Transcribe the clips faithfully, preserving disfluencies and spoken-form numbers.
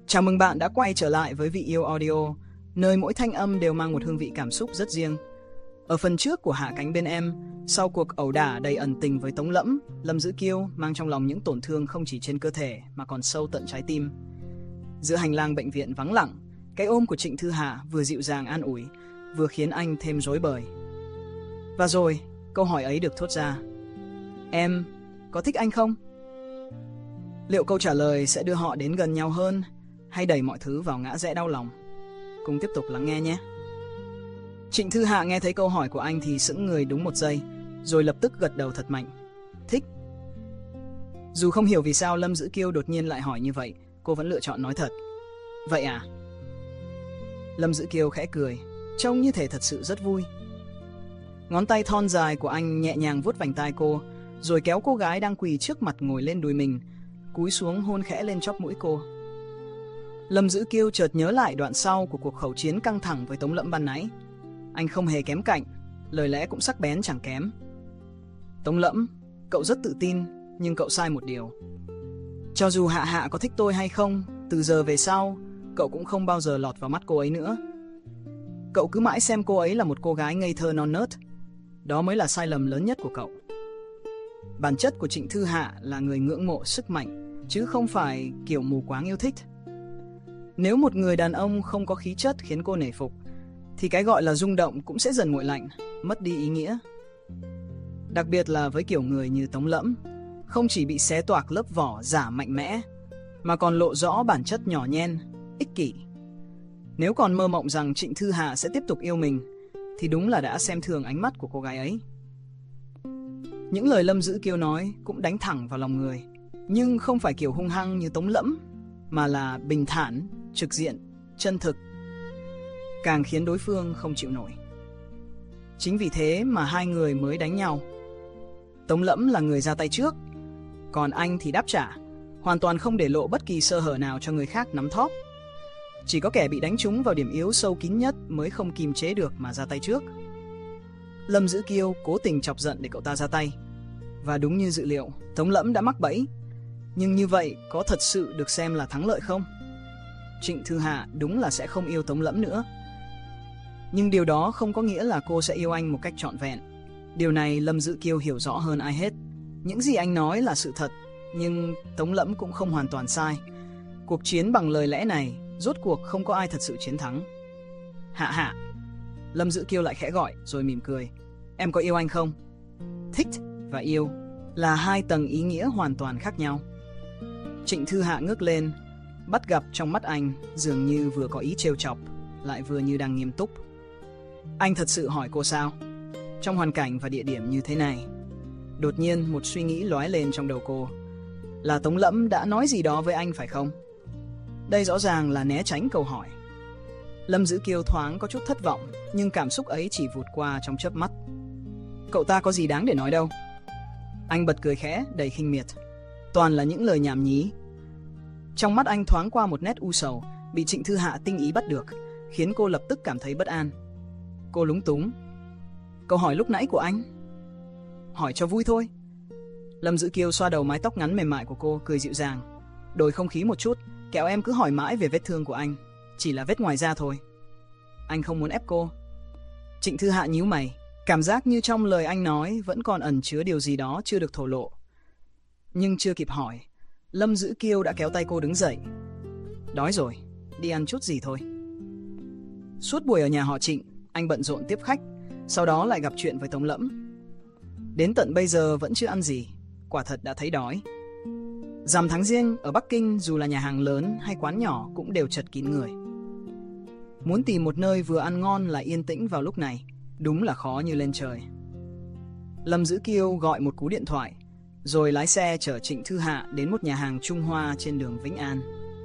Chào mừng bạn đã quay trở lại với Vị Yêu Audio, nơi mỗi thanh âm đều mang một hương vị cảm xúc rất riêng. Ở phần trước của Hạ Cánh Bên Em, sau cuộc ẩu đả đầy ẩn tình với Tống Lẫm, Lâm Dữ Kiêu mang trong lòng những tổn thương không chỉ trên cơ thể mà còn sâu tận trái tim. Giữa hành lang bệnh viện vắng lặng, cái ôm của Trịnh Thư Hạ vừa dịu dàng an ủi, vừa khiến anh thêm rối bời. Và rồi, câu hỏi ấy được thốt ra. Em có thích anh không? Liệu câu trả lời sẽ đưa họ đến gần nhau hơn hay đẩy mọi thứ vào ngã rẽ đau lòng? Cùng tiếp tục lắng nghe nhé. Trịnh Thư Hạ nghe thấy câu hỏi của anh thì sững người đúng một giây, rồi lập tức gật đầu thật mạnh. Thích. Dù không hiểu vì sao Lâm Dữ Kiêu đột nhiên lại hỏi như vậy, cô vẫn lựa chọn nói thật. Vậy à? Lâm Dữ Kiêu khẽ cười, trông như thể thật sự rất vui. Ngón tay thon dài của anh nhẹ nhàng vuốt vành tai cô, rồi kéo cô gái đang quỳ trước mặt ngồi lên đùi mình, cúi xuống hôn khẽ lên chóp mũi cô. Lâm Dữ Kiêu chợt nhớ lại đoạn sau của cuộc khẩu chiến căng thẳng với Tống Lẫm ban nãy. Anh không hề kém cạnh, lời lẽ cũng sắc bén chẳng kém. Tống Lẫm, cậu rất tự tin, nhưng cậu sai một điều. Cho dù Hạ Hạ có thích tôi hay không, từ giờ về sau, cậu cũng không bao giờ lọt vào mắt cô ấy nữa. Cậu cứ mãi xem cô ấy là một cô gái ngây thơ non nớt. Đó mới là sai lầm lớn nhất của cậu. Bản chất của Trịnh Thư Hạ là người ngưỡng mộ sức mạnh, chứ không phải kiểu mù quáng yêu thích. Nếu một người đàn ông không có khí chất khiến cô nể phục, thì cái gọi là rung động cũng sẽ dần nguội lạnh, mất đi ý nghĩa. Đặc biệt là với kiểu người như Tống Lẫm, không chỉ bị xé toạc lớp vỏ giả mạnh mẽ, mà còn lộ rõ bản chất nhỏ nhen, ích kỷ. Nếu còn mơ mộng rằng Trịnh Thư Hạ sẽ tiếp tục yêu mình, thì đúng là đã xem thường ánh mắt của cô gái ấy. Những lời Lâm Dữ Kiêu nói cũng đánh thẳng vào lòng người, nhưng không phải kiểu hung hăng như Tống Lẫm, mà là bình thản, trực diện, chân thực, càng khiến đối phương không chịu nổi. Chính vì thế mà hai người mới đánh nhau. Tống Lẫm là người ra tay trước, còn anh thì đáp trả, hoàn toàn không để lộ bất kỳ sơ hở nào cho người khác nắm thóp. Chỉ có kẻ bị đánh trúng vào điểm yếu sâu kín nhất mới không kìm chế được mà ra tay trước. Lâm Dữ Kiêu cố tình chọc giận để cậu ta ra tay. Và đúng như dự liệu, Tống Lẫm đã mắc bẫy. Nhưng như vậy có thật sự được xem là thắng lợi không? Trịnh Thư Hạ đúng là sẽ không yêu Tống Lẫm nữa. Nhưng điều đó không có nghĩa là cô sẽ yêu anh một cách trọn vẹn. Điều này Lâm Dữ Kiêu hiểu rõ hơn ai hết. Những gì anh nói là sự thật, nhưng Tống Lẫm cũng không hoàn toàn sai. Cuộc chiến bằng lời lẽ này, rốt cuộc không có ai thật sự chiến thắng. Hạ Hạ. Lâm Dữ Kiêu lại khẽ gọi rồi mỉm cười. Em có yêu anh không? Thích và yêu là hai tầng ý nghĩa hoàn toàn khác nhau. Trịnh Thư Hạ ngước lên, bắt gặp trong mắt anh dường như vừa có ý trêu chọc, lại vừa như đang nghiêm túc. Anh thật sự hỏi cô sao? Trong hoàn cảnh và địa điểm như thế này. Đột nhiên một suy nghĩ lóe lên trong đầu cô. Là Tống Lẫm đã nói gì đó với anh phải không? Đây rõ ràng là né tránh câu hỏi. Lâm Dữ Kiêu thoáng có chút thất vọng, nhưng cảm xúc ấy chỉ vụt qua trong chớp mắt. Cậu ta có gì đáng để nói đâu. Anh bật cười khẽ, đầy khinh miệt. Toàn là những lời nhảm nhí. Trong mắt anh thoáng qua một nét u sầu, bị Trịnh Thư Hạ tinh ý bắt được, khiến cô lập tức cảm thấy bất an. Cô lúng túng. Câu hỏi lúc nãy của anh? Hỏi cho vui thôi. Lâm Dữ Kiêu xoa đầu mái tóc ngắn mềm mại của cô, cười dịu dàng. Đổi không khí một chút, kẻo em cứ hỏi mãi về vết thương của anh. Chỉ là vết ngoài da thôi. Anh không muốn ép cô. Trịnh Thư Hạ nhíu mày, cảm giác như trong lời anh nói vẫn còn ẩn chứa điều gì đó chưa được thổ lộ. Nhưng chưa kịp hỏi, Lâm Dữ Kiêu đã kéo tay cô đứng dậy. Đói rồi, đi ăn chút gì thôi. Suốt buổi ở nhà họ Trịnh, anh bận rộn tiếp khách, sau đó lại gặp chuyện với Tống Lẫm. Đến tận bây giờ vẫn chưa ăn gì, quả thật đã thấy đói. Rằm tháng Giêng ở Bắc Kinh, dù là nhà hàng lớn hay quán nhỏ cũng đều chật kín người. Muốn tìm một nơi vừa ăn ngon lại yên tĩnh vào lúc này, đúng là khó như lên trời. Lâm Dữ Kiêu gọi một cú điện thoại, rồi lái xe chở Trịnh Thư Hạ đến một nhà hàng Trung Hoa trên đường Vĩnh An.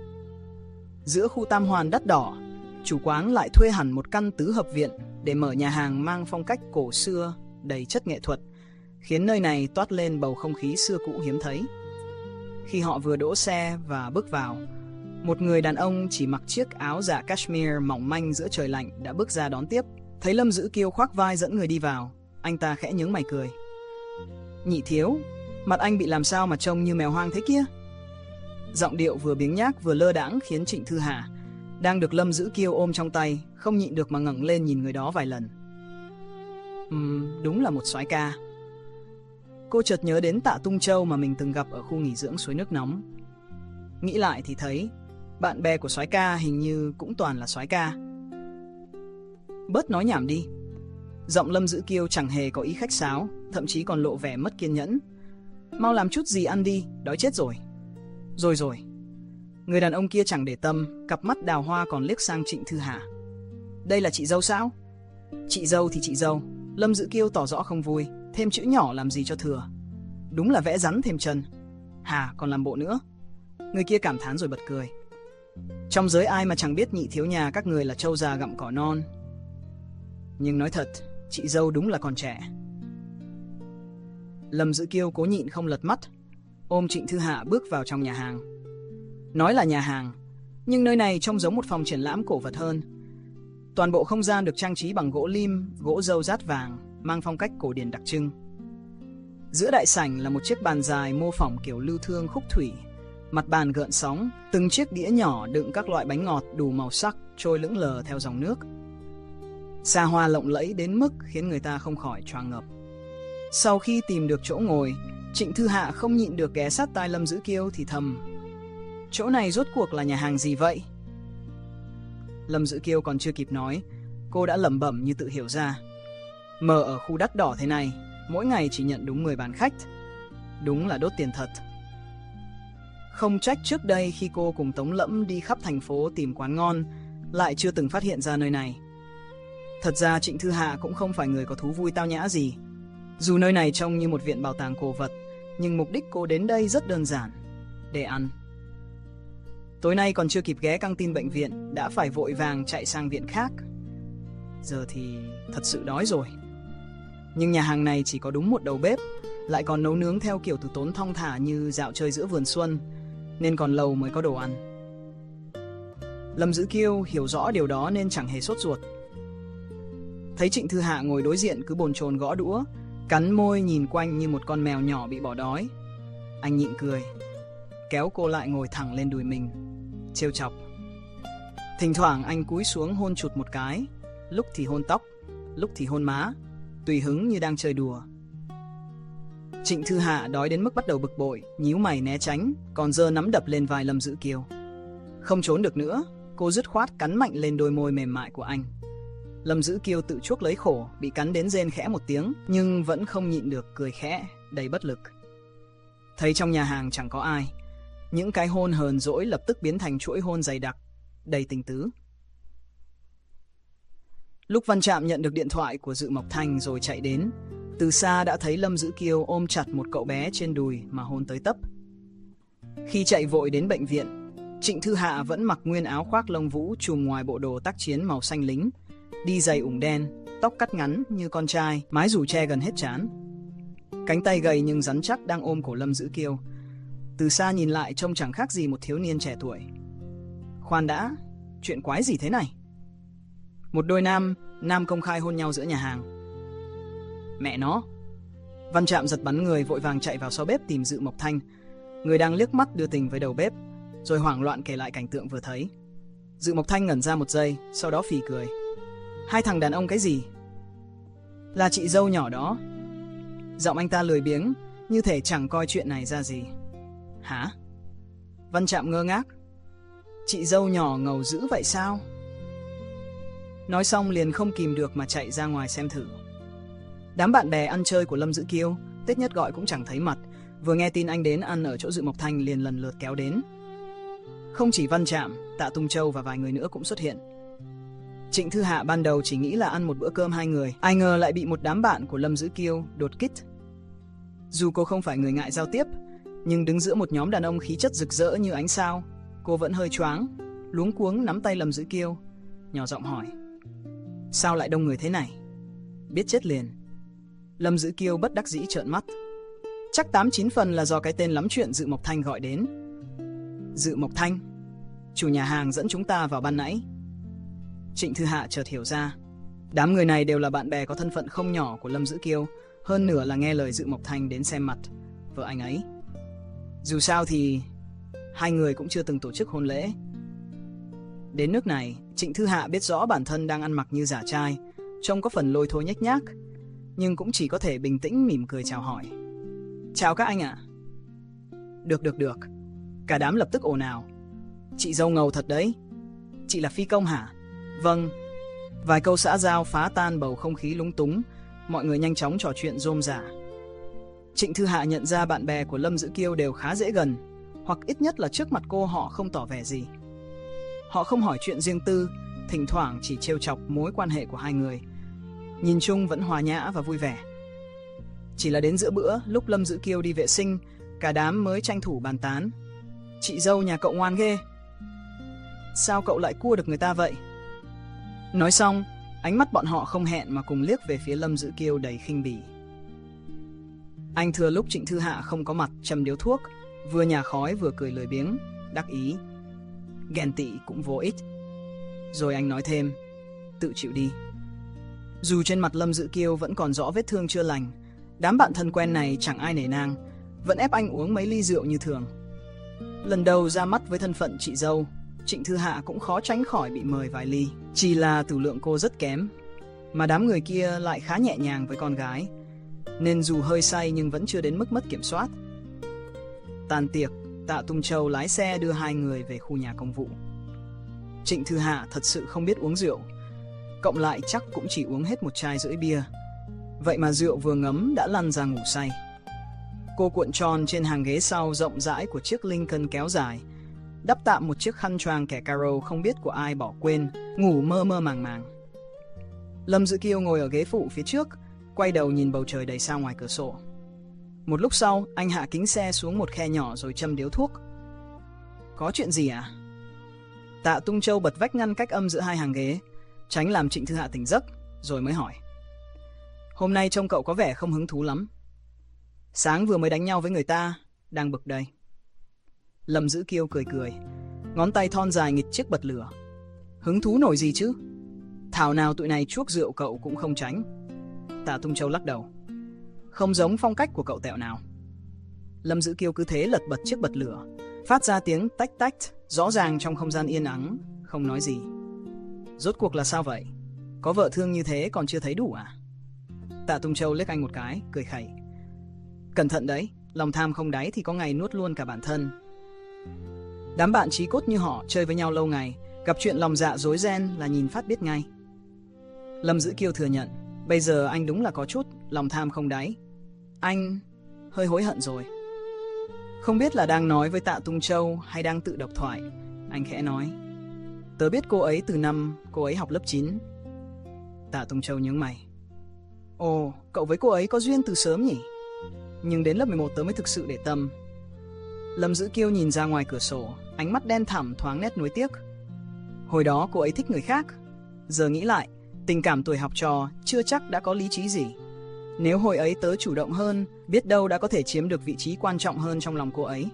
Giữa khu Tam Hoàn đắt đỏ, chủ quán lại thuê hẳn một căn tứ hợp viện để mở nhà hàng mang phong cách cổ xưa, đầy chất nghệ thuật, khiến nơi này toát lên bầu không khí xưa cũ hiếm thấy. Khi họ vừa đỗ xe và bước vào, một người đàn ông chỉ mặc chiếc áo dạ cashmere mỏng manh giữa trời lạnh đã bước ra đón tiếp. Thấy Lâm Dữ Kiêu khoác vai dẫn người đi vào, anh ta khẽ nhướng mày cười. Nhị thiếu, mặt anh bị làm sao mà trông như mèo hoang thế kia? Giọng điệu vừa biếng nhác vừa lơ đãng khiến Trịnh Thư Hạ đang được Lâm Dữ Kiêu ôm trong tay không nhịn được mà ngẩng lên nhìn người đó vài lần. Ừm, đúng là một soái ca. Cô chợt nhớ đến Tạ Tung Châu mà mình từng gặp ở khu nghỉ dưỡng suối nước nóng. Nghĩ lại thì thấy bạn bè của soái ca hình như cũng toàn là soái ca. Bớt nói nhảm đi. Giọng Lâm Dữ Kiêu chẳng hề có ý khách sáo, thậm chí còn lộ vẻ mất kiên nhẫn. Mau làm chút gì ăn đi, đói chết rồi. Rồi rồi. Người đàn ông kia chẳng để tâm, cặp mắt đào hoa còn liếc sang Trịnh Thư Hạ. Đây là chị dâu sao? Chị dâu thì chị dâu. Lâm Dữ Kiêu tỏ rõ không vui, thêm chữ nhỏ làm gì cho thừa. Đúng là vẽ rắn thêm chân. Hà còn làm bộ nữa. Người kia cảm thán rồi bật cười. Trong giới ai mà chẳng biết nhị thiếu nhà các người là trâu già gặm cỏ non. Nhưng nói thật, chị dâu đúng là còn trẻ. Lâm Dữ Kiêu cố nhịn không lật mắt, ôm Trịnh Thư Hạ bước vào trong nhà hàng. Nói là nhà hàng, nhưng nơi này trông giống một phòng triển lãm cổ vật hơn. Toàn bộ không gian được trang trí bằng gỗ lim, gỗ dâu rát vàng, mang phong cách cổ điển đặc trưng. Giữa đại sảnh là một chiếc bàn dài mô phỏng kiểu lưu thương khúc thủy. Mặt bàn gợn sóng, từng chiếc đĩa nhỏ đựng các loại bánh ngọt đủ màu sắc trôi lững lờ theo dòng nước. Xa hoa lộng lẫy đến mức khiến người ta không khỏi choáng ngợp. Sau khi tìm được chỗ ngồi, Trịnh Thư Hạ không nhịn được ghé sát tai Lâm Dữ Kiêu thì thầm: chỗ này rốt cuộc là nhà hàng gì vậy? Lâm Dữ Kiêu còn chưa kịp nói, cô đã lẩm bẩm như tự hiểu ra. Mở ở khu đắt đỏ thế này, mỗi ngày chỉ nhận đúng mười bàn khách. Đúng là đốt tiền thật. Không trách trước đây khi cô cùng Tống Lẫm đi khắp thành phố tìm quán ngon, lại chưa từng phát hiện ra nơi này. Thật ra Trịnh Thư Hạ cũng không phải người có thú vui tao nhã gì. Dù nơi này trông như một viện bảo tàng cổ vật, nhưng mục đích cô đến đây rất đơn giản, để ăn. Tối nay còn chưa kịp ghé căng tin bệnh viện, đã phải vội vàng chạy sang viện khác. Giờ thì thật sự đói rồi. Nhưng nhà hàng này chỉ có đúng một đầu bếp, lại còn nấu nướng theo kiểu từ tốn thong thả như dạo chơi giữa vườn xuân, nên còn lâu mới có đồ ăn. Lâm Dữ Kiêu hiểu rõ điều đó nên chẳng hề sốt ruột. Thấy Trịnh Thư Hạ ngồi đối diện cứ bồn chồn gõ đũa, cắn môi nhìn quanh như một con mèo nhỏ bị bỏ đói, anh nhịn cười, kéo cô lại ngồi thẳng lên đùi mình, trêu chọc. Thỉnh thoảng anh cúi xuống hôn chụt một cái, lúc thì hôn tóc, lúc thì hôn má, tùy hứng như đang chơi đùa. Trịnh Thư Hạ đói đến mức bắt đầu bực bội, nhíu mày né tránh, còn giơ nắm đập lên vai Lâm Dữ Kiêu. Không trốn được nữa, cô dứt khoát cắn mạnh lên đôi môi mềm mại của anh. Lâm Dữ Kiêu tự chuốc lấy khổ, bị cắn đến rên khẽ một tiếng, nhưng vẫn không nhịn được cười khẽ, đầy bất lực. Thấy trong nhà hàng chẳng có ai, những cái hôn hờn dỗi lập tức biến thành chuỗi hôn dày đặc, đầy tình tứ. Lúc Văn Trạm nhận được điện thoại của Dự Mộc Thanh rồi chạy đến, từ xa đã thấy Lâm Dữ Kiêu ôm chặt một cậu bé trên đùi mà hôn tới tấp. Khi chạy vội đến bệnh viện, Trịnh Thư Hạ vẫn mặc nguyên áo khoác lông vũ trùm ngoài bộ đồ tác chiến màu xanh lính, đi giày ủng đen, tóc cắt ngắn như con trai, mái rủ che gần hết trán. Cánh tay gầy nhưng rắn chắc đang ôm cổ Lâm Dữ Kiêu. Từ xa nhìn lại trông chẳng khác gì một thiếu niên trẻ tuổi. Khoan đã, chuyện quái gì thế này? Một đôi nam, nam công khai hôn nhau giữa nhà hàng. Mẹ nó! Văn Trạm giật bắn người vội vàng chạy vào sau bếp tìm Dự Mộc Thanh, người đang liếc mắt đưa tình với đầu bếp, rồi hoảng loạn kể lại cảnh tượng vừa thấy. Dự Mộc Thanh ngẩn ra một giây, sau đó phì cười. Hai thằng đàn ông cái gì? Là chị dâu nhỏ đó. Giọng anh ta lười biếng, như thể chẳng coi chuyện này ra gì. Hả? Văn Trạm ngơ ngác. Chị dâu nhỏ ngầu dữ vậy sao? Nói xong liền không kìm được mà chạy ra ngoài xem thử. Đám bạn bè ăn chơi của Lâm Dữ Kiêu, Tết Nhất gọi cũng chẳng thấy mặt, vừa nghe tin anh đến ăn ở chỗ Dự Mộc Thanh liền lần lượt kéo đến. Không chỉ Văn Trạm, Tạ Tung Châu và vài người nữa cũng xuất hiện. Trịnh Thư Hạ ban đầu chỉ nghĩ là ăn một bữa cơm hai người, ai ngờ lại bị một đám bạn của Lâm Dữ Kiêu đột kích. Dù cô không phải người ngại giao tiếp, nhưng đứng giữa một nhóm đàn ông khí chất rực rỡ như ánh sao, cô vẫn hơi choáng, luống cuống nắm tay Lâm Dữ Kiêu, nhỏ giọng hỏi: sao lại đông người thế này? Biết chết liền. Lâm Dữ Kiêu bất đắc dĩ trợn mắt. Chắc tám chín phần là do cái tên lắm chuyện Dự Mộc Thanh gọi đến. Dự Mộc Thanh? Chủ nhà hàng dẫn chúng ta vào ban nãy. Trịnh Thư Hạ chợt hiểu ra, đám người này đều là bạn bè có thân phận không nhỏ của Lâm Dữ Kiêu, hơn nửa là nghe lời Dự Mộc Thanh đến xem mặt vợ anh ấy. Dù sao thì hai người cũng chưa từng tổ chức hôn lễ. Đến nước này, Trịnh Thư Hạ biết rõ bản thân đang ăn mặc như giả trai, trông có phần lôi thôi nhếch nhác, nhưng cũng chỉ có thể bình tĩnh mỉm cười chào hỏi. Chào các anh ạ. Được được được. Cả đám lập tức ồn ào. Chị dâu ngầu thật đấy. Chị là phi công hả? Vâng. Vài câu xã giao phá tan bầu không khí lúng túng, mọi người nhanh chóng trò chuyện rôm rả. Trịnh Thư Hạ nhận ra bạn bè của Lâm Dữ Kiêu đều khá dễ gần, hoặc ít nhất là trước mặt cô họ không tỏ vẻ gì. Họ không hỏi chuyện riêng tư, thỉnh thoảng chỉ trêu chọc mối quan hệ của hai người. Nhìn chung vẫn hòa nhã và vui vẻ. Chỉ là đến giữa bữa, lúc Lâm Dữ Kiêu đi vệ sinh, cả đám mới tranh thủ bàn tán. Chị dâu nhà cậu ngoan ghê. Sao cậu lại cua được người ta vậy? Nói xong, ánh mắt bọn họ không hẹn mà cùng liếc về phía Lâm Dữ Kiêu đầy khinh bỉ. Anh thừa lúc Trịnh Thư Hạ không có mặt châm điếu thuốc, vừa nhả khói vừa cười lười biếng, đắc ý. Ghen tị cũng vô ích. Rồi anh nói thêm, tự chịu đi. Dù trên mặt Lâm Dữ Kiêu vẫn còn rõ vết thương chưa lành, đám bạn thân quen này chẳng ai nể nang, vẫn ép anh uống mấy ly rượu như thường. Lần đầu ra mắt với thân phận chị dâu, Trịnh Thư Hạ cũng khó tránh khỏi bị mời vài ly. Chỉ là tử lượng cô rất kém, mà đám người kia lại khá nhẹ nhàng với con gái, nên dù hơi say nhưng vẫn chưa đến mức mất kiểm soát. Tàn tiệc, Tạ Tung Châu lái xe đưa hai người về khu nhà công vụ. Trịnh Thư Hạ thật sự không biết uống rượu, cộng lại chắc cũng chỉ uống hết một chai rưỡi bia. Vậy mà rượu vừa ngấm đã lăn ra ngủ say. Cô cuộn tròn trên hàng ghế sau rộng rãi của chiếc Lincoln kéo dài, đắp tạm một chiếc khăn choàng kẻ caro không biết của ai bỏ quên, ngủ mơ mơ màng màng. Lâm Dữ Kiêu ngồi ở ghế phụ phía trước, quay đầu nhìn bầu trời đầy sao ngoài cửa sổ. Một lúc sau, anh hạ kính xe xuống một khe nhỏ rồi châm điếu thuốc. Có chuyện gì à? Tạ Tung Châu bật vách ngăn cách âm giữa hai hàng ghế, tránh làm Trịnh Thư Hạ tỉnh giấc, rồi mới hỏi. Hôm nay trông cậu có vẻ không hứng thú lắm. Sáng vừa mới đánh nhau với người ta, đang bực đây. Lâm Dữ Kiêu cười cười, ngón tay thon dài nghịch chiếc bật lửa. Hứng thú nổi gì chứ? Thảo nào tụi này chuốc rượu cậu cũng không tránh. Tạ Tung Châu lắc đầu. Không giống phong cách của cậu tẹo nào. Lâm Dữ Kiêu cứ thế lật bật chiếc bật lửa, phát ra tiếng tách tách, rõ ràng trong không gian yên ắng, không nói gì. Rốt cuộc là sao vậy? Có vợ thương như thế còn chưa thấy đủ à? Tạ Tung Châu liếc anh một cái, cười khẩy. Cẩn thận đấy, lòng tham không đáy thì có ngày nuốt luôn cả bản thân. Đám bạn chí cốt như họ chơi với nhau lâu ngày, gặp chuyện lòng dạ rối ren là nhìn phát biết ngay. Lâm Dữ Kiêu thừa nhận, bây giờ anh đúng là có chút lòng tham không đáy. Anh hơi hối hận rồi. Không biết là đang nói với Tạ Tung Châu hay đang tự độc thoại, anh khẽ nói. Tớ biết cô ấy từ năm cô ấy học lớp chín. Tạ Tung Châu nhướng mày. Ồ, cậu với cô ấy có duyên từ sớm nhỉ? Nhưng đến lớp mười một tớ mới thực sự để tâm. Lâm Dữ Kiêu nhìn ra ngoài cửa sổ, ánh mắt đen thẳm thoáng nét nuối tiếc. Hồi đó cô ấy thích người khác. Giờ nghĩ lại, tình cảm tuổi học trò chưa chắc đã có lý trí gì. Nếu hồi ấy tớ chủ động hơn, biết đâu đã có thể chiếm được vị trí quan trọng hơn trong lòng cô ấy.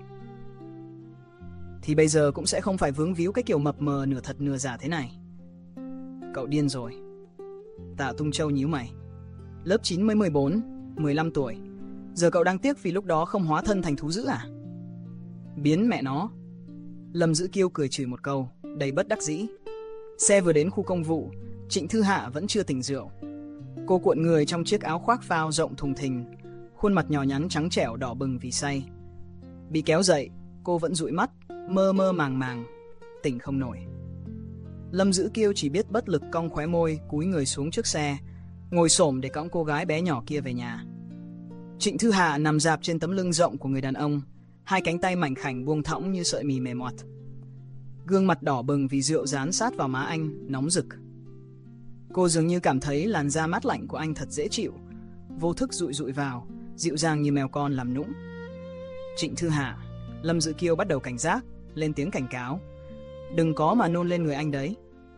Thì bây giờ cũng sẽ không phải vướng víu cái kiểu mập mờ nửa thật nửa giả thế này. Cậu điên rồi. Tạ Tung Châu nhíu mày. Lớp chín mới mười bốn, mười lăm tuổi. Giờ cậu đang tiếc vì lúc đó không hóa thân thành thú dữ à? Biến mẹ nó. Lâm Dữ Kiêu cười chửi một câu, đầy bất đắc dĩ. Xe vừa đến khu công vụ, Trịnh Thư Hạ vẫn chưa tỉnh rượu. Cô cuộn người trong chiếc áo khoác phao rộng thùng thình, khuôn mặt nhỏ nhắn trắng trẻo đỏ bừng vì say. Bị kéo dậy, cô vẫn dụi mắt, mơ mơ màng màng, tỉnh không nổi. Lâm Dữ Kiêu chỉ biết bất lực cong khóe môi, cúi người xuống trước xe, ngồi xổm để cõng cô gái bé nhỏ kia về nhà. Trịnh Thư Hạ nằm rạp trên tấm lưng rộng của người đàn ông, hai cánh tay mảnh khảnh buông thõng như sợi mì mềm mọt. Gương mặt đỏ bừng vì rượu dán sát vào má anh, nóng rực. Cô dường như cảm thấy làn da mát lạnh của anh thật dễ chịu, vô thức dụi dụi vào, dịu dàng như mèo con làm nũng. Trịnh Thư Hạ, Lâm Dữ Kiêu bắt đầu cảnh giác, lên tiếng cảnh cáo. Đừng có mà nôn lên người anh đấy.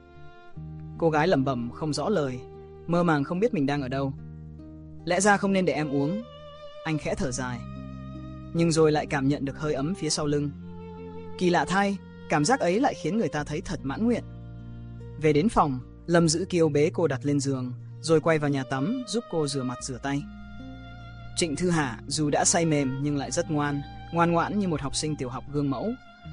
Cô gái lẩm bẩm không rõ lời, mơ màng không biết mình đang ở đâu. Lẽ ra không nên để em uống. Anh khẽ thở dài, nhưng rồi lại cảm nhận được hơi ấm phía sau lưng. Kỳ lạ thay, cảm giác ấy lại khiến người ta thấy thật mãn nguyện. Về đến phòng, Lâm Dữ Kiêu bế cô đặt lên giường, rồi quay vào nhà tắm giúp cô rửa mặt rửa tay. Trịnh Thư Hạ dù đã say mềm nhưng lại rất ngoan, ngoan ngoãn như một học sinh tiểu học gương mẫu.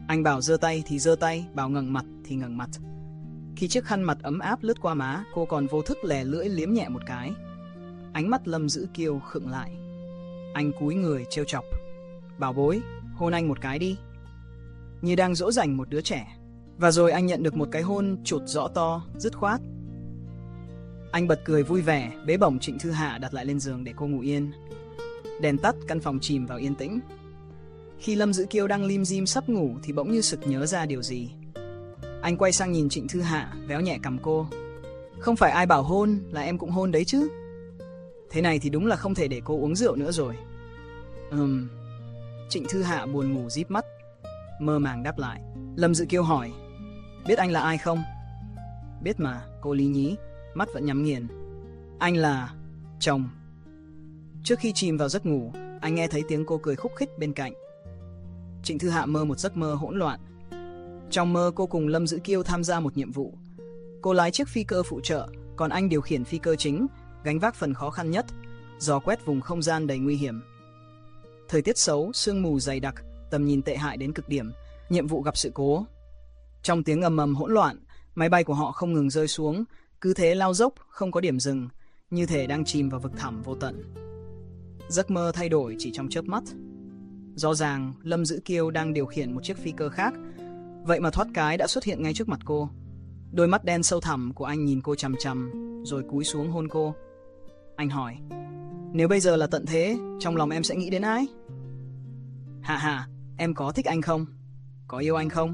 Anh bảo giơ tay thì giơ tay, bảo ngẩng mặt thì ngẩng mặt. Khi chiếc khăn mặt ấm áp lướt qua má, cô còn vô thức lè lưỡi liếm nhẹ một cái. Ánh mắt Lâm Dữ Kiêu khựng lại. Anh cúi người trêu chọc. Bảo bối, hôn anh một cái đi. Như đang dỗ dành một đứa trẻ. Và rồi anh nhận được một cái hôn chụt rõ to, dứt khoát. Anh bật cười vui vẻ, bế bổng Trịnh Thư Hạ đặt lại lên giường để cô ngủ yên. Đèn tắt, căn phòng chìm vào yên tĩnh. Khi Lâm Dữ Kiêu đang lim dim sắp ngủ thì bỗng như sực nhớ ra điều gì. Anh quay sang nhìn Trịnh Thư Hạ, véo nhẹ cằm cô. Không phải ai bảo hôn là em cũng hôn đấy chứ. Thế này thì đúng là không thể để cô uống rượu nữa rồi. Ừm. Trịnh Thư Hạ buồn ngủ díp mắt, mơ màng đáp lại. Lâm Dữ Kiêu hỏi, biết anh là ai không? Biết mà, cô lý nhí, mắt vẫn nhắm nghiền. Anh là chồng. Trước khi chìm vào giấc ngủ, anh nghe thấy tiếng cô cười khúc khích bên cạnh. Trịnh Thư Hạ mơ một giấc mơ hỗn loạn. Trong mơ cô cùng Lâm Dữ Kiêu tham gia một nhiệm vụ. Cô lái chiếc phi cơ phụ trợ, còn anh điều khiển phi cơ chính, gánh vác phần khó khăn nhất, dò quét vùng không gian đầy nguy hiểm. Thời tiết xấu, sương mù dày đặc, tầm nhìn tệ hại đến cực điểm, nhiệm vụ gặp sự cố. Trong tiếng ầm ầm hỗn loạn, máy bay của họ không ngừng rơi xuống, cứ thế lao dốc, không có điểm dừng, như thể đang chìm vào vực thẳm vô tận. Giấc mơ thay đổi chỉ trong chớp mắt. Rõ ràng, Lâm Dữ Kiêu đang điều khiển một chiếc phi cơ khác, vậy mà thoát cái đã xuất hiện ngay trước mặt cô. Đôi mắt đen sâu thẳm của anh nhìn cô chằm chằm, rồi cúi xuống hôn cô. Anh hỏi, nếu bây giờ là tận thế, trong lòng em sẽ nghĩ đến ai? Hạ hạ, em có thích anh không? Có yêu anh không?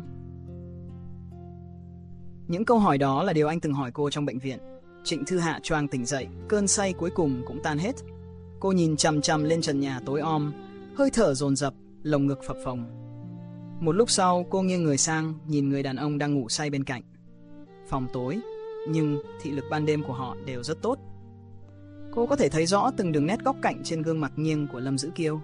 Những câu hỏi đó là điều anh từng hỏi cô trong bệnh viện. Trịnh Thư Hạ choàng tỉnh dậy, cơn say cuối cùng cũng tan hết. Cô nhìn chằm chằm lên trần nhà tối om, hơi thở dồn dập, lồng ngực phập phồng. Một lúc sau, cô nghiêng người sang, nhìn người đàn ông đang ngủ say bên cạnh. Phòng tối, nhưng thị lực ban đêm của họ đều rất tốt. Cô có thể thấy rõ từng đường nét góc cạnh trên gương mặt nghiêng của Lâm Dữ Kiêu.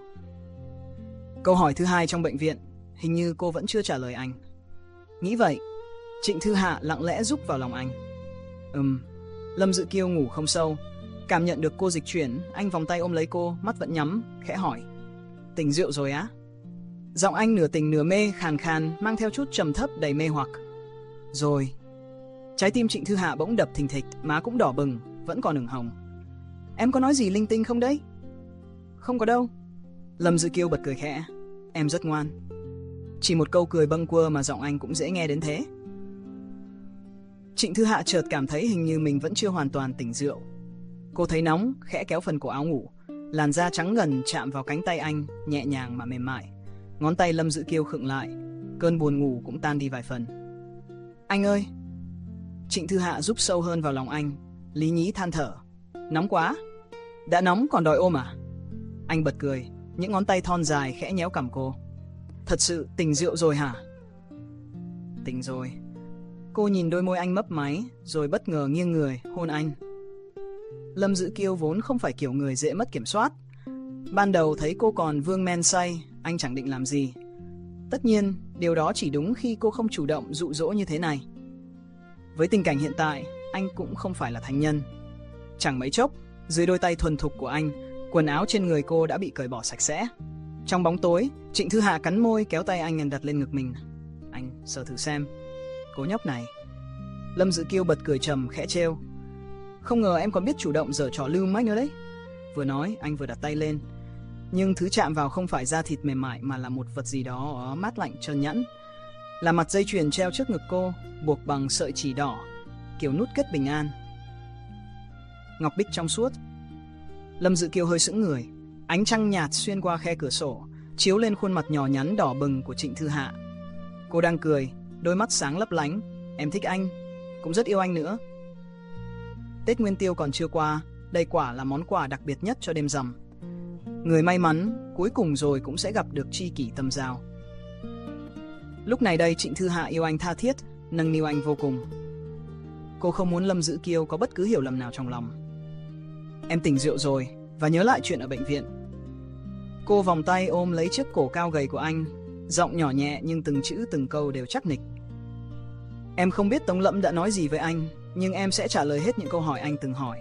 Câu hỏi thứ hai trong bệnh viện, hình như cô vẫn chưa trả lời anh. Nghĩ vậy, Trịnh Thư Hạ lặng lẽ rúc vào lòng anh. Ừm, Lâm Dữ Kiêu ngủ không sâu. Cảm nhận được cô dịch chuyển, anh vòng tay ôm lấy cô, mắt vẫn nhắm, khẽ hỏi. Tỉnh rượu rồi á? Giọng anh nửa tỉnh nửa mê, khàn khàn, mang theo chút trầm thấp đầy mê hoặc. Rồi. Trái tim Trịnh Thư Hạ bỗng đập thình thịch, má cũng đỏ bừng, vẫn còn ửng hồng. Em có nói gì linh tinh không đấy? Không có đâu. Lâm Dữ Kiêu bật cười khẽ. Em rất ngoan. Chỉ một câu cười bâng quơ mà giọng anh cũng dễ nghe đến thế. Trịnh Thư Hạ chợt cảm thấy hình như mình vẫn chưa hoàn toàn tỉnh rượu. Cô thấy nóng, khẽ kéo phần cổ áo ngủ. Làn da trắng ngần chạm vào cánh tay anh, nhẹ nhàng mà mềm mại. Ngón tay Lâm Dữ Kiêu khựng lại, cơn buồn ngủ cũng tan đi vài phần. Anh ơi! Trịnh Thư Hạ rúc sâu hơn vào lòng anh, lý nhí than thở. Nóng quá! Đã nóng còn đòi ôm à? Anh bật cười, những ngón tay thon dài khẽ nhéo cằm cô. Thật sự tỉnh rượu rồi hả? Tỉnh rồi. Cô nhìn đôi môi anh mấp máy, rồi bất ngờ nghiêng người, hôn anh. Lâm Dữ Kiêu vốn không phải kiểu người dễ mất kiểm soát. Ban đầu thấy cô còn vương men say, anh chẳng định làm gì. Tất nhiên, điều đó chỉ đúng khi cô không chủ động dụ dỗ như thế này. Với tình cảnh hiện tại, anh cũng không phải là thánh nhân. Chẳng mấy chốc, dưới đôi tay thuần thục của anh, quần áo trên người cô đã bị cởi bỏ sạch sẽ. Trong bóng tối, Trịnh Thư Hạ cắn môi kéo tay anh đặt lên ngực mình. Anh sờ thử xem. Cô nhóc này. Lâm Dữ Kiêu bật cười trầm khẽ trêu. Không ngờ em còn biết chủ động giở trò lưu manh nữa đấy. Vừa nói, anh vừa đặt tay lên. Nhưng thứ chạm vào không phải da thịt mềm mại mà là một vật gì đó mát lạnh trơn nhẵn. Là mặt dây chuyền treo trước ngực cô, buộc bằng sợi chỉ đỏ, kiểu nút kết bình an. Ngọc bích trong suốt. Lâm Dữ Kiêu hơi sững người. Ánh trăng nhạt xuyên qua khe cửa sổ, chiếu lên khuôn mặt nhỏ nhắn đỏ bừng của Trịnh Thư Hạ. Cô đang cười, đôi mắt sáng lấp lánh. Em thích anh, cũng rất yêu anh nữa. Tết Nguyên Tiêu còn chưa qua, đây quả là món quà đặc biệt nhất cho đêm rằm. Người may mắn cuối cùng rồi cũng sẽ gặp được tri kỷ tâm giao. Lúc này đây Trịnh Thư Hạ yêu anh tha thiết, nâng niu anh vô cùng. Cô không muốn Lâm Dữ Kiêu có bất cứ hiểu lầm nào trong lòng. Em tỉnh rượu rồi và nhớ lại chuyện ở bệnh viện. Cô vòng tay ôm lấy chiếc cổ cao gầy của anh, giọng nhỏ nhẹ nhưng từng chữ từng câu đều chắc nịch. Em không biết Tống Lẫm đã nói gì với anh, nhưng em sẽ trả lời hết những câu hỏi anh từng hỏi.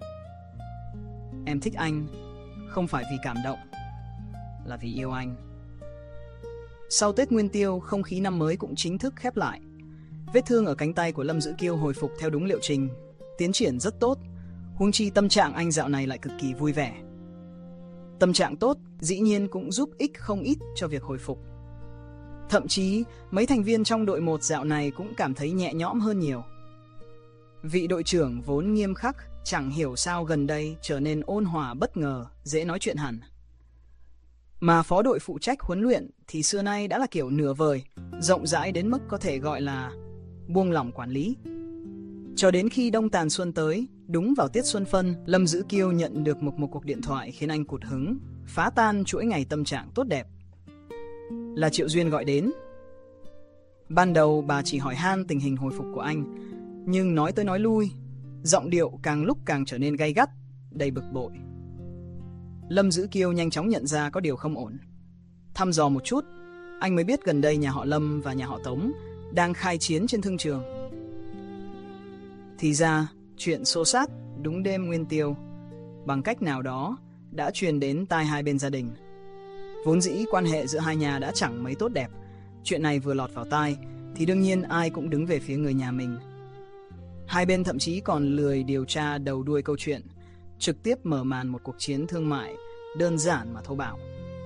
Em thích anh, không phải vì cảm động, là vì yêu anh. Sau Tết Nguyên Tiêu, không khí năm mới cũng chính thức khép lại. Vết thương ở cánh tay của Lâm Dữ Kiêu hồi phục theo đúng liệu trình, tiến triển rất tốt. Huống chi tâm trạng anh dạo này lại cực kỳ vui vẻ. Tâm trạng tốt dĩ nhiên cũng giúp ích không ít cho việc hồi phục. Thậm chí mấy thành viên trong đội một dạo này cũng cảm thấy nhẹ nhõm hơn nhiều. Vị đội trưởng vốn nghiêm khắc, chẳng hiểu sao gần đây trở nên ôn hòa bất ngờ, dễ nói chuyện hẳn. Mà phó đội phụ trách huấn luyện thì xưa nay đã là kiểu nửa vời, rộng rãi đến mức có thể gọi là buông lỏng quản lý. Cho đến khi đông tàn xuân tới, đúng vào tiết xuân phân, Lâm Dữ Kiêu nhận được một, một cuộc điện thoại khiến anh cụt hứng, phá tan chuỗi ngày tâm trạng tốt đẹp. Là Triệu Duyên gọi đến. Ban đầu bà chỉ hỏi han tình hình hồi phục của anh, nhưng nói tới nói lui, giọng điệu càng lúc càng trở nên gay gắt, đầy bực bội. Lâm Dữ Kiêu nhanh chóng nhận ra có điều không ổn. Thăm dò một chút, anh mới biết gần đây nhà họ Lâm và nhà họ Tống đang khai chiến trên thương trường. Thì ra, chuyện xô xát đúng đêm Nguyên Tiêu, bằng cách nào đó đã truyền đến tai hai bên gia đình. Vốn dĩ quan hệ giữa hai nhà đã chẳng mấy tốt đẹp, chuyện này vừa lọt vào tai thì đương nhiên ai cũng đứng về phía người nhà mình. Hai bên thậm chí còn lười điều tra đầu đuôi câu chuyện, trực tiếp mở màn một cuộc chiến thương mại đơn giản mà thô bạo.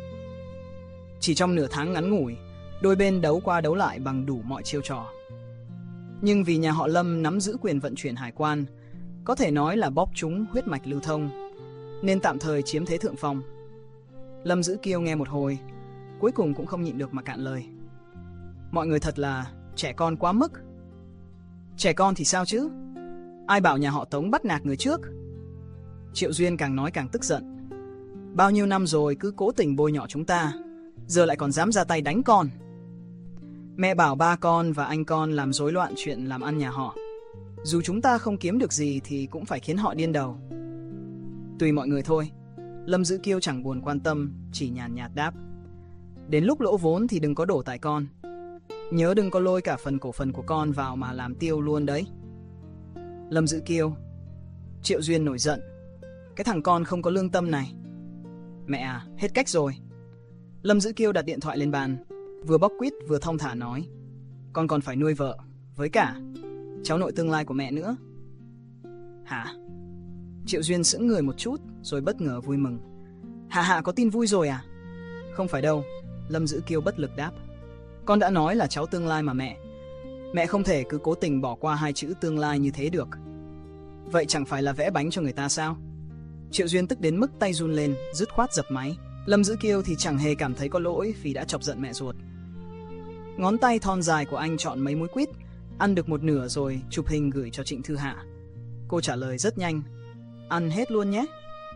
Chỉ trong nửa tháng ngắn ngủi, đôi bên đấu qua đấu lại bằng đủ mọi chiêu trò. Nhưng vì nhà họ Lâm nắm giữ quyền vận chuyển hải quan, có thể nói là bóp trúng huyết mạch lưu thông, nên tạm thời chiếm thế thượng phong. Lâm Dữ Kiêu nghe một hồi, cuối cùng cũng không nhịn được mà cạn lời. Mọi người thật là trẻ con quá mức. Trẻ con thì sao chứ? Ai bảo nhà họ Tống bắt nạt người trước? Triệu Duyên càng nói càng tức giận. Bao nhiêu năm rồi cứ cố tình bôi nhọ chúng ta, giờ lại còn dám ra tay đánh con. Mẹ bảo ba con và anh con làm rối loạn chuyện làm ăn nhà họ. Dù chúng ta không kiếm được gì thì cũng phải khiến họ điên đầu. Tùy mọi người thôi. Lâm Dữ Kiêu chẳng buồn quan tâm, chỉ nhàn nhạt đáp. Đến lúc lỗ vốn thì đừng có đổ tại con. Nhớ đừng có lôi cả phần cổ phần của con vào mà làm tiêu luôn đấy. Lâm Dữ Kiêu. Triệu Duyên nổi giận. Cái thằng con không có lương tâm này. Mẹ à, hết cách rồi. Lâm Dữ Kiêu đặt điện thoại lên bàn, vừa bóc quýt vừa thong thả nói. Con còn phải nuôi vợ, với cả cháu nội tương lai của mẹ nữa. Hả? Triệu Duyên sững người một chút rồi bất ngờ vui mừng. Hạ hạ có tin vui rồi à? Không phải đâu. Lâm Dữ Kiêu bất lực đáp. Con đã nói là cháu tương lai mà mẹ. Mẹ không thể cứ cố tình bỏ qua hai chữ tương lai như thế được. Vậy chẳng phải là vẽ bánh cho người ta sao? Triệu Duyên tức đến mức tay run lên, dứt khoát dập máy. Lâm Dữ Kiêu thì chẳng hề cảm thấy có lỗi vì đã chọc giận mẹ ruột. Ngón tay thon dài của anh chọn mấy múi quýt, ăn được một nửa rồi chụp hình gửi cho Trịnh Thư Hạ. Cô trả lời rất nhanh. Ăn hết luôn nhé.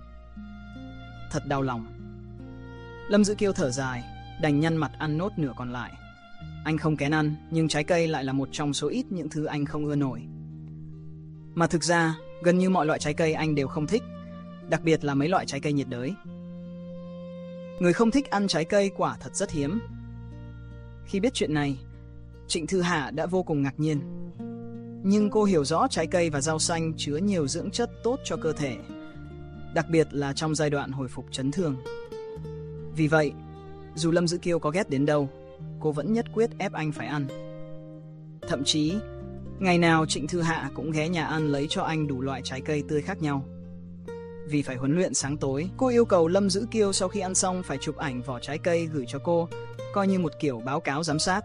Thật đau lòng. Lâm Dữ Kiêu thở dài, đành nhăn mặt ăn nốt nửa còn lại. Anh không kén ăn, nhưng trái cây lại là một trong số ít những thứ anh không ưa nổi. Mà thực ra, gần như mọi loại trái cây anh đều không thích, đặc biệt là mấy loại trái cây nhiệt đới. Người không thích ăn trái cây quả thật rất hiếm. Khi biết chuyện này, Trịnh Thư Hạ đã vô cùng ngạc nhiên. Nhưng cô hiểu rõ trái cây và rau xanh chứa nhiều dưỡng chất tốt cho cơ thể, đặc biệt là trong giai đoạn hồi phục chấn thương. Vì vậy, dù Lâm Dữ Kiêu có ghét đến đâu, cô vẫn nhất quyết ép anh phải ăn. Thậm chí, ngày nào Trịnh Thư Hạ cũng ghé nhà ăn lấy cho anh đủ loại trái cây tươi khác nhau. Vì phải huấn luyện sáng tối, cô yêu cầu Lâm Dữ Kiêu sau khi ăn xong phải chụp ảnh vỏ trái cây gửi cho cô, coi như một kiểu báo cáo giám sát.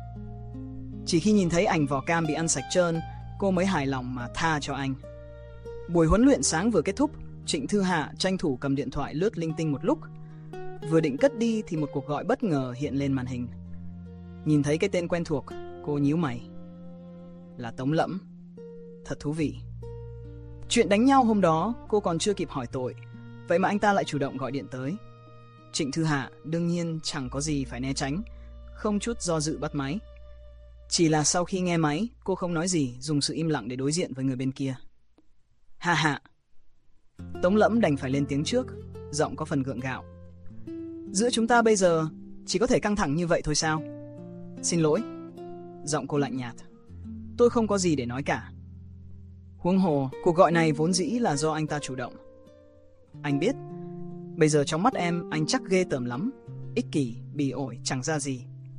Chỉ khi nhìn thấy ảnh vỏ cam bị ăn sạch trơn, cô mới hài lòng mà tha cho anh. Buổi huấn luyện sáng vừa kết thúc, Trịnh Thư Hạ tranh thủ cầm điện thoại lướt linh tinh một lúc. Vừa định cất đi thì một cuộc gọi bất ngờ hiện lên màn hình. Nhìn thấy cái tên quen thuộc, cô nhíu mày. Là Tống Lẫm. Thật thú vị. Chuyện đánh nhau hôm đó cô còn chưa kịp hỏi tội, vậy mà anh ta lại chủ động gọi điện tới. Trịnh Thư Hạ đương nhiên chẳng có gì phải né tránh, không chút do dự bắt máy. Chỉ là sau khi nghe máy, cô không nói gì, dùng sự im lặng để đối diện với người bên kia. Hạ hạ. Tống Lẫm đành phải lên tiếng trước, giọng có phần gượng gạo. Giữa chúng ta bây giờ chỉ có thể căng thẳng như vậy thôi sao? Xin lỗi. Giọng cô lạnh nhạt. Tôi không có gì để nói cả. Huống hồ, cuộc gọi này vốn dĩ là do anh ta chủ động. Anh biết, bây giờ trong mắt em anh chắc ghê tởm lắm, ích kỷ, bỉ ổi, chẳng ra gì.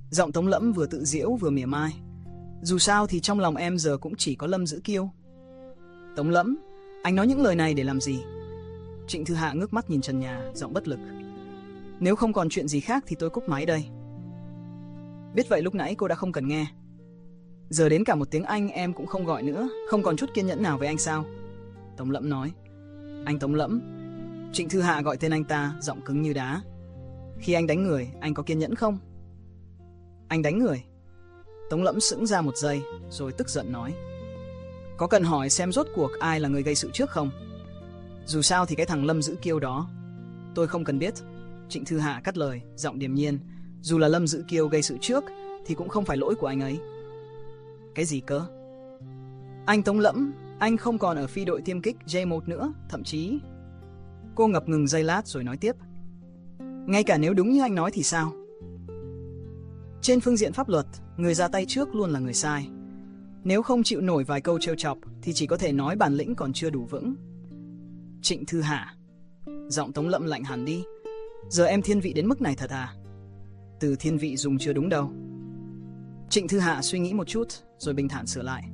Giọng Tống Lẫm vừa tự giễu vừa mỉa mai. Dù sao thì trong lòng em giờ cũng chỉ có Lâm Dữ Kiêu. Tống Lẫm, anh nói những lời này để làm gì? Trịnh Thư Hạ ngước mắt nhìn trần nhà, giọng bất lực. Nếu không còn chuyện gì khác thì tôi cúp máy đây. Biết vậy lúc nãy cô đã không cần nghe. Giờ đến cả một tiếng Anh em cũng không gọi nữa, không còn chút kiên nhẫn nào với anh sao? Tống Lẫm nói. Anh Tống Lẫm. Trịnh Thư Hạ gọi tên anh ta, giọng cứng như đá. Khi anh đánh người, anh có kiên nhẫn không? Anh đánh người? Tống Lẫm sững ra một giây, rồi tức giận nói. Có cần hỏi xem rốt cuộc ai là người gây sự trước không? Dù sao thì cái thằng Lâm Dữ Kiêu đó. Tôi không cần biết. Trịnh Thư Hạ cắt lời, giọng điềm nhiên. Dù là Lâm Dữ Kiêu gây sự trước thì cũng không phải lỗi của anh ấy. Cái gì cơ? Anh Tống Lẫm, anh không còn ở phi đội tiêm kích J một nữa, thậm chí... Cô ngập ngừng giây lát rồi nói tiếp. Ngay cả nếu đúng như anh nói thì sao? Trên phương diện pháp luật, người ra tay trước luôn là người sai. Nếu không chịu nổi vài câu trêu chọc thì chỉ có thể nói bản lĩnh còn chưa đủ vững. Trịnh Thư Hạ. Giọng Tống Lẫm lạnh hẳn đi. Giờ em thiên vị đến mức này thật à? Từ thiên vị dùng chưa đúng đâu. Trịnh Thư Hạ suy nghĩ một chút rồi bình thản sửa lại.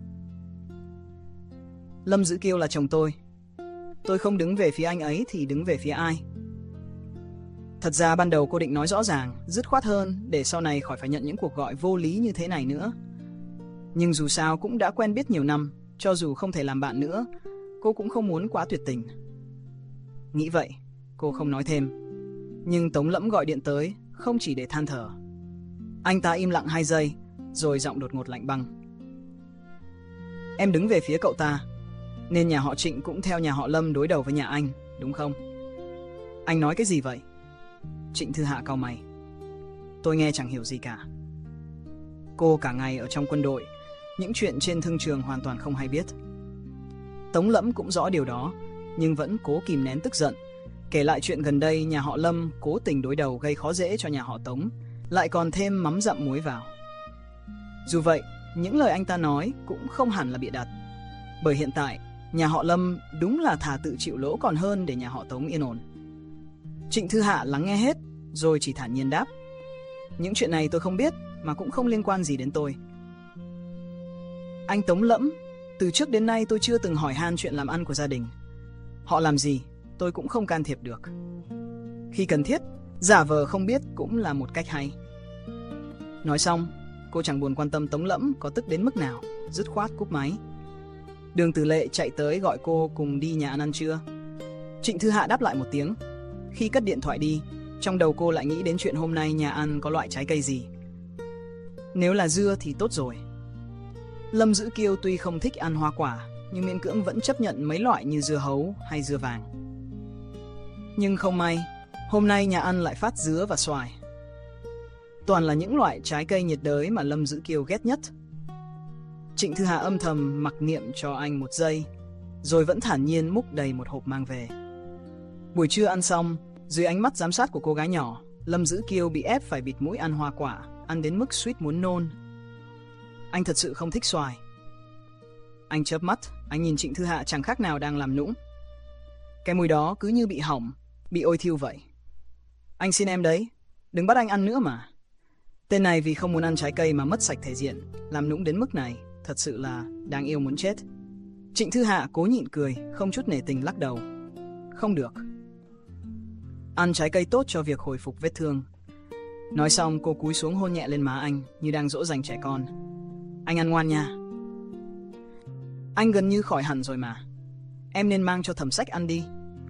Lâm Dữ Kiêu là chồng tôi. Tôi không đứng về phía anh ấy thì đứng về phía ai? Thật ra ban đầu cô định nói rõ ràng, dứt khoát hơn để sau này khỏi phải nhận những cuộc gọi vô lý như thế này nữa. Nhưng dù sao cũng đã quen biết nhiều năm, cho dù không thể làm bạn nữa, cô cũng không muốn quá tuyệt tình. Nghĩ vậy, cô không nói thêm. Nhưng Tống Lẫm gọi điện tới, không chỉ để than thở. Anh ta im lặng hai giây, rồi giọng đột ngột lạnh băng. Em đứng về phía cậu ta, nên nhà họ Trịnh cũng theo nhà họ Lâm đối đầu với nhà anh, đúng không? Anh nói cái gì vậy? Trịnh Thư Hạ cau mày. Tôi nghe chẳng hiểu gì cả. Cô cả ngày ở trong quân đội, những chuyện trên thương trường hoàn toàn không hay biết. Tống Lẫm cũng rõ điều đó, nhưng vẫn cố kìm nén tức giận, kể lại chuyện gần đây nhà họ Lâm cố tình đối đầu gây khó dễ cho nhà họ Tống, lại còn thêm mắm dặm muối vào. Dù vậy, những lời anh ta nói cũng không hẳn là bịa đặt, bởi hiện tại nhà họ Lâm đúng là thà tự chịu lỗ còn hơn để nhà họ Tống yên ổn. Trịnh Thư Hạ lắng nghe hết, rồi chỉ thản nhiên đáp. Những chuyện này tôi không biết, mà cũng không liên quan gì đến tôi. Anh Tống Lẫm, từ trước đến nay tôi chưa từng hỏi han chuyện làm ăn của gia đình. Họ làm gì, tôi cũng không can thiệp được. Khi cần thiết, giả vờ không biết cũng là một cách hay. Nói xong, cô chẳng buồn quan tâm Tống Lẫm có tức đến mức nào, dứt khoát cúp máy. Đường Tử Lệ chạy tới gọi cô cùng đi nhà ăn ăn trưa. Trịnh Thư Hạ đáp lại một tiếng. Khi cất điện thoại đi, trong đầu cô lại nghĩ đến chuyện hôm nay nhà ăn có loại trái cây gì. Nếu là dưa thì tốt rồi. Lâm Dữ Kiêu tuy không thích ăn hoa quả, nhưng miễn cưỡng vẫn chấp nhận mấy loại như dưa hấu hay dưa vàng. Nhưng không may, hôm nay nhà ăn lại phát dứa và xoài. Toàn là những loại trái cây nhiệt đới mà Lâm Dữ Kiêu ghét nhất. Trịnh Thư Hạ âm thầm mặc niệm cho anh một giây, rồi vẫn thản nhiên múc đầy một hộp mang về. Buổi trưa ăn xong, dưới ánh mắt giám sát của cô gái nhỏ, Lâm Dữ Kiêu bị ép phải bịt mũi ăn hoa quả, ăn đến mức suýt muốn nôn. Anh thật sự không thích xoài. Anh chớp mắt, anh nhìn Trịnh Thư Hạ chẳng khác nào đang làm nũng. Cái mùi đó cứ như bị hỏng, bị ôi thiêu vậy. Anh xin em đấy, đừng bắt anh ăn nữa mà. Tên này vì không muốn ăn trái cây mà mất sạch thể diện, làm nũng đến mức này, thật sự là đáng yêu muốn chết. Trịnh Thư Hạ cố nhịn cười, không chút nể tình lắc đầu. Không được. Ăn trái cây tốt cho việc hồi phục vết thương. Nói xong cô cúi xuống hôn nhẹ lên má anh như đang dỗ dành trẻ con. Anh ăn ngoan nha. Anh gần như khỏi hẳn rồi mà. Em nên mang cho Thẩm Sách ăn đi.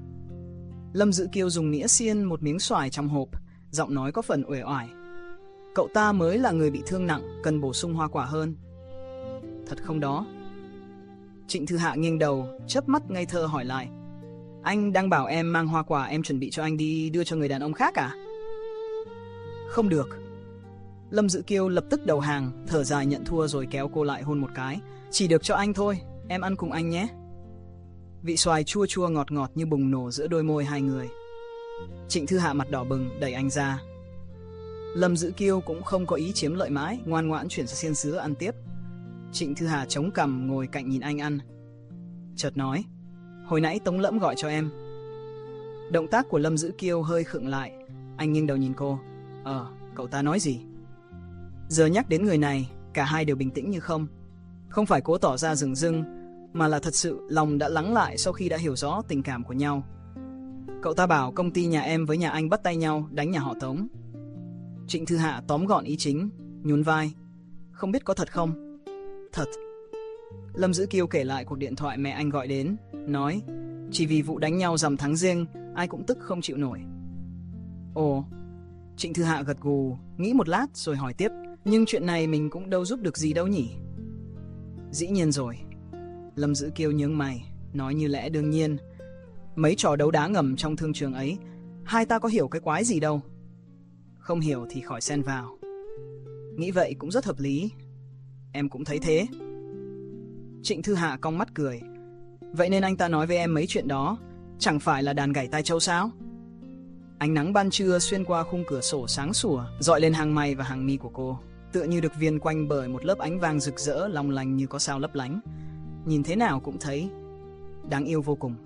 Lâm Dữ Kiêu dùng nĩa xiên một miếng xoài trong hộp, giọng nói có phần uể oải. Cậu ta mới là người bị thương nặng, cần bổ sung hoa quả hơn. Thật không đó? Trịnh Thư Hạ nghiêng đầu, chớp mắt ngây thơ hỏi lại. Anh đang bảo em mang hoa quả em chuẩn bị cho anh đi đưa cho người đàn ông khác à? Không được. Lâm Dữ Kiêu lập tức đầu hàng, thở dài nhận thua rồi kéo cô lại hôn một cái. Chỉ được cho anh thôi, em ăn cùng anh nhé. Vị xoài chua chua ngọt ngọt như bùng nổ giữa đôi môi hai người. Trịnh Thư Hạ mặt đỏ bừng đẩy anh ra. Lâm Dữ Kiêu cũng không có ý chiếm lợi mãi, ngoan ngoãn chuyển sang xiên sứa ăn tiếp. Trịnh Thư Hà chống cằm ngồi cạnh nhìn anh ăn. Chợt nói, hồi nãy Tống Lẫm gọi cho em. Động tác của Lâm Dữ Kiêu hơi khựng lại. Anh nghiêng đầu nhìn cô. Ờ, cậu ta nói gì? Giờ nhắc đến người này, cả hai đều bình tĩnh như không. Không phải cố tỏ ra dửng dưng, mà là thật sự lòng đã lắng lại sau khi đã hiểu rõ tình cảm của nhau. Cậu ta bảo công ty nhà em với nhà anh bắt tay nhau đánh nhà họ Tống. Trịnh Thư Hạ tóm gọn ý chính, nhún vai. Không biết có thật không? Thật. Lâm Dữ Kiêu kể lại cuộc điện thoại mẹ anh gọi đến, nói chỉ vì vụ đánh nhau rằm tháng Giêng, ai cũng tức không chịu nổi. Ồ. Trịnh Thư Hạ gật gù, nghĩ một lát rồi hỏi tiếp. Nhưng chuyện này mình cũng đâu giúp được gì đâu nhỉ? Dĩ nhiên rồi. Lâm Dữ Kiêu nhướng mày, nói như lẽ đương nhiên. Mấy trò đấu đá ngầm trong thương trường ấy, hai ta có hiểu cái quái gì đâu. Không hiểu thì khỏi xen vào. Nghĩ vậy cũng rất hợp lý. Em cũng thấy thế. Trịnh Thư Hạ cong mắt cười. Vậy nên anh ta nói với em mấy chuyện đó chẳng phải là đàn gảy tai châu sao? Ánh nắng ban trưa xuyên qua khung cửa sổ sáng sủa, dọi lên hàng mày và hàng mi của cô, tựa như được viền quanh bởi một lớp ánh vàng rực rỡ long lanh như có sao lấp lánh. Nhìn thế nào cũng thấy đáng yêu vô cùng.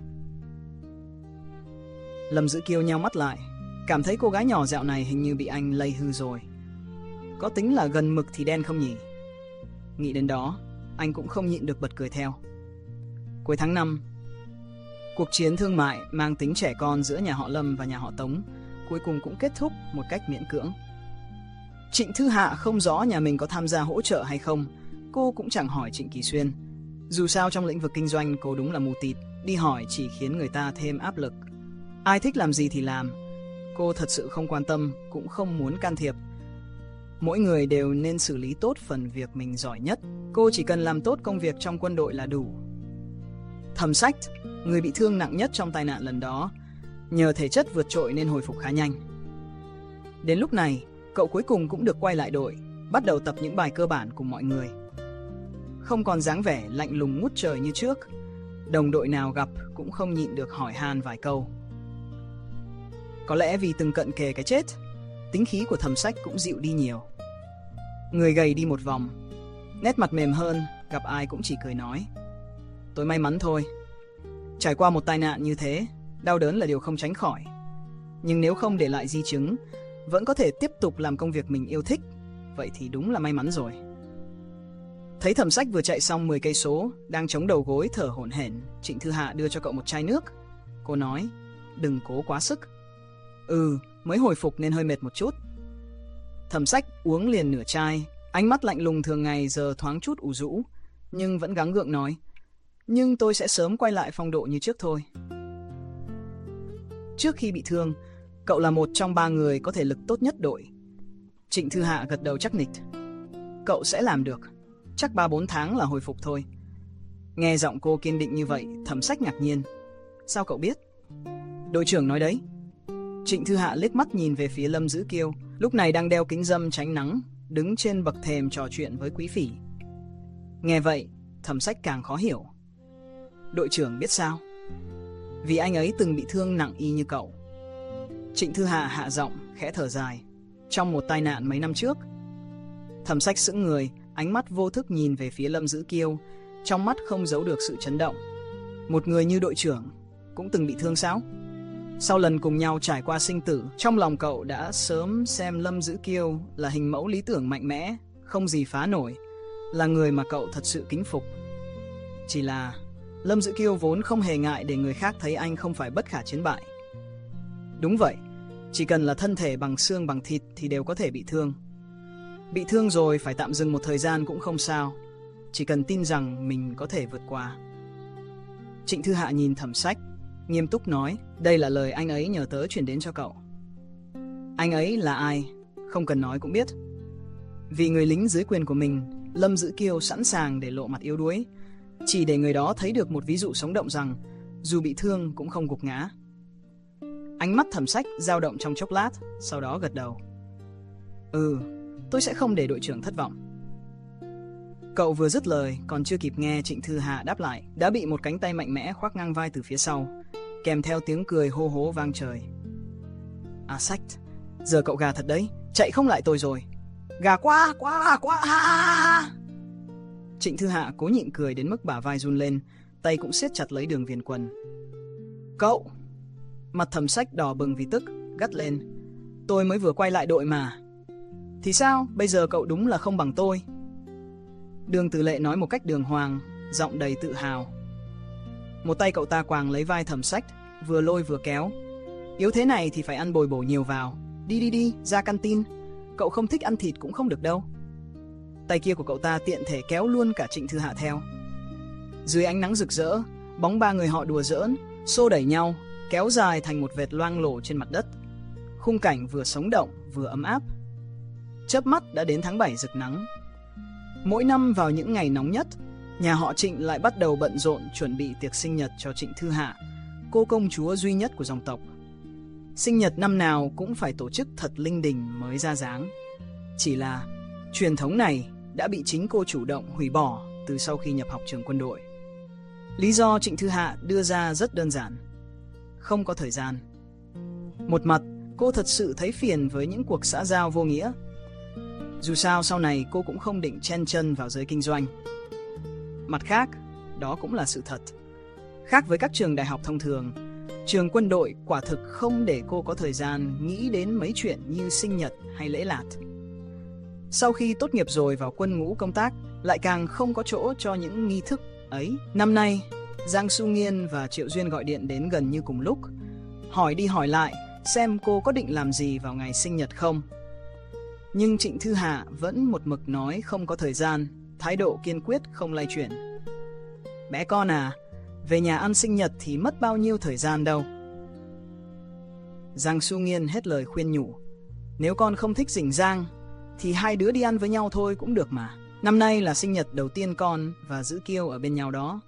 Lâm Dữ Kiêu nheo mắt lại, cảm thấy cô gái nhỏ dạo này hình như bị anh lây hư rồi. Có tính là gần mực thì đen không nhỉ? Nghĩ đến đó, anh cũng không nhịn được bật cười theo. Cuối tháng năm, cuộc chiến thương mại mang tính trẻ con giữa nhà họ Lâm và nhà họ Tống cuối cùng cũng kết thúc một cách miễn cưỡng. Trịnh Thư Hạ không rõ nhà mình có tham gia hỗ trợ hay không, cô cũng chẳng hỏi Trịnh Kỳ Xuyên. Dù sao trong lĩnh vực kinh doanh cô đúng là mù tịt, đi hỏi chỉ khiến người ta thêm áp lực. Ai thích làm gì thì làm, cô thật sự không quan tâm, cũng không muốn can thiệp. Mỗi người đều nên xử lý tốt phần việc mình giỏi nhất, cô chỉ cần làm tốt công việc trong quân đội là đủ. Thẩm Sách, người bị thương nặng nhất trong tai nạn lần đó, nhờ thể chất vượt trội nên hồi phục khá nhanh. Đến lúc này, cậu cuối cùng cũng được quay lại đội, bắt đầu tập những bài cơ bản cùng mọi người. Không còn dáng vẻ lạnh lùng ngút trời như trước, đồng đội nào gặp cũng không nhịn được hỏi han vài câu. Có lẽ vì từng cận kề cái chết, tính khí của Thẩm Sách cũng dịu đi nhiều. Người gầy đi một vòng, nét mặt mềm hơn, gặp ai cũng chỉ cười nói. Tôi may mắn thôi. Trải qua một tai nạn như thế, đau đớn là điều không tránh khỏi. Nhưng nếu không để lại di chứng, vẫn có thể tiếp tục làm công việc mình yêu thích, vậy thì đúng là may mắn rồi. Thấy Thẩm Sách vừa chạy xong mười cây số, đang chống đầu gối thở hổn hển, Trịnh Thư Hạ đưa cho cậu một chai nước. Cô nói, đừng cố quá sức. Ừ, mới hồi phục nên hơi mệt một chút. Thẩm Sách uống liền nửa chai, ánh mắt lạnh lùng thường ngày giờ thoáng chút ủ rũ, nhưng vẫn gắng gượng nói, nhưng tôi sẽ sớm quay lại phong độ như trước thôi. Trước khi bị thương, cậu là một trong ba người có thể lực tốt nhất đội. Trịnh Thư Hạ gật đầu chắc nịch. Cậu sẽ làm được, chắc ba bốn tháng là hồi phục thôi. Nghe giọng cô kiên định như vậy, Thẩm Sách ngạc nhiên. Sao cậu biết? Đội trưởng nói đấy. Trịnh Thư Hạ liếc mắt nhìn về phía Lâm Dữ Kiêu, lúc này đang đeo kính râm tránh nắng, đứng trên bậc thềm trò chuyện với Quý Phỉ. Nghe vậy, Thẩm Sách càng khó hiểu. Đội trưởng biết sao? Vì anh ấy từng bị thương nặng y như cậu. Trịnh Thư Hạ hạ giọng, khẽ thở dài. Trong một tai nạn mấy năm trước. Thẩm Sách sững người, ánh mắt vô thức nhìn về phía Lâm Dữ Kiêu, trong mắt không giấu được sự chấn động. Một người như đội trưởng cũng từng bị thương sao? Sau lần cùng nhau trải qua sinh tử, trong lòng cậu đã sớm xem Lâm Dữ Kiêu là hình mẫu lý tưởng mạnh mẽ, không gì phá nổi, là người mà cậu thật sự kính phục. Chỉ là Lâm Dữ Kiêu vốn không hề ngại để người khác thấy anh không phải bất khả chiến bại. Đúng vậy, chỉ cần là thân thể bằng xương bằng thịt thì đều có thể bị thương. Bị thương rồi phải tạm dừng một thời gian cũng không sao, chỉ cần tin rằng mình có thể vượt qua. Trịnh Thư Hạ nhìn Thẩm Sách, nghiêm túc nói, đây là lời anh ấy nhờ tớ chuyển đến cho cậu. Anh ấy là ai? Không cần nói cũng biết. Vì người lính dưới quyền của mình, Lâm Dữ Kiêu sẵn sàng để lộ mặt yếu đuối, chỉ để người đó thấy được một ví dụ sống động rằng dù bị thương cũng không gục ngã. Ánh mắt Thẩm Sách dao động trong chốc lát, sau đó gật đầu. Ừ, tôi sẽ không để đội trưởng thất vọng. Cậu vừa dứt lời, còn chưa kịp nghe Trịnh Thư Hạ đáp lại, đã bị một cánh tay mạnh mẽ khoác ngang vai từ phía sau, kèm theo tiếng cười hô hố vang trời. À Sách, giờ cậu gà thật đấy, chạy không lại tôi rồi. Gà quá, quá, quá. Trịnh Thư Hạ cố nhịn cười đến mức bả vai run lên, tay cũng siết chặt lấy đường viền quần. Cậu! Mặt Thẩm Sách đỏ bừng vì tức, gắt lên. Tôi mới vừa quay lại đội mà. Thì sao, bây giờ cậu đúng là không bằng tôi. Đường Tử Lệ nói một cách đường hoàng, giọng đầy tự hào. Một tay cậu ta quàng lấy vai Thẩm Sách, vừa lôi vừa kéo. Yếu thế này thì phải ăn bồi bổ nhiều vào. Đi đi đi, ra canteen. Cậu không thích ăn thịt cũng không được đâu. Tay kia của cậu ta tiện thể kéo luôn cả Trịnh Thư Hạ theo. Dưới ánh nắng rực rỡ, bóng ba người họ đùa giỡn, xô đẩy nhau, kéo dài thành một vệt loang lổ trên mặt đất. Khung cảnh vừa sống động vừa ấm áp. Chớp mắt đã đến tháng bảy rực nắng. Mỗi năm vào những ngày nóng nhất, nhà họ Trịnh lại bắt đầu bận rộn chuẩn bị tiệc sinh nhật cho Trịnh Thư Hạ, cô công chúa duy nhất của dòng tộc. Sinh nhật năm nào cũng phải tổ chức thật linh đình mới ra dáng. Chỉ là truyền thống này đã bị chính cô chủ động hủy bỏ từ sau khi nhập học trường quân đội. Lý do Trịnh Thư Hạ đưa ra rất đơn giản: không có thời gian. Một mặt, cô thật sự thấy phiền với những cuộc xã giao vô nghĩa. Dù sao sau này cô cũng không định chen chân vào giới kinh doanh. Mặt khác, đó cũng là sự thật. Khác với các trường đại học thông thường, trường quân đội quả thực không để cô có thời gian nghĩ đến mấy chuyện như sinh nhật hay lễ lạt. Sau khi tốt nghiệp rồi vào quân ngũ công tác, lại càng không có chỗ cho những nghi thức ấy. Năm nay, Giang Su Nghiên và Triệu Duyên gọi điện đến gần như cùng lúc, hỏi đi hỏi lại xem cô có định làm gì vào ngày sinh nhật không. Nhưng Trịnh Thư Hạ vẫn một mực nói không có thời gian, thái độ kiên quyết không lay chuyển. Bé con à, về nhà ăn sinh nhật thì mất bao nhiêu thời gian đâu. Giang Su Nghiên hết lời khuyên nhủ. Nếu con không thích rình rang thì hai đứa đi ăn với nhau thôi cũng được mà. Năm nay là sinh nhật đầu tiên con và Dữ Kiêu ở bên nhau đó.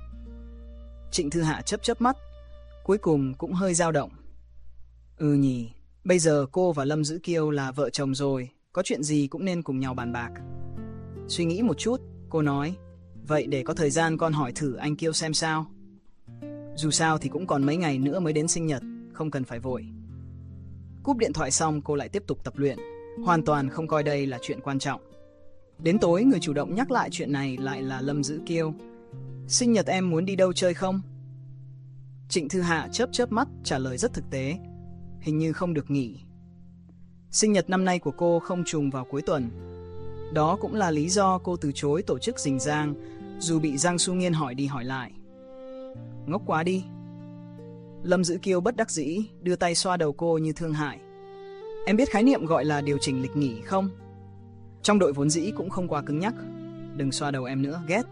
Trịnh Thư Hạ chớp chớp mắt, cuối cùng cũng hơi dao động. Ừ nhỉ, bây giờ cô và Lâm Dữ Kiêu là vợ chồng rồi, có chuyện gì cũng nên cùng nhau bàn bạc. Suy nghĩ một chút, cô nói, vậy để có thời gian con hỏi thử anh Kiêu xem sao. Dù sao thì cũng còn mấy ngày nữa mới đến sinh nhật, không cần phải vội. Cúp điện thoại xong cô lại tiếp tục tập luyện, hoàn toàn không coi đây là chuyện quan trọng. Đến tối người chủ động nhắc lại chuyện này lại là Lâm Dữ Kiêu. Sinh nhật em muốn đi đâu chơi không? Trịnh Thư Hạ chớp chớp mắt trả lời rất thực tế. Hình như không được nghỉ. Sinh nhật năm nay của cô không trùng vào cuối tuần. Đó cũng là lý do cô từ chối tổ chức rình rang, dù bị Giang Su Nghiên hỏi đi hỏi lại. Ngốc quá đi. Lâm Dữ Kiêu bất đắc dĩ đưa tay xoa đầu cô như thương hại. Em biết khái niệm gọi là điều chỉnh lịch nghỉ không? Trong đội vốn dĩ cũng không quá cứng nhắc. Đừng xoa đầu em nữa, ghét.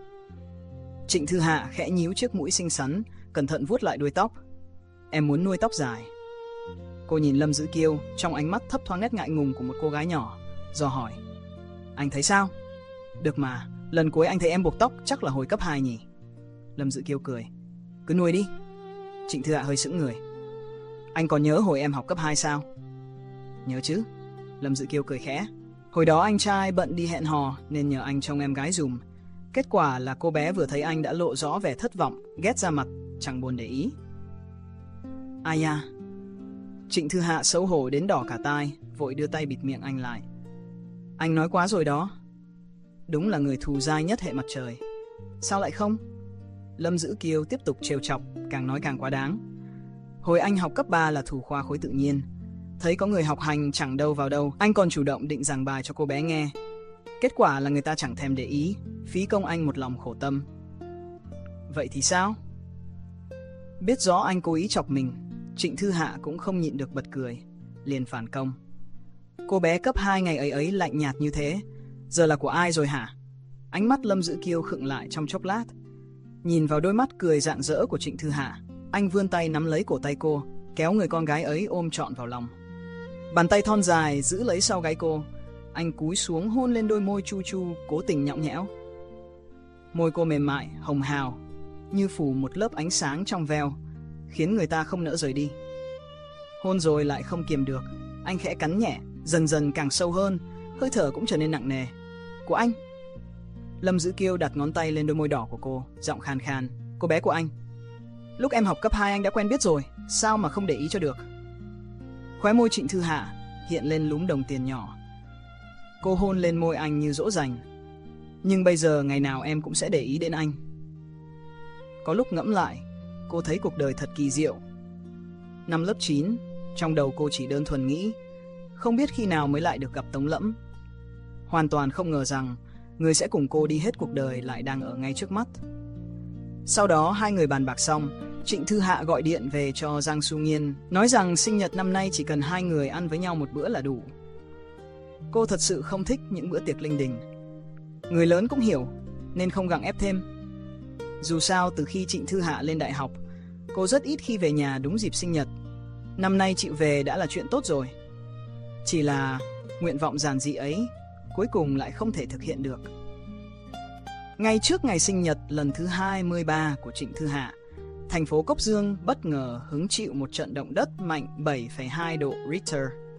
Trịnh Thư Hạ khẽ nhíu chiếc mũi xinh xắn, cẩn thận vuốt lại đuôi tóc. Em muốn nuôi tóc dài. Cô nhìn Lâm Dữ Kiêu, trong ánh mắt thấp thoáng nét ngại ngùng của một cô gái nhỏ, dò hỏi. Anh thấy sao? Được mà, lần cuối anh thấy em buộc tóc chắc là hồi cấp hai nhỉ? Lâm Dữ Kiêu cười. Cứ nuôi đi. Trịnh Thư Hạ hơi sững người. Anh còn nhớ hồi em học cấp hai sao? Nhớ chứ. Lâm Dữ Kiêu cười khẽ. Hồi đó anh trai bận đi hẹn hò nên nhờ anh trông em gái dùm. Kết quả là cô bé vừa thấy anh đã lộ rõ vẻ thất vọng, ghét ra mặt, chẳng buồn để ý. Ai à? Trịnh Thư Hạ xấu hổ đến đỏ cả tai, vội đưa tay bịt miệng anh lại. Anh nói quá rồi đó. Đúng là người thù dai nhất hệ mặt trời. Sao lại không? Lâm Dữ Kiêu tiếp tục trêu chọc, càng nói càng quá đáng. Hồi anh học cấp ba là thủ khoa khối tự nhiên. Thấy có người học hành chẳng đâu vào đâu, anh còn chủ động định giảng bài cho cô bé nghe. Kết quả là người ta chẳng thèm để ý, phí công anh một lòng khổ tâm. Vậy thì sao? Biết rõ anh cố ý chọc mình, Trịnh Thư Hạ cũng không nhịn được bật cười, liền phản công. Cô bé cấp hai ngày ấy ấy lạnh nhạt như thế, giờ là của ai rồi hả? Ánh mắt Lâm Dữ Kiêu khựng lại trong chốc lát. Nhìn vào đôi mắt cười rạng rỡ của Trịnh Thư Hạ, anh vươn tay nắm lấy cổ tay cô, kéo người con gái ấy ôm trọn vào lòng. Bàn tay thon dài giữ lấy sau gáy cô, anh cúi xuống hôn lên đôi môi chu chu, cố tình nhõng nhẽo. Môi cô mềm mại, hồng hào, như phủ một lớp ánh sáng trong veo, khiến người ta không nỡ rời đi. Hôn rồi lại không kiềm được, anh khẽ cắn nhẹ, dần dần càng sâu hơn, hơi thở cũng trở nên nặng nề. Của anh. Lâm Dữ Kiêu đặt ngón tay lên đôi môi đỏ của cô, giọng khan khan. Cô bé của anh. Lúc em học cấp hai anh đã quen biết rồi, sao mà không để ý cho được? Khóe môi Trịnh Thư Hạ hiện lên lúm đồng tiền nhỏ. Cô hôn lên môi anh như dỗ dành. Nhưng bây giờ ngày nào em cũng sẽ để ý đến anh. Có lúc ngẫm lại, cô thấy cuộc đời thật kỳ diệu. Năm lớp chín, trong đầu cô chỉ đơn thuần nghĩ không biết khi nào mới lại được gặp Tống Lẫm. Hoàn toàn không ngờ rằng người sẽ cùng cô đi hết cuộc đời lại đang ở ngay trước mắt. Sau đó hai người bàn bạc xong, Trịnh Thư Hạ gọi điện về cho Giang Su Nghiên, nói rằng sinh nhật năm nay chỉ cần hai người ăn với nhau một bữa là đủ. Cô thật sự không thích những bữa tiệc linh đình. Người lớn cũng hiểu, nên không gặng ép thêm. Dù sao từ khi Trịnh Thư Hạ lên đại học, cô rất ít khi về nhà đúng dịp sinh nhật. Năm nay chịu về đã là chuyện tốt rồi. Chỉ là nguyện vọng giản dị ấy cuối cùng lại không thể thực hiện được. Ngay trước ngày sinh nhật lần thứ hai mươi ba của Trịnh Thư Hạ, thành phố Cốc Dương bất ngờ hứng chịu một trận động đất mạnh bảy phẩy hai độ Richter.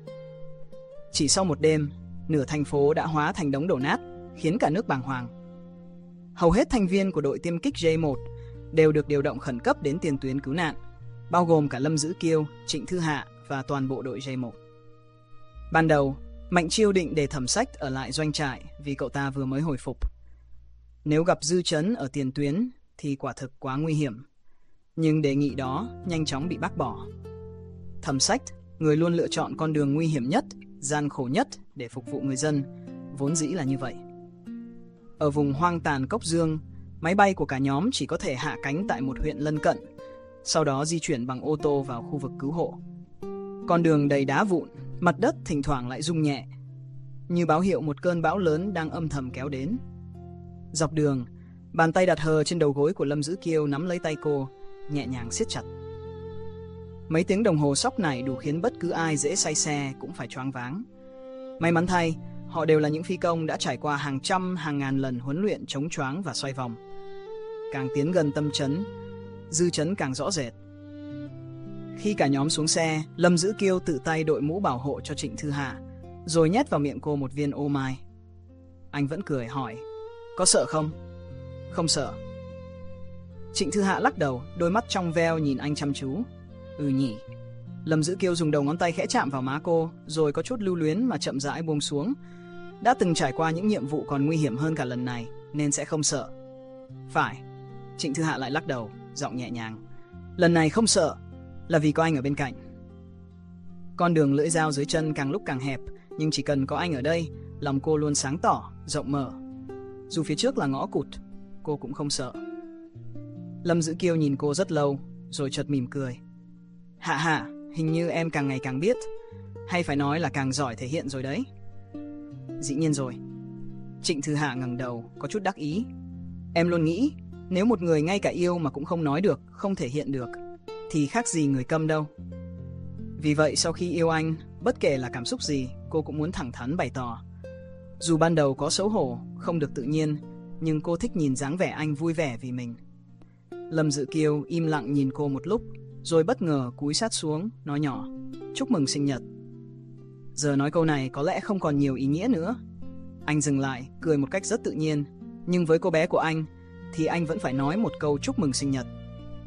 Chỉ sau một đêm, nửa thành phố đã hóa thành đống đổ nát, khiến cả nước bàng hoàng. Hầu hết thành viên của đội tiêm kích J một đều được điều động khẩn cấp đến tiền tuyến cứu nạn, bao gồm cả Lâm Dữ Kiêu, Trịnh Thư Hạ và toàn bộ đội J một. Ban đầu, Mạnh Chiêu định để Thẩm Sách ở lại doanh trại vì cậu ta vừa mới hồi phục. Nếu gặp dư chấn ở tiền tuyến thì quả thực quá nguy hiểm. Nhưng đề nghị đó nhanh chóng bị bác bỏ. Thẩm Sách, người luôn lựa chọn con đường nguy hiểm nhất, gian khổ nhất để phục vụ người dân, vốn dĩ là như vậy. Ở vùng hoang tàn Cốc Dương, máy bay của cả nhóm chỉ có thể hạ cánh tại một huyện lân cận, sau đó di chuyển bằng ô tô vào khu vực cứu hộ. Con đường đầy đá vụn, mặt đất thỉnh thoảng lại rung nhẹ, như báo hiệu một cơn bão lớn đang âm thầm kéo đến. Dọc đường, bàn tay đặt hờ trên đầu gối của Lâm Dữ Kiêu nắm lấy tay cô, nhẹ nhàng siết chặt. Mấy tiếng đồng hồ sóc này đủ khiến bất cứ ai dễ say xe cũng phải choáng váng. May mắn thay, họ đều là những phi công đã trải qua hàng trăm, hàng ngàn lần huấn luyện chống choáng và xoay vòng. Càng tiến gần tâm chấn, dư chấn càng rõ rệt. Khi cả nhóm xuống xe, Lâm Dữ Kiêu tự tay đội mũ bảo hộ cho Trịnh Thư Hạ, rồi nhét vào miệng cô một viên ô mai. Anh vẫn cười hỏi, có sợ không? Không sợ. Trịnh Thư Hạ lắc đầu, đôi mắt trong veo nhìn anh chăm chú. Ừ nhỉ. Lâm Dữ Kiêu dùng đầu ngón tay khẽ chạm vào má cô, rồi có chút lưu luyến mà chậm rãi buông xuống. Đã từng trải qua những nhiệm vụ còn nguy hiểm hơn cả lần này, nên sẽ không sợ. Phải. Trịnh Thư Hạ lại lắc đầu, giọng nhẹ nhàng. Lần này không sợ, là vì có anh ở bên cạnh. Con đường lưỡi dao dưới chân càng lúc càng hẹp, nhưng chỉ cần có anh ở đây, lòng cô luôn sáng tỏ, rộng mở. Dù phía trước là ngõ cụt, cô cũng không sợ. Lâm Dữ Kiêu nhìn cô rất lâu, rồi chợt mỉm cười. Hạ Hạ, hình như em càng ngày càng biết, hay phải nói là càng giỏi thể hiện rồi đấy. Dĩ nhiên rồi. Trịnh Thư Hạ ngẩng đầu, có chút đắc ý. Em luôn nghĩ, nếu một người ngay cả yêu mà cũng không nói được, không thể hiện được, thì khác gì người câm đâu. Vì vậy sau khi yêu anh, bất kể là cảm xúc gì, cô cũng muốn thẳng thắn bày tỏ. Dù ban đầu có xấu hổ, không được tự nhiên, nhưng cô thích nhìn dáng vẻ anh vui vẻ vì mình. Lâm Dữ Kiêu im lặng nhìn cô một lúc, rồi bất ngờ cúi sát xuống, nói nhỏ, chúc mừng sinh nhật. Giờ nói câu này có lẽ không còn nhiều ý nghĩa nữa. Anh dừng lại, cười một cách rất tự nhiên, nhưng với cô bé của anh, thì anh vẫn phải nói một câu chúc mừng sinh nhật.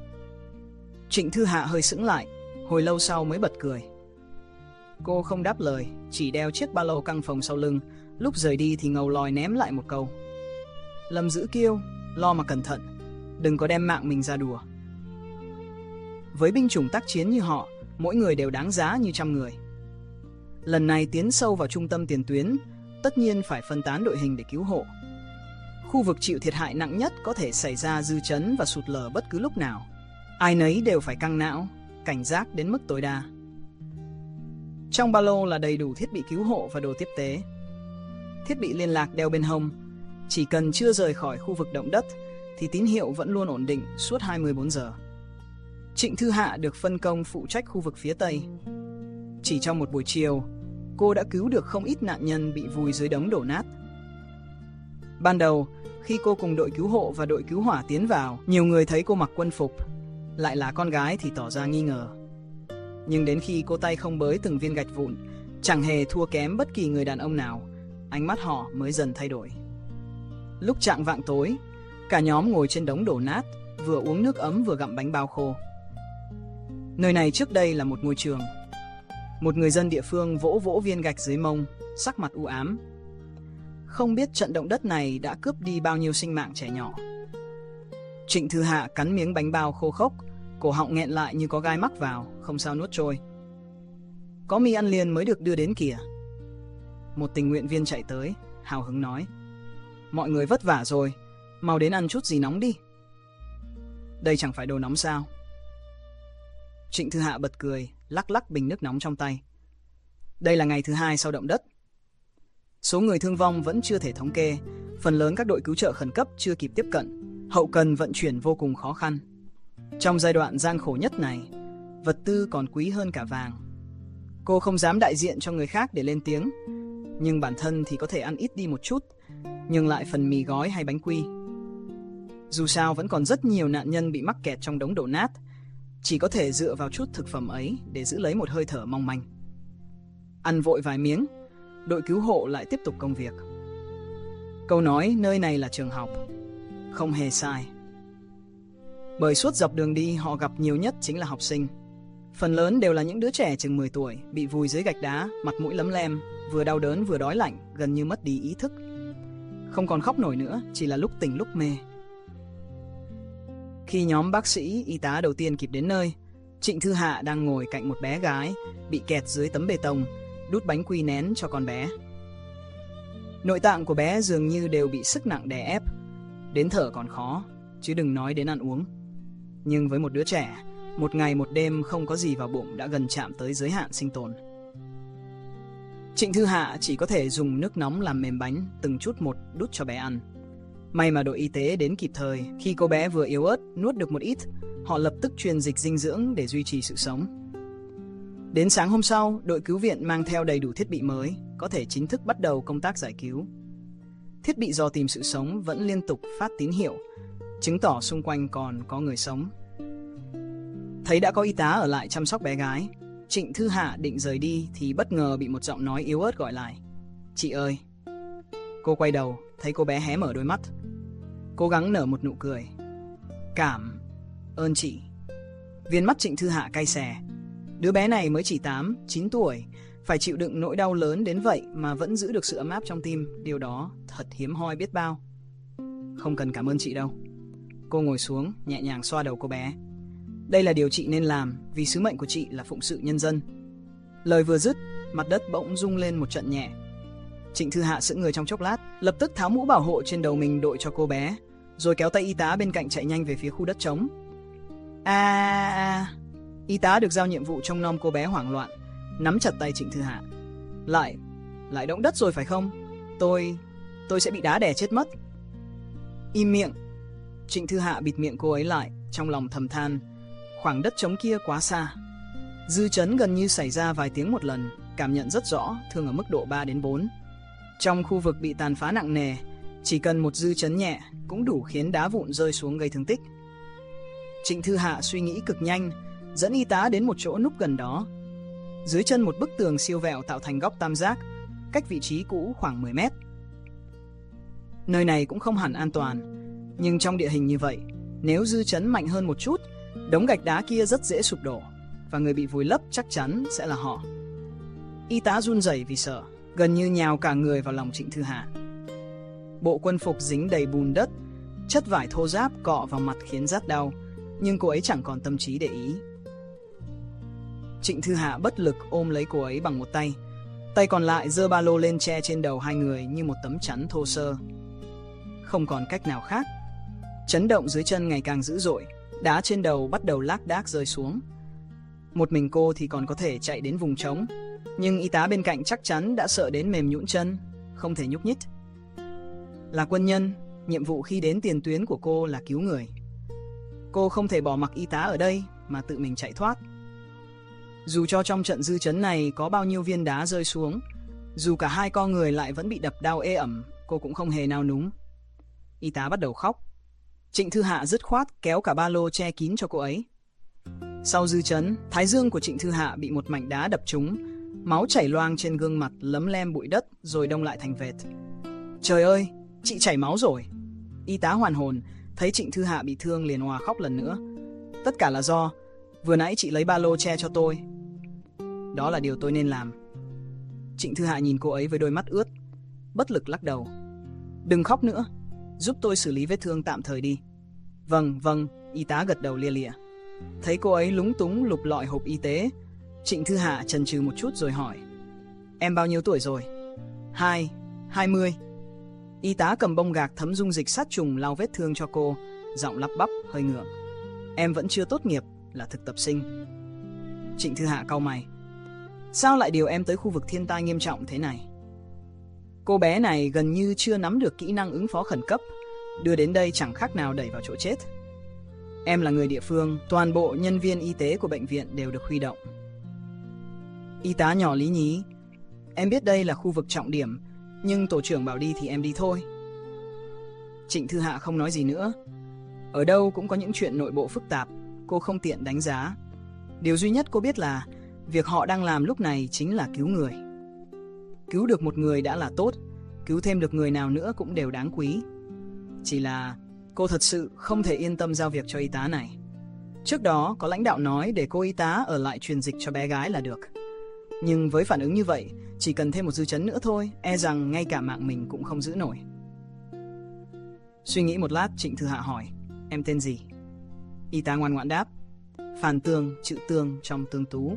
Trịnh Thư Hạ hơi sững lại, hồi lâu sau mới bật cười. Cô không đáp lời, chỉ đeo chiếc ba lô căng phồng sau lưng, lúc rời đi thì ngầu lòi ném lại một câu. Lâm Dữ Kiêu, lo mà cẩn thận, đừng có đem mạng mình ra đùa. Với binh chủng tác chiến như họ, mỗi người đều đáng giá như trăm người. Lần này tiến sâu vào trung tâm tiền tuyến, tất nhiên phải phân tán đội hình để cứu hộ. Khu vực chịu thiệt hại nặng nhất có thể xảy ra dư chấn và sụt lở bất cứ lúc nào. Ai nấy đều phải căng não, cảnh giác đến mức tối đa. Trong ba lô là đầy đủ thiết bị cứu hộ và đồ tiếp tế. Thiết bị liên lạc đeo bên hông, chỉ cần chưa rời khỏi khu vực động đất thì tín hiệu vẫn luôn ổn định suốt hai mươi bốn giờ. Trịnh Thư Hạ được phân công phụ trách khu vực phía Tây. Chỉ trong một buổi chiều, cô đã cứu được không ít nạn nhân bị vùi dưới đống đổ nát. Ban đầu, khi cô cùng đội cứu hộ và đội cứu hỏa tiến vào, nhiều người thấy cô mặc quân phục, lại là con gái thì tỏ ra nghi ngờ. Nhưng đến khi cô tay không bới từng viên gạch vụn, chẳng hề thua kém bất kỳ người đàn ông nào, ánh mắt họ mới dần thay đổi. Lúc chạng vạng tối, cả nhóm ngồi trên đống đổ nát, vừa uống nước ấm vừa gặm bánh bao khô. Nơi này trước đây là một ngôi trường. Một người dân địa phương vỗ vỗ viên gạch dưới mông, sắc mặt u ám. Không biết trận động đất này đã cướp đi bao nhiêu sinh mạng trẻ nhỏ. Trịnh Thư Hạ cắn miếng bánh bao khô khốc, cổ họng nghẹn lại như có gai mắc vào, không sao nuốt trôi. có mì ăn liền mới được đưa đến kìa. Một tình nguyện viên chạy tới, hào hứng nói. Mọi người vất vả rồi, mau đến ăn chút gì nóng đi. Đây chẳng phải đồ nóng sao? Trịnh Thư Hạ bật cười, lắc lắc bình nước nóng trong tay. Đây là ngày thứ hai sau động đất. Số người thương vong vẫn chưa thể thống kê, phần lớn các đội cứu trợ khẩn cấp chưa kịp tiếp cận, hậu cần vận chuyển vô cùng khó khăn. Trong giai đoạn gian khổ nhất này, vật tư còn quý hơn cả vàng. Cô không dám đại diện cho người khác để lên tiếng, nhưng bản thân thì có thể ăn ít đi một chút, nhưng lại phần mì gói hay bánh quy. Dù sao vẫn còn rất nhiều nạn nhân bị mắc kẹt trong đống đổ nát, chỉ có thể dựa vào chút thực phẩm ấy để giữ lấy một hơi thở mong manh. Ăn vội vài miếng, đội cứu hộ lại tiếp tục công việc. Câu nói nơi này là trường học không hề sai. Bởi suốt dọc đường đi họ gặp nhiều nhất chính là học sinh. Phần lớn đều là những đứa trẻ chừng mười tuổi, bị vùi dưới gạch đá, mặt mũi lấm lem, vừa đau đớn vừa đói lạnh, gần như mất đi ý thức. Không còn khóc nổi nữa, chỉ là lúc tỉnh lúc mê. Khi nhóm bác sĩ, y tá đầu tiên kịp đến nơi, Trịnh Thư Hạ đang ngồi cạnh một bé gái bị kẹt dưới tấm bê tông, đút bánh quy nén cho con bé. Nội tạng của bé dường như đều bị sức nặng đè ép, đến thở còn khó, chứ đừng nói đến ăn uống. Nhưng với một đứa trẻ, một ngày một đêm không có gì vào bụng đã gần chạm tới giới hạn sinh tồn. Trịnh Thư Hạ chỉ có thể dùng nước nóng làm mềm bánh, từng chút một đút cho bé ăn. May mà đội y tế đến kịp thời, khi cô bé vừa yếu ớt nuốt được một ít, họ lập tức truyền dịch dinh dưỡng để duy trì sự sống. Đến sáng hôm sau, đội cứu viện mang theo đầy đủ thiết bị mới, có thể chính thức bắt đầu công tác giải cứu. Thiết bị dò tìm sự sống vẫn liên tục phát tín hiệu, chứng tỏ xung quanh còn có người sống. Thấy đã có y tá ở lại chăm sóc bé gái, Trịnh Thư Hạ định rời đi thì bất ngờ bị một giọng nói yếu ớt gọi lại. Chị ơi! Cô quay đầu, thấy cô bé hé mở đôi mắt. Cố gắng nở một nụ cười. Cảm ơn chị. Viên mắt Trịnh Thư Hạ cay xè. Đứa bé này mới chỉ tám, chín tuổi, phải chịu đựng nỗi đau lớn đến vậy mà vẫn giữ được sự ấm áp trong tim. Điều đó thật hiếm hoi biết bao. Không cần cảm ơn chị đâu. Cô ngồi xuống, nhẹ nhàng xoa đầu cô bé. Đây là điều chị nên làm, vì sứ mệnh của chị là phụng sự nhân dân. Lời vừa dứt, mặt đất bỗng rung lên một trận nhẹ. Trịnh Thư Hạ sững người trong chốc lát, lập tức tháo mũ bảo hộ trên đầu mình đội cho cô bé, rồi kéo tay y tá bên cạnh chạy nhanh về phía khu đất trống. À, à, y tá được giao nhiệm vụ trông nom cô bé hoảng loạn, nắm chặt tay Trịnh Thư Hạ. Lại, lại động đất rồi phải không? Tôi, tôi sẽ bị đá đè chết mất. Im miệng. Trịnh Thư Hạ bịt miệng cô ấy lại, trong lòng thầm than, khoảng đất trống kia quá xa. Dư chấn gần như xảy ra vài tiếng một lần, cảm nhận rất rõ, thường ở mức độ ba đến bốn. Trong khu vực bị tàn phá nặng nề, chỉ cần một dư chấn nhẹ cũng đủ khiến đá vụn rơi xuống gây thương tích. Trịnh Thư Hạ suy nghĩ cực nhanh, dẫn y tá đến một chỗ núp gần đó. Dưới chân một bức tường siêu vẹo tạo thành góc tam giác, cách vị trí cũ khoảng mười mét. Nơi này cũng không hẳn an toàn, nhưng trong địa hình như vậy, nếu dư chấn mạnh hơn một chút, đống gạch đá kia rất dễ sụp đổ, và người bị vùi lấp chắc chắn sẽ là họ. Y tá run rẩy vì sợ, gần như nhào cả người vào lòng Trịnh Thư Hạ. Bộ quân phục dính đầy bùn đất, chất vải thô ráp cọ vào mặt khiến rát đau, nhưng cô ấy chẳng còn tâm trí để ý. Trịnh Thư Hạ bất lực ôm lấy cô ấy bằng một tay, tay còn lại giơ ba lô lên che trên đầu hai người như một tấm chắn thô sơ. Không còn cách nào khác. Chấn động dưới chân ngày càng dữ dội, đá trên đầu bắt đầu lác đác rơi xuống. Một mình cô thì còn có thể chạy đến vùng trống, nhưng y tá bên cạnh chắc chắn đã sợ đến mềm nhũn chân, không thể nhúc nhích. Là quân nhân, nhiệm vụ khi đến tiền tuyến của cô là cứu người. Cô không thể bỏ mặc y tá ở đây mà tự mình chạy thoát. Dù cho trong trận dư chấn này có bao nhiêu viên đá rơi xuống, dù cả hai con người lại vẫn bị đập đau ê ẩm, cô cũng không hề nao núng. Y tá bắt đầu khóc. Trịnh Thư Hạ dứt khoát kéo cả ba lô che kín cho cô ấy. Sau dư chấn, thái dương của Trịnh Thư Hạ bị một mảnh đá đập trúng, máu chảy loang trên gương mặt, lấm lem bụi đất rồi đông lại thành vệt. Trời ơi, chị chảy máu rồi. Y tá hoàn hồn, thấy Trịnh Thư Hạ bị thương liền òa khóc lần nữa. Tất cả là do vừa nãy chị lấy ba lô che cho tôi. Đó là điều tôi nên làm. Trịnh Thư Hạ nhìn cô ấy với đôi mắt ướt, bất lực lắc đầu. Đừng khóc nữa, giúp tôi xử lý vết thương tạm thời đi. Vâng, vâng, y tá gật đầu lia lịa. Thấy cô ấy lúng túng lục lọi hộp y tế, Trịnh Thư Hạ chần chừ một chút rồi hỏi, em bao nhiêu tuổi rồi? Hai, hai mươi. Y tá cầm bông gạc thấm dung dịch sát trùng lau vết thương cho cô, giọng lắp bắp hơi ngượng. Em vẫn chưa tốt nghiệp, là thực tập sinh. Trịnh Thư Hạ cau mày. Sao lại điều em tới khu vực thiên tai nghiêm trọng thế này? Cô bé này gần như chưa nắm được kỹ năng ứng phó khẩn cấp, đưa đến đây chẳng khác nào đẩy vào chỗ chết. Em là người địa phương, toàn bộ nhân viên y tế của bệnh viện đều được huy động. Y tá nhỏ lý nhí. Em biết đây là khu vực trọng điểm, nhưng tổ trưởng bảo đi thì em đi thôi. Trịnh Thư Hạ không nói gì nữa. Ở đâu cũng có những chuyện nội bộ phức tạp, cô không tiện đánh giá. Điều duy nhất cô biết là việc họ đang làm lúc này chính là cứu người. Cứu được một người đã là tốt, cứu thêm được người nào nữa cũng đều đáng quý. Chỉ là cô thật sự không thể yên tâm giao việc cho y tá này. Trước đó có lãnh đạo nói để cô y tá ở lại truyền dịch cho bé gái là được. Nhưng với phản ứng như vậy, chỉ cần thêm một dư chấn nữa thôi, e rằng ngay cả mạng mình cũng không giữ nổi. Suy nghĩ một lát, Trịnh Thư Hạ hỏi, em tên gì? Y tá ngoan ngoãn đáp, Phàn Tương, chữ Tương trong Tương Tú.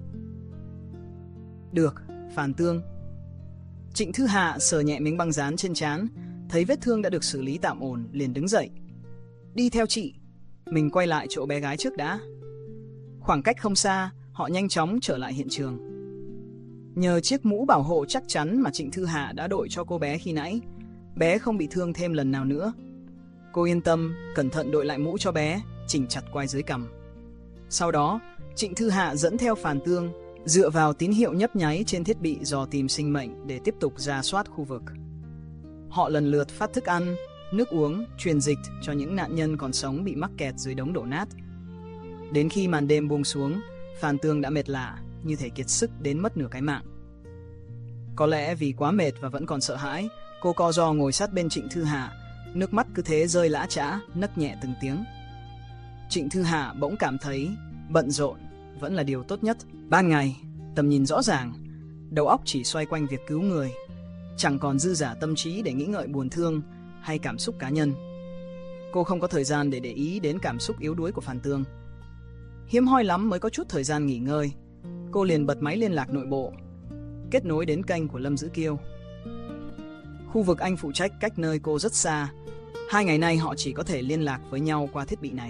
Được, Phàn Tương. Trịnh Thư Hạ sờ nhẹ miếng băng dán trên trán, thấy vết thương đã được xử lý tạm ổn, liền đứng dậy. Đi theo chị, mình quay lại chỗ bé gái trước đã. Khoảng cách không xa, họ nhanh chóng trở lại hiện trường. Nhờ chiếc mũ bảo hộ chắc chắn mà Trịnh Thư Hạ đã đội cho cô bé khi nãy, bé không bị thương thêm lần nào nữa. Cô yên tâm, cẩn thận đội lại mũ cho bé, chỉnh chặt quai dưới cằm. Sau đó, Trịnh Thư Hạ dẫn theo Phàn Tương, dựa vào tín hiệu nhấp nháy trên thiết bị dò tìm sinh mệnh để tiếp tục rà soát khu vực. Họ lần lượt phát thức ăn, nước uống, truyền dịch cho những nạn nhân còn sống bị mắc kẹt dưới đống đổ nát. Đến khi màn đêm buông xuống, Phàn Tương đã mệt lả, như thể kiệt sức đến mất nửa cái mạng. Có lẽ vì quá mệt và vẫn còn sợ hãi, cô co ro ngồi sát bên Trịnh Thư Hạ, nước mắt cứ thế rơi lã chã, nấc nhẹ từng tiếng. Trịnh Thư Hạ bỗng cảm thấy bận rộn vẫn là điều tốt nhất. Ban ngày, tầm nhìn rõ ràng, đầu óc chỉ xoay quanh việc cứu người, chẳng còn dư dả tâm trí để nghĩ ngợi buồn thương hay cảm xúc cá nhân. Cô không có thời gian để để ý đến cảm xúc yếu đuối của Phàn Tương. Hiếm hoi lắm mới có chút thời gian nghỉ ngơi, cô liền bật máy liên lạc nội bộ, kết nối đến kênh của Lâm Dữ Kiêu. Khu vực anh phụ trách cách nơi cô rất xa, hai ngày nay họ chỉ có thể liên lạc với nhau qua thiết bị này.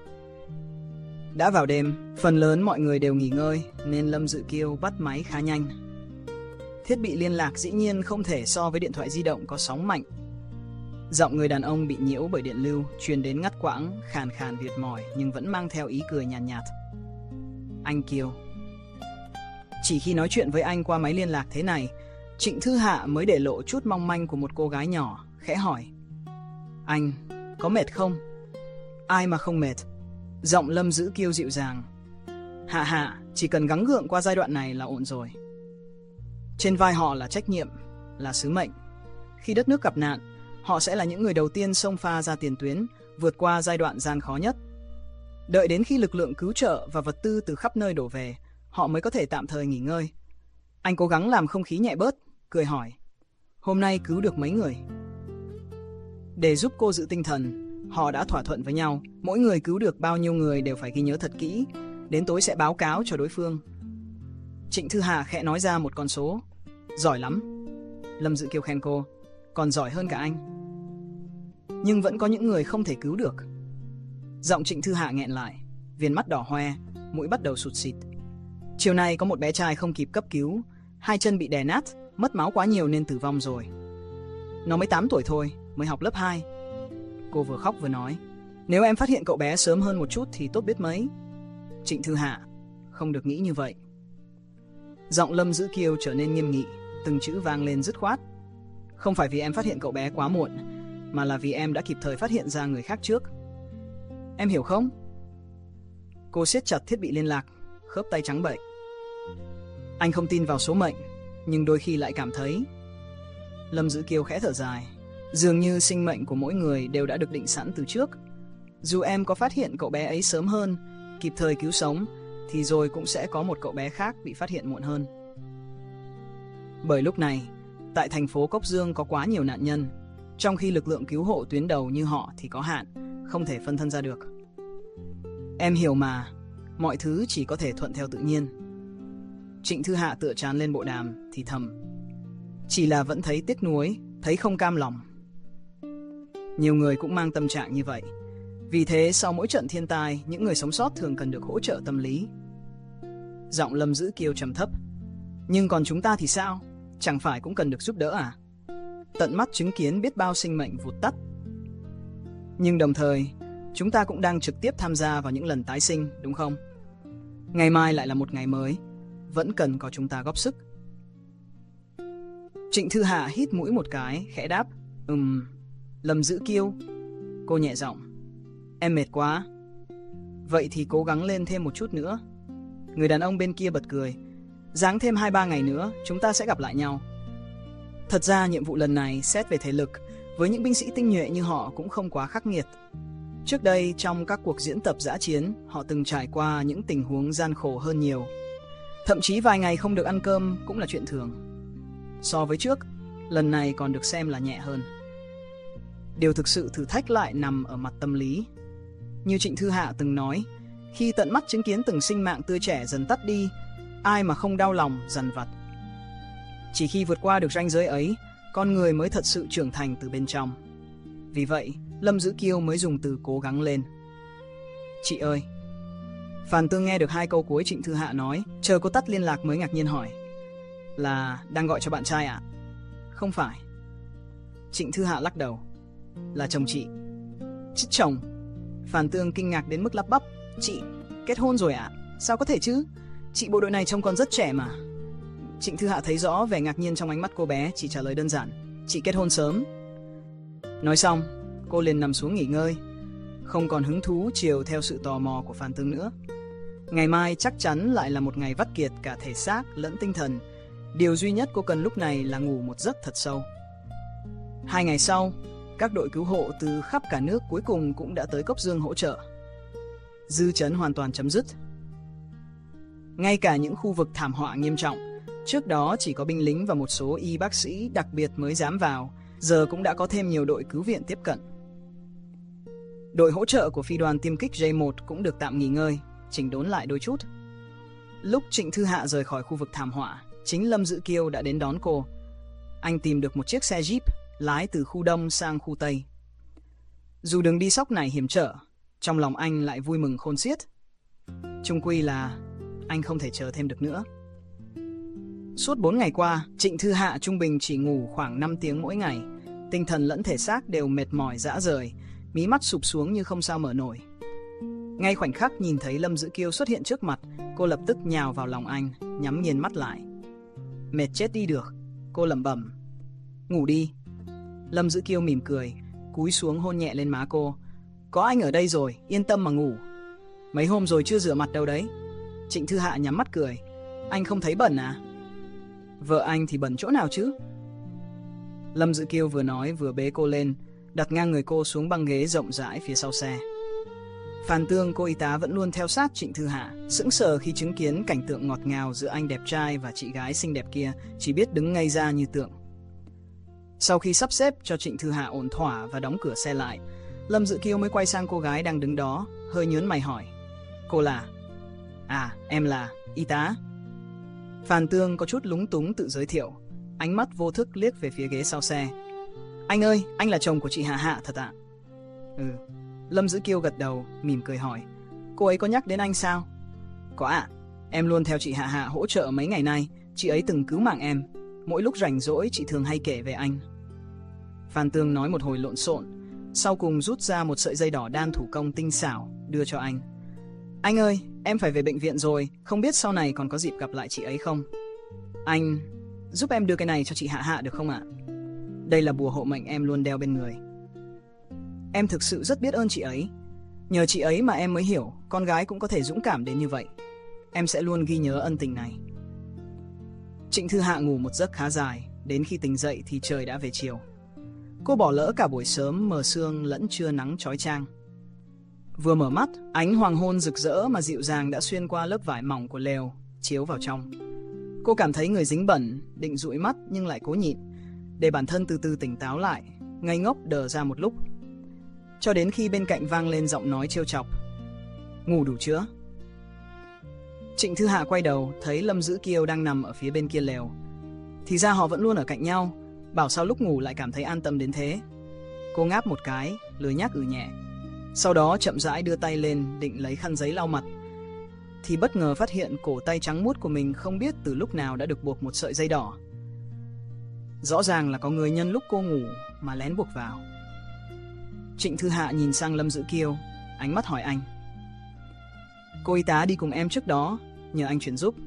Đã vào đêm, phần lớn mọi người đều nghỉ ngơi nên Lâm Dữ Kiêu bắt máy khá nhanh. Thiết bị liên lạc dĩ nhiên không thể so với điện thoại di động có sóng mạnh. Giọng người đàn ông bị nhiễu bởi điện lưu truyền đến ngắt quãng, khàn khàn việt mỏi nhưng vẫn mang theo ý cười nhàn nhạt, nhạt. Anh Kiêu. Chỉ khi nói chuyện với anh qua máy liên lạc thế này, Trịnh Thư Hạ mới để lộ chút mong manh của một cô gái nhỏ, khẽ hỏi, anh có mệt không? Ai mà không mệt? Giọng Lâm Dữ Kiêu dịu dàng, Hạ Hạ, chỉ cần gắng gượng qua giai đoạn này là ổn rồi. Trên vai họ là trách nhiệm, là sứ mệnh. Khi đất nước gặp nạn, họ sẽ là những người đầu tiên xông pha ra tiền tuyến, vượt qua giai đoạn gian khó nhất. Đợi đến khi lực lượng cứu trợ và vật tư từ khắp nơi đổ về, họ mới có thể tạm thời nghỉ ngơi. Anh cố gắng làm không khí nhẹ bớt, cười hỏi, hôm nay cứu được mấy người? Để giúp cô giữ tinh thần, họ đã thỏa thuận với nhau, mỗi người cứu được bao nhiêu người đều phải ghi nhớ thật kỹ, đến tối sẽ báo cáo cho đối phương. Trịnh Thư Hạ khẽ nói ra một con số. Giỏi lắm. Lâm Dữ Kiêu khen cô, còn giỏi hơn cả anh. Nhưng vẫn có những người không thể cứu được. Giọng Trịnh Thư Hạ nghẹn lại, viền mắt đỏ hoe, mũi bắt đầu sụt xịt. Chiều nay có một bé trai không kịp cấp cứu, hai chân bị đè nát, mất máu quá nhiều nên tử vong rồi. Nó mới tám tuổi thôi, mới học lớp hai. Cô vừa khóc vừa nói, nếu em phát hiện cậu bé sớm hơn một chút thì tốt biết mấy. Trịnh Thư Hạ, không được nghĩ như vậy. Giọng Lâm Dữ Kiêu trở nên nghiêm nghị, từng chữ vang lên dứt khoát. Không phải vì em phát hiện cậu bé quá muộn, mà là vì em đã kịp thời phát hiện ra người khác trước. Em hiểu không? Cô siết chặt thiết bị liên lạc, khớp tay trắng bệch. Anh không tin vào số mệnh, nhưng đôi khi lại cảm thấy. Lâm Dữ Kiêu khẽ thở dài, dường như sinh mệnh của mỗi người đều đã được định sẵn từ trước. Dù em có phát hiện cậu bé ấy sớm hơn, kịp thời cứu sống, thì rồi cũng sẽ có một cậu bé khác bị phát hiện muộn hơn. Bởi lúc này, tại thành phố Cốc Dương có quá nhiều nạn nhân, trong khi lực lượng cứu hộ tuyến đầu như họ thì có hạn, không thể phân thân ra được. Em hiểu mà, mọi thứ chỉ có thể thuận theo tự nhiên. Trịnh Thư Hạ tựa trán lên bộ đàm thì thầm. Chỉ là vẫn thấy tiếc nuối, thấy không cam lòng. Nhiều người cũng mang tâm trạng như vậy. Vì thế sau mỗi trận thiên tai, những người sống sót thường cần được hỗ trợ tâm lý. Giọng Lâm Dữ Kiêu trầm thấp. Nhưng còn chúng ta thì sao? Chẳng phải cũng cần được giúp đỡ à? Tận mắt chứng kiến biết bao sinh mệnh vụt tắt. Nhưng đồng thời, chúng ta cũng đang trực tiếp tham gia vào những lần tái sinh, đúng không? Ngày mai lại là một ngày mới, vẫn cần có chúng ta góp sức. Trịnh Thư Hạ hít mũi một cái, khẽ đáp. Ừm, Lâm Dữ Kiêu. Cô nhẹ giọng. Em mệt quá. Vậy thì cố gắng lên thêm một chút nữa. Người đàn ông bên kia bật cười. Giáng thêm hai ba ngày nữa, chúng ta sẽ gặp lại nhau. Thật ra nhiệm vụ lần này xét về thể lực, với những binh sĩ tinh nhuệ như họ cũng không quá khắc nghiệt. Trước đây trong các cuộc diễn tập dã chiến, họ từng trải qua những tình huống gian khổ hơn nhiều. Thậm chí vài ngày không được ăn cơm cũng là chuyện thường. So với trước, lần này còn được xem là nhẹ hơn. Điều thực sự thử thách lại nằm ở mặt tâm lý. Như Trịnh Thư Hạ từng nói, khi tận mắt chứng kiến từng sinh mạng tươi trẻ dần tắt đi, ai mà không đau lòng, dằn vặt. Chỉ khi vượt qua được ranh giới ấy, con người mới thật sự trưởng thành từ bên trong. Vì vậy, Lâm Dữ Kiêu mới dùng từ cố gắng lên. Chị ơi! Phàn Tương nghe được hai câu cuối Trịnh Thư Hạ nói, chờ cô tắt liên lạc mới ngạc nhiên hỏi. Là đang gọi cho bạn trai ạ? Không phải. Trịnh Thư Hạ lắc đầu. Là chồng chị. Chứ chồng? Phàn Tương kinh ngạc đến mức lắp bắp. Chị, kết hôn rồi ạ? Sao có thể chứ? Chị bộ đội này trông còn rất trẻ mà. Trịnh Thư Hạ thấy rõ vẻ ngạc nhiên trong ánh mắt cô bé, chỉ trả lời đơn giản. Chị kết hôn sớm. Nói xong, cô liền nằm xuống nghỉ ngơi, không còn hứng thú chiều theo sự tò mò của Phàn Tương nữa. Ngày mai chắc chắn lại là một ngày vắt kiệt cả thể xác lẫn tinh thần. Điều duy nhất cô cần lúc này là ngủ một giấc thật sâu. Hai ngày sau, các đội cứu hộ từ khắp cả nước cuối cùng cũng đã tới Cốc Dương hỗ trợ. Dư chấn hoàn toàn chấm dứt. Ngay cả những khu vực thảm họa nghiêm trọng, trước đó chỉ có binh lính và một số y bác sĩ đặc biệt mới dám vào, giờ cũng đã có thêm nhiều đội cứu viện tiếp cận. Đội hỗ trợ của phi đoàn tiêm kích J một cũng được tạm nghỉ ngơi, chỉnh đốn lại đôi chút. Lúc Trịnh Thư Hạ rời khỏi khu vực thảm họa, chính Lâm Dữ Kiêu đã đến đón cô. Anh tìm được một chiếc xe Jeep lái từ khu Đông sang khu Tây. Dù đường đi sóc này hiểm trở, trong lòng anh lại vui mừng khôn xiết. Chung quy là anh không thể chờ thêm được nữa. Suốt bốn ngày qua, Trịnh Thư Hạ trung bình chỉ ngủ khoảng năm tiếng mỗi ngày. Tinh thần lẫn thể xác đều mệt mỏi rã rời, mí mắt sụp xuống như không sao mở nổi. Ngay khoảnh khắc nhìn thấy Lâm Dữ Kiêu xuất hiện trước mặt, cô lập tức nhào vào lòng anh, nhắm nghiền mắt lại. Mệt chết đi được, cô lẩm bẩm. Ngủ đi. Lâm Dữ Kiêu mỉm cười, cúi xuống hôn nhẹ lên má cô. Có anh ở đây rồi, yên tâm mà ngủ. Mấy hôm rồi chưa rửa mặt đâu đấy. Trịnh Thư Hạ nhắm mắt cười. Anh không thấy bẩn à? Vợ anh thì bẩn chỗ nào chứ? Lâm Dữ Kiêu vừa nói vừa bế cô lên, đặt ngang người cô xuống băng ghế rộng rãi phía sau xe. Phàn Tương, cô y tá vẫn luôn theo sát Trịnh Thư Hạ, sững sờ khi chứng kiến cảnh tượng ngọt ngào giữa anh đẹp trai và chị gái xinh đẹp kia, chỉ biết đứng ngây ra như tượng. Sau khi sắp xếp cho Trịnh Thư Hạ ổn thỏa và đóng cửa xe lại, Lâm Dữ Kiêu mới quay sang cô gái đang đứng đó, hơi nhớn mày hỏi. Cô là? À, em là y tá. Phàn Tương có chút lúng túng tự giới thiệu, ánh mắt vô thức liếc về phía ghế sau xe. Anh ơi, anh là chồng của chị Hạ Hạ thật ạ? Ừ. Lâm Dữ Kiêu gật đầu, mỉm cười hỏi. Cô ấy có nhắc đến anh sao? Có ạ. Em luôn theo chị Hạ Hạ hỗ trợ mấy ngày nay, chị ấy từng cứu mạng em. Mỗi lúc rảnh rỗi chị thường hay kể về anh. Phàn Tương nói một hồi lộn xộn, sau cùng rút ra một sợi dây đỏ đan thủ công tinh xảo, đưa cho anh. Anh ơi, em phải về bệnh viện rồi, không biết sau này còn có dịp gặp lại chị ấy không? Anh, giúp em đưa cái này cho chị Hạ Hạ được không ạ? Đây là bùa hộ mệnh em luôn đeo bên người. Em thực sự rất biết ơn chị ấy. Nhờ chị ấy mà em mới hiểu con gái cũng có thể dũng cảm đến như vậy. Em sẽ luôn ghi nhớ ân tình này. Trịnh Thư Hạ ngủ một giấc khá dài, đến khi tỉnh dậy thì trời đã về chiều. Cô bỏ lỡ cả buổi sớm mờ sương lẫn trưa nắng chói chang. Vừa mở mắt, ánh hoàng hôn rực rỡ mà dịu dàng đã xuyên qua lớp vải mỏng của lều, chiếu vào trong. Cô cảm thấy người dính bẩn, định dụi mắt nhưng lại cố nhịn, để bản thân từ từ tỉnh táo lại, ngây ngốc đờ ra một lúc. Cho đến khi bên cạnh vang lên giọng nói trêu chọc. Ngủ đủ chưa? Trịnh Thư Hạ quay đầu, thấy Lâm Dữ Kiêu đang nằm ở phía bên kia lều. Thì ra họ vẫn luôn ở cạnh nhau, bảo sao lúc ngủ lại cảm thấy an tâm đến thế. Cô ngáp một cái, lười nhác ừ nhẹ. Sau đó chậm rãi đưa tay lên định lấy khăn giấy lau mặt, thì bất ngờ phát hiện cổ tay trắng muốt của mình không biết từ lúc nào đã được buộc một sợi dây đỏ. Rõ ràng là có người nhân lúc cô ngủ mà lén buộc vào. Trịnh Thư Hạ nhìn sang Lâm Dữ Kiêu, ánh mắt hỏi anh: cô y tá đi cùng em trước đó, nhờ anh chuyển giúp.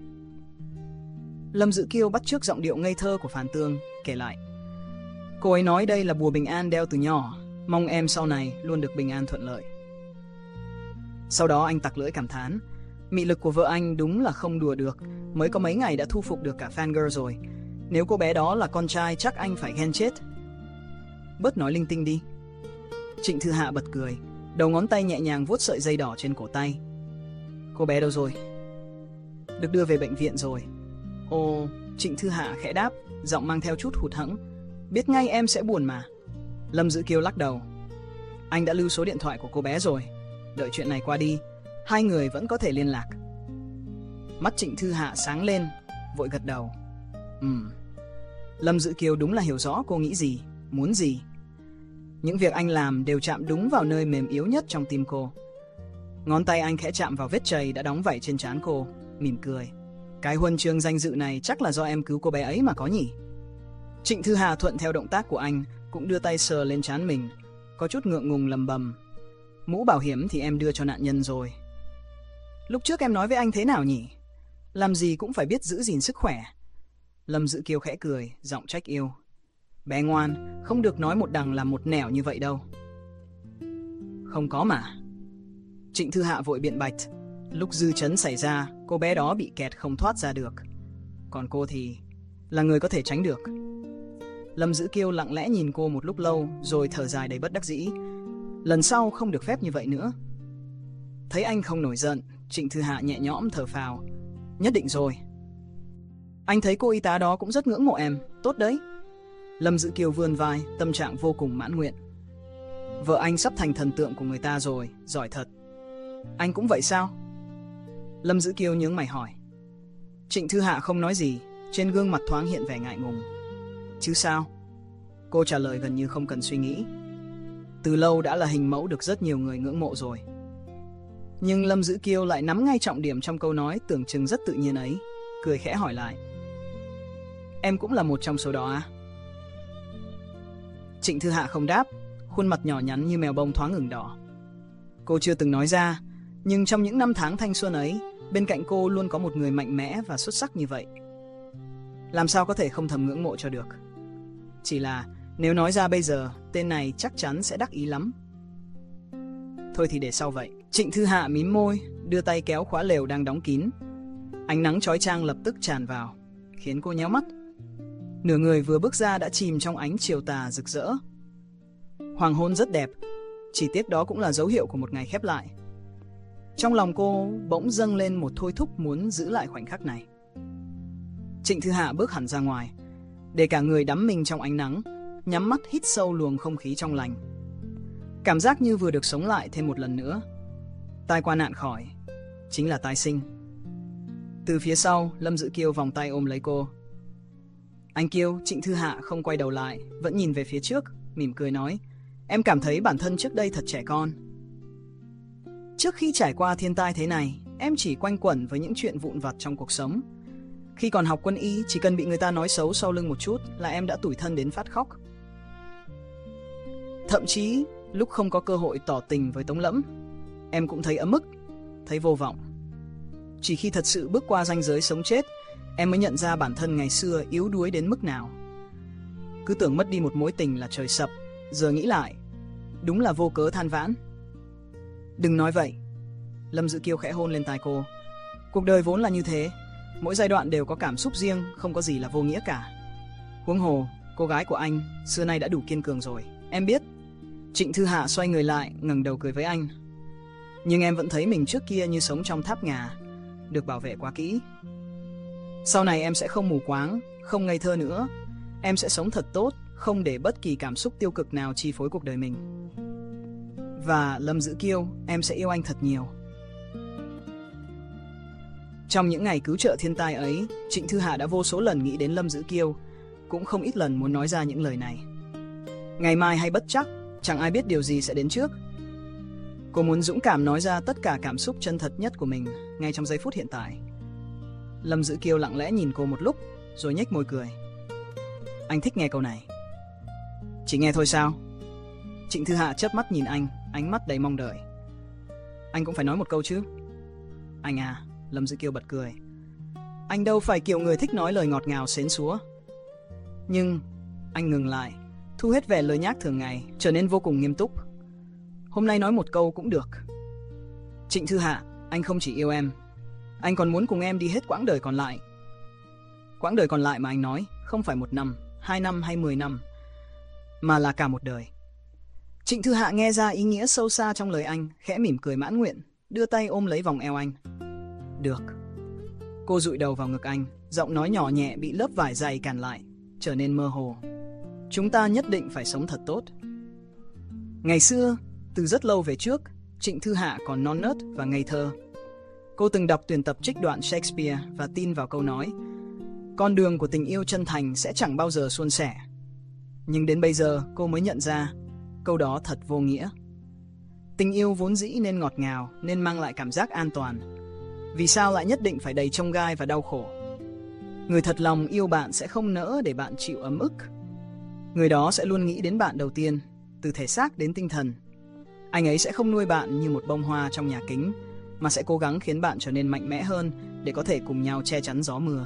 Lâm Dữ Kiêu bắt chước giọng điệu ngây thơ của Phàn Tương, kể lại: cô ấy nói đây là bùa bình an đeo từ nhỏ, mong em sau này luôn được bình an thuận lợi. Sau đó anh tặc lưỡi cảm thán: mị lực của vợ anh đúng là không đùa được, mới có mấy ngày đã thu phục được cả fan girl rồi. Nếu cô bé đó là con trai chắc anh phải ghen chết. Bớt nói linh tinh đi. Trịnh Thư Hạ bật cười, đầu ngón tay nhẹ nhàng vuốt sợi dây đỏ trên cổ tay. Cô bé đâu rồi? Được đưa về bệnh viện rồi. Ồ, Trịnh Thư Hạ khẽ đáp, giọng mang theo chút hụt hẫng. Biết ngay em sẽ buồn mà. Lâm Dữ Kiêu lắc đầu. Anh đã lưu số điện thoại của cô bé rồi. Đợi chuyện này qua đi, hai người vẫn có thể liên lạc. Mắt Trịnh Thư Hạ sáng lên, vội gật đầu. Ừm. Lâm Dữ Kiêu đúng là hiểu rõ cô nghĩ gì, muốn gì. Những việc anh làm đều chạm đúng vào nơi mềm yếu nhất trong tim cô. Ngón tay anh khẽ chạm vào vết chày đã đóng vảy trên trán cô, mỉm cười. Cái huân chương danh dự này chắc là do em cứu cô bé ấy mà có nhỉ? Trịnh Thư Hạ thuận theo động tác của anh, cũng đưa tay sờ lên trán mình, có chút ngượng ngùng lầm bầm. Mũ bảo hiểm thì em đưa cho nạn nhân rồi. Lúc trước em nói với anh thế nào nhỉ? Làm gì cũng phải biết giữ gìn sức khỏe. Lâm Dữ Kiêu khẽ cười, giọng trách yêu. Bé ngoan, không được nói một đằng làm một nẻo như vậy đâu. Không có mà. Trịnh Thư Hạ vội biện bạch. Lúc dư chấn xảy ra, cô bé đó bị kẹt không thoát ra được. Còn cô thì là người có thể tránh được. Lâm Dữ Kiêu lặng lẽ nhìn cô một lúc lâu, rồi thở dài đầy bất đắc dĩ. Lần sau không được phép như vậy nữa. Thấy anh không nổi giận, Trịnh Thư Hạ nhẹ nhõm thở phào. Nhất định rồi. Anh thấy cô y tá đó cũng rất ngưỡng mộ em, tốt đấy. Lâm Dữ Kiêu vươn vai, tâm trạng vô cùng mãn nguyện. Vợ anh sắp thành thần tượng của người ta rồi, giỏi thật. Anh cũng vậy sao? Lâm Dữ Kiêu nhướng mày hỏi. Trịnh Thư Hạ không nói gì, trên gương mặt thoáng hiện vẻ ngại ngùng. Chứ sao? Cô trả lời gần như không cần suy nghĩ. Từ lâu đã là hình mẫu được rất nhiều người ngưỡng mộ rồi. Nhưng Lâm Dữ Kiêu lại nắm ngay trọng điểm trong câu nói tưởng chừng rất tự nhiên ấy, cười khẽ hỏi lại. Em cũng là một trong số đó à? Trịnh Thư Hạ không đáp, khuôn mặt nhỏ nhắn như mèo bông thoáng ửng đỏ. Cô chưa từng nói ra, nhưng trong những năm tháng thanh xuân ấy, bên cạnh cô luôn có một người mạnh mẽ và xuất sắc như vậy. Làm sao có thể không thầm ngưỡng mộ cho được. Chỉ là nếu nói ra bây giờ, tên này chắc chắn sẽ đắc ý lắm. Thôi thì để sau vậy. Trịnh Thư Hạ mím môi, đưa tay kéo khóa lều đang đóng kín. Ánh nắng chói chang lập tức tràn vào, khiến cô nhéo mắt. Nửa người vừa bước ra đã chìm trong ánh chiều tà rực rỡ. Hoàng hôn rất đẹp, chỉ tiếc đó cũng là dấu hiệu của một ngày khép lại. Trong lòng cô bỗng dâng lên một thôi thúc muốn giữ lại khoảnh khắc này. Trịnh Thư Hạ bước hẳn ra ngoài, để cả người đắm mình trong ánh nắng, nhắm mắt hít sâu luồng không khí trong lành. Cảm giác như vừa được sống lại thêm một lần nữa. Tai qua nạn khỏi, chính là tái sinh. Từ phía sau, Lâm Dữ Kiêu vòng tay ôm lấy cô. Anh Kiêu. Trịnh Thư Hạ không quay đầu lại, vẫn nhìn về phía trước, mỉm cười nói. Em cảm thấy bản thân trước đây thật trẻ con. Trước khi trải qua thiên tai thế này, em chỉ quanh quẩn với những chuyện vụn vặt trong cuộc sống. Khi còn học quân y, chỉ cần bị người ta nói xấu sau lưng một chút là em đã tủi thân đến phát khóc. Thậm chí, lúc không có cơ hội tỏ tình với Tống Lẫm, em cũng thấy ấm ức, thấy vô vọng. Chỉ khi thật sự bước qua ranh giới sống chết, em mới nhận ra bản thân ngày xưa yếu đuối đến mức nào. Cứ tưởng mất đi một mối tình là trời sập, giờ nghĩ lại, đúng là vô cớ than vãn. Đừng nói vậy. Lâm Dữ Kiêu khẽ hôn lên tai cô. Cuộc đời vốn là như thế, mỗi giai đoạn đều có cảm xúc riêng, không có gì là vô nghĩa cả. Huống hồ, cô gái của anh xưa nay đã đủ kiên cường rồi, em biết. Trịnh Thư Hạ xoay người lại, ngẩng đầu cười với anh. Nhưng em vẫn thấy mình trước kia như sống trong tháp ngà, được bảo vệ quá kỹ. Sau này em sẽ không mù quáng, không ngây thơ nữa. Em sẽ sống thật tốt, không để bất kỳ cảm xúc tiêu cực nào chi phối cuộc đời mình. Và Lâm Dữ Kiêu, em sẽ yêu anh thật nhiều. Trong những ngày cứu trợ thiên tai ấy, Trịnh Thư Hạ đã vô số lần nghĩ đến Lâm Dữ Kiêu, cũng không ít lần muốn nói ra những lời này. Ngày mai hay bất chắc, chẳng ai biết điều gì sẽ đến trước. Cô muốn dũng cảm nói ra tất cả cảm xúc chân thật nhất của mình ngay trong giây phút hiện tại. Lâm Dữ Kiêu lặng lẽ nhìn cô một lúc, rồi nhếch môi cười. Anh thích nghe câu này. Chỉ nghe thôi sao? Trịnh Thư Hạ chớp mắt nhìn anh, ánh mắt đầy mong đợi. Anh cũng phải nói một câu chứ. Anh à, Lâm Dữ Kiêu bật cười. Anh đâu phải kiểu người thích nói lời ngọt ngào xến xúa. Nhưng anh ngừng lại, thu hết vẻ lời nhác thường ngày, trở nên vô cùng nghiêm túc. Hôm nay nói một câu cũng được. Trịnh Thư Hạ, anh không chỉ yêu em, anh còn muốn cùng em đi hết quãng đời còn lại. Quãng đời còn lại mà anh nói không phải một năm, hai năm hay mười năm, mà là cả một đời. Trịnh Thư Hạ nghe ra ý nghĩa sâu xa trong lời anh, khẽ mỉm cười mãn nguyện, đưa tay ôm lấy vòng eo anh. Được. Cô dụi đầu vào ngực anh, giọng nói nhỏ nhẹ bị lớp vải dày cản lại, trở nên mơ hồ. Chúng ta nhất định phải sống thật tốt. Ngày xưa, từ rất lâu về trước, Trịnh Thư Hạ còn non nớt và ngây thơ. Cô từng đọc tuyển tập trích đoạn Shakespeare và tin vào câu nói: con đường của tình yêu chân thành sẽ chẳng bao giờ suôn sẻ. Nhưng đến bây giờ cô mới nhận ra câu đó thật vô nghĩa. Tình yêu vốn dĩ nên ngọt ngào, nên mang lại cảm giác an toàn. Vì sao lại nhất định phải đầy chông gai và đau khổ? Người thật lòng yêu bạn sẽ không nỡ để bạn chịu ấm ức. Người đó sẽ luôn nghĩ đến bạn đầu tiên, từ thể xác đến tinh thần. Anh ấy sẽ không nuôi bạn như một bông hoa trong nhà kính, mà sẽ cố gắng khiến bạn trở nên mạnh mẽ hơn để có thể cùng nhau che chắn gió mưa.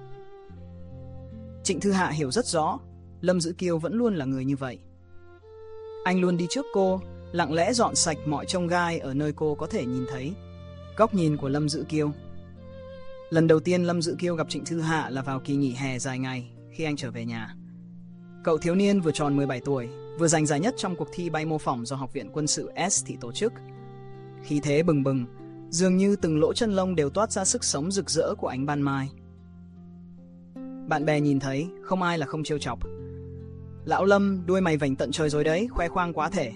Trịnh Thư Hạ hiểu rất rõ, Lâm Dữ Kiêu vẫn luôn là người như vậy. Anh luôn đi trước cô, lặng lẽ dọn sạch mọi chông gai ở nơi cô có thể nhìn thấy. Góc nhìn của Lâm Dữ Kiêu. Lần đầu tiên Lâm Dữ Kiêu gặp Trịnh Thư Hạ là vào kỳ nghỉ hè dài ngày khi anh trở về nhà. Cậu thiếu niên vừa tròn mười bảy tuổi, vừa giành giải nhất trong cuộc thi bay mô phỏng do Học viện Quân sự S thị tổ chức. Khí thế bừng bừng, dường như từng lỗ chân lông đều toát ra sức sống rực rỡ của ánh ban mai. Bạn bè nhìn thấy, không ai là không trêu chọc. Lão Lâm, đuôi mày vành tận trời rồi đấy, khoe khoang quá thể.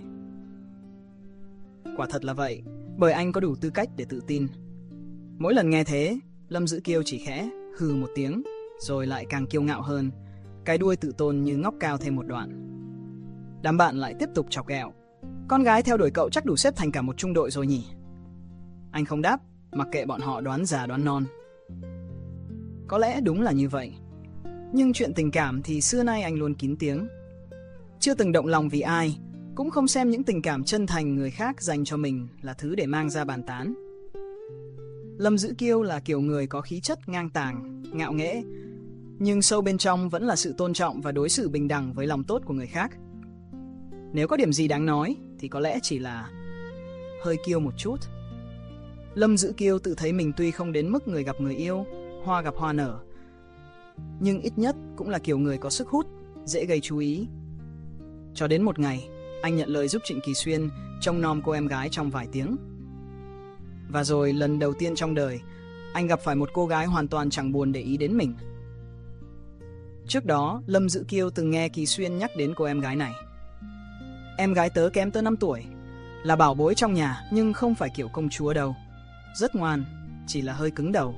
Quả thật là vậy, bởi anh có đủ tư cách để tự tin. Mỗi lần nghe thế, Lâm Dữ Kiêu chỉ khẽ hừ một tiếng, rồi lại càng kiêu ngạo hơn, cái đuôi tự tôn như ngóc cao thêm một đoạn. Đám bạn lại tiếp tục chọc ghẹo. Con gái theo đuổi cậu chắc đủ xếp thành cả một trung đội rồi nhỉ? Anh không đáp, mặc kệ bọn họ đoán già đoán non. Có lẽ đúng là như vậy. Nhưng chuyện tình cảm thì xưa nay anh luôn kín tiếng. Chưa từng động lòng vì ai, cũng không xem những tình cảm chân thành người khác dành cho mình là thứ để mang ra bàn tán. Lâm Dữ Kiêu là kiểu người có khí chất ngang tàng, ngạo nghễ, nhưng sâu bên trong vẫn là sự tôn trọng và đối xử bình đẳng với lòng tốt của người khác. Nếu có điểm gì đáng nói thì có lẽ chỉ là hơi kiêu một chút. Lâm Dữ Kiêu tự thấy mình tuy không đến mức người gặp người yêu, hoa gặp hoa nở, nhưng ít nhất cũng là kiểu người có sức hút, dễ gây chú ý. Cho đến một ngày, anh nhận lời giúp Trịnh Kỳ Xuyên trông nom cô em gái trong vài tiếng. Và rồi lần đầu tiên trong đời, anh gặp phải một cô gái hoàn toàn chẳng buồn để ý đến mình. Trước đó, Lâm Dữ Kiêu từng nghe Kỳ Xuyên nhắc đến cô em gái này. Em gái tớ kém tớ năm tuổi, là bảo bối trong nhà nhưng không phải kiểu công chúa đâu. Rất ngoan, chỉ là hơi cứng đầu.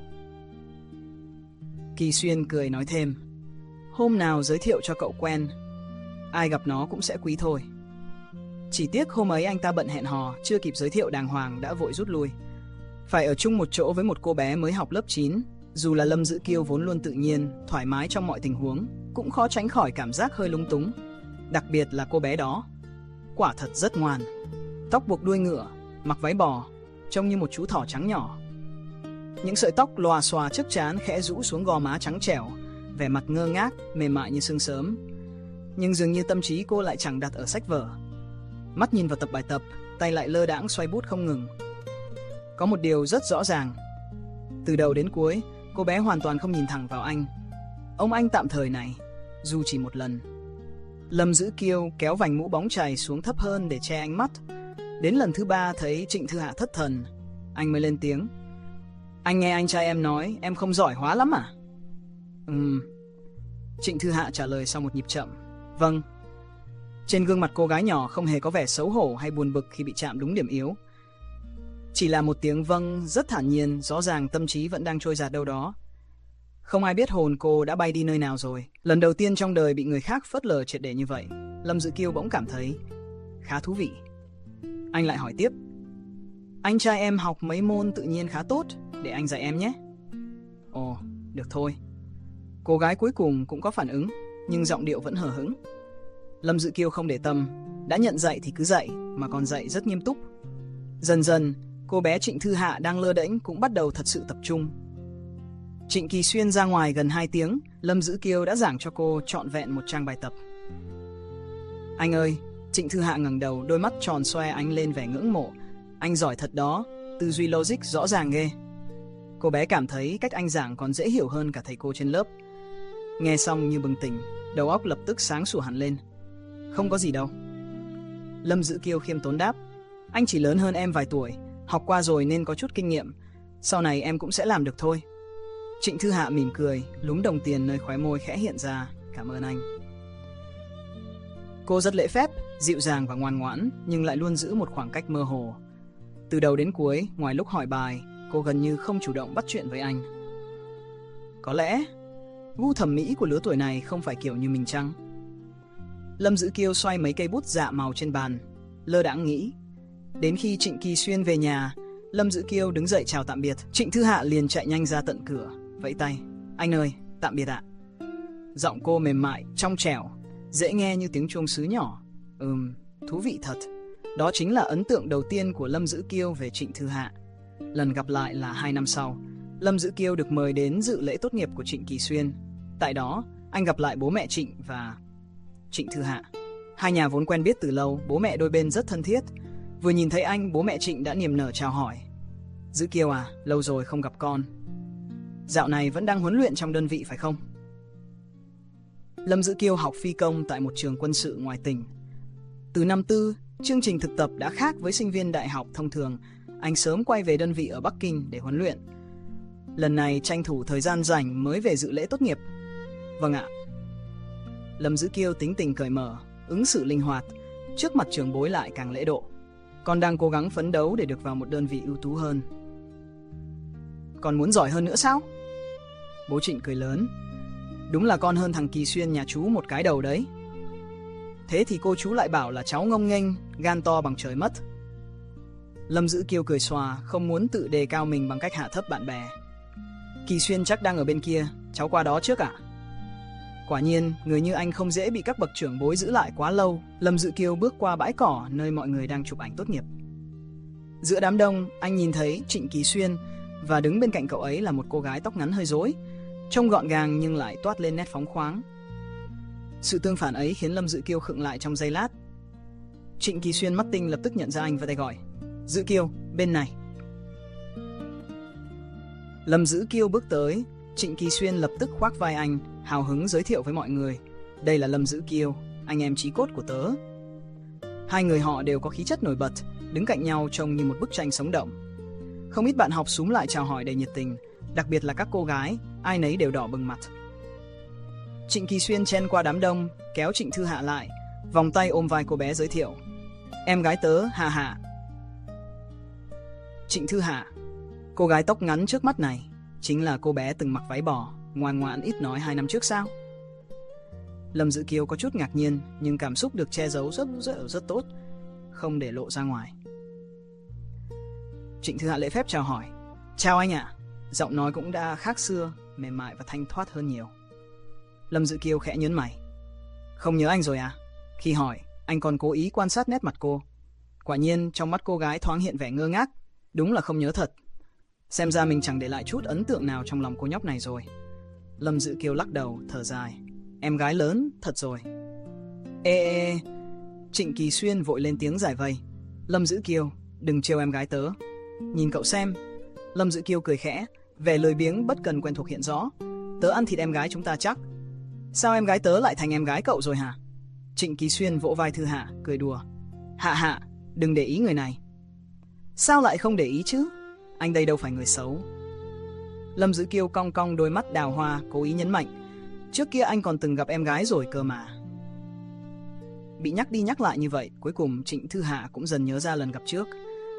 Kỳ Xuyên cười nói thêm, hôm nào giới thiệu cho cậu quen, ai gặp nó cũng sẽ quý thôi. Chỉ tiếc hôm ấy anh ta bận hẹn hò, chưa kịp giới thiệu đàng hoàng đã vội rút lui. Phải ở chung một chỗ với một cô bé mới học lớp chín, dù là Lâm Dữ Kiêu vốn luôn tự nhiên, thoải mái trong mọi tình huống, cũng khó tránh khỏi cảm giác hơi lúng túng. Đặc biệt là cô bé đó, quả thật rất ngoan. Tóc buộc đuôi ngựa, mặc váy bò, trông như một chú thỏ trắng nhỏ. Những sợi tóc lòa xòa trước trán khẽ rũ xuống gò má trắng trẻo, vẻ mặt ngơ ngác, mềm mại như sương sớm. Nhưng dường như tâm trí cô lại chẳng đặt ở sách vở. Mắt nhìn vào tập bài tập, tay lại lơ đãng xoay bút không ngừng. Có một điều rất rõ ràng, từ đầu đến cuối, cô bé hoàn toàn không nhìn thẳng vào anh. Ông anh tạm thời này, dù chỉ một lần. Lâm Dữ Kiêu kéo vành mũ bóng chày xuống thấp hơn để che ánh mắt. Đến lần thứ ba thấy Trịnh Thư Hạ thất thần, anh mới lên tiếng. Anh nghe anh trai em nói em không giỏi hóa lắm à? Ừm. Trịnh Thư Hạ trả lời sau một nhịp chậm. Vâng. Trên gương mặt cô gái nhỏ không hề có vẻ xấu hổ hay buồn bực khi bị chạm đúng điểm yếu. Chỉ là một tiếng vâng rất thản nhiên, rõ ràng tâm trí vẫn đang trôi dạt đâu đó. Không ai biết hồn cô đã bay đi nơi nào rồi. Lần đầu tiên trong đời bị người khác phớt lờ triệt để như vậy, Lâm Dữ Kiêu bỗng cảm thấy khá thú vị. Anh lại hỏi tiếp: anh trai em học mấy môn tự nhiên khá tốt, để anh dạy em nhé. Ồ, được thôi. Cô gái cuối cùng cũng có phản ứng, nhưng giọng điệu vẫn hờ hững. Lâm Dữ Kiêu không để tâm, đã nhận dạy thì cứ dạy, mà còn dạy rất nghiêm túc. Dần dần, cô bé Trịnh Thư Hạ đang lơ đễnh cũng bắt đầu thật sự tập trung. Trịnh Kỳ Xuyên ra ngoài gần hai tiếng, Lâm Dữ Kiêu đã giảng cho cô trọn vẹn một trang bài tập. Anh ơi, Trịnh Thư Hạ ngẩng đầu, đôi mắt tròn xoe ánh lên vẻ ngưỡng mộ. Anh giỏi thật đó, tư duy logic rõ ràng ghê. Cô bé cảm thấy cách anh giảng còn dễ hiểu hơn cả thầy cô trên lớp. Nghe xong như bừng tỉnh, đầu óc lập tức sáng sủa hẳn lên. Không có gì đâu. Lâm Dữ Kiêu khiêm tốn đáp: anh chỉ lớn hơn em vài tuổi, học qua rồi nên có chút kinh nghiệm. Sau này em cũng sẽ làm được thôi. Trịnh Thư Hạ mỉm cười, lúm đồng tiền nơi khóe môi khẽ hiện ra. Cảm ơn anh. Cô rất lễ phép, dịu dàng và ngoan ngoãn, nhưng lại luôn giữ một khoảng cách mơ hồ. Từ đầu đến cuối, ngoài lúc hỏi bài, cô gần như không chủ động bắt chuyện với anh. Có lẽ gu thẩm mỹ của lứa tuổi này không phải kiểu như mình chăng? Lâm Dữ Kiêu xoay mấy cây bút dạ màu trên bàn, lơ đãng nghĩ. Đến khi Trịnh Kỳ Xuyên về nhà, Lâm Dữ Kiêu đứng dậy chào tạm biệt. Trịnh Thư Hạ liền chạy nhanh ra tận cửa, vẫy tay: anh ơi, tạm biệt ạ. Giọng cô mềm mại, trong trẻo, dễ nghe như tiếng chuông sứ nhỏ. Ừm, thú vị thật. Đó chính là ấn tượng đầu tiên của Lâm Dữ Kiêu về Trịnh Thư Hạ. Lần gặp lại là hai năm sau, Lâm Dữ Kiêu được mời đến dự lễ tốt nghiệp của Trịnh Kỳ Xuyên. Tại đó, anh gặp lại bố mẹ Trịnh và Trịnh Thư Hạ. Hai nhà vốn quen biết từ lâu, bố mẹ đôi bên rất thân thiết. Vừa nhìn thấy anh, bố mẹ Trịnh đã niềm nở chào hỏi: Dữ Kiêu à, lâu rồi không gặp con. Dạo này vẫn đang huấn luyện trong đơn vị phải không? Lâm Dữ Kiêu học phi công tại một trường quân sự ngoài tỉnh. Từ năm tư, chương trình thực tập đã khác với sinh viên đại học thông thường. Anh sớm quay về đơn vị ở Bắc Kinh để huấn luyện. Lần này tranh thủ thời gian rảnh mới về dự lễ tốt nghiệp. Vâng ạ. Lâm Dữ Kiêu tính tình cởi mở, ứng xử linh hoạt, trước mặt trưởng bối lại càng lễ độ. Con đang cố gắng phấn đấu để được vào một đơn vị ưu tú hơn. Còn muốn giỏi hơn nữa sao? Bố Trịnh cười lớn: đúng là con hơn thằng Kỳ Xuyên nhà chú một cái đầu đấy. Thế thì cô chú lại bảo là cháu ngông nghênh, gan to bằng trời mất. Lâm Dữ Kiêu cười xòa, không muốn tự đề cao mình bằng cách hạ thấp bạn bè. Kỳ Xuyên chắc đang ở bên kia, cháu qua đó trước ạ. Quả nhiên, người như anh không dễ bị các bậc trưởng bối giữ lại quá lâu. Lâm Dữ Kiêu bước qua bãi cỏ nơi mọi người đang chụp ảnh tốt nghiệp. Giữa đám đông, anh nhìn thấy Trịnh Kỳ Xuyên, và đứng bên cạnh cậu ấy là một cô gái tóc ngắn hơi rối, trông gọn gàng nhưng lại toát lên nét phóng khoáng. Sự tương phản ấy khiến Lâm Dữ Kiêu khựng lại trong giây lát. Trịnh Kỳ Xuyên mắt tinh lập tức nhận ra anh và tay gọi: Dữ Kiêu, bên này. Lâm Dữ Kiêu bước tới, Trịnh Kỳ Xuyên lập tức khoác vai anh, hào hứng giới thiệu với mọi người: đây là Lâm Dữ Kiêu, anh em chí cốt của tớ. Hai người họ đều có khí chất nổi bật, đứng cạnh nhau trông như một bức tranh sống động. Không ít bạn học xúm lại chào hỏi đầy nhiệt tình, đặc biệt là các cô gái, ai nấy đều đỏ bừng mặt. Trịnh Kỳ Xuyên chen qua đám đông, kéo Trịnh Thư Hạ lại, vòng tay ôm vai cô bé giới thiệu: em gái tớ, Hạ Hạ. Trịnh Thư Hạ, cô gái tóc ngắn trước mắt này, chính là cô bé từng mặc váy bò, ngoan ngoãn ít nói hai năm trước sao? Lâm Dữ Kiêu có chút ngạc nhiên, nhưng cảm xúc được che giấu rất rất rất tốt, không để lộ ra ngoài. Trịnh Thư Hạ lễ phép chào hỏi: chào anh ạ. Giọng nói cũng đã khác xưa, mềm mại và thanh thoát hơn nhiều. Lâm Dữ Kiêu khẽ nhớn mày: không nhớ anh rồi à? Khi hỏi, anh còn cố ý quan sát nét mặt cô. Quả nhiên trong mắt cô gái thoáng hiện vẻ ngơ ngác. Đúng là không nhớ thật. Xem ra mình chẳng để lại chút ấn tượng nào trong lòng cô nhóc này rồi. Lâm Dữ Kiêu lắc đầu, thở dài: em gái lớn thật rồi. Ê ê ê. Trịnh Kỳ Xuyên vội lên tiếng giải vây: Lâm Dữ Kiêu, đừng trêu em gái tớ. Nhìn cậu xem. Lâm Dữ Kiêu cười khẽ, vẻ lười biếng bất cần quen thuộc hiện rõ: tớ ăn thịt em gái chúng ta chắc. Sao em gái tớ lại thành em gái cậu rồi hả? Trịnh Kỳ Xuyên vỗ vai Thư Hạ, cười đùa: Hạ Hạ, đừng để ý người này. Sao lại không để ý chứ? Anh đây đâu phải người xấu. Lâm Dữ Kiêu cong cong đôi mắt đào hoa, cố ý nhấn mạnh: trước kia anh còn từng gặp em gái rồi cơ mà. Bị nhắc đi nhắc lại như vậy, cuối cùng Trịnh Thư Hạ cũng dần nhớ ra lần gặp trước.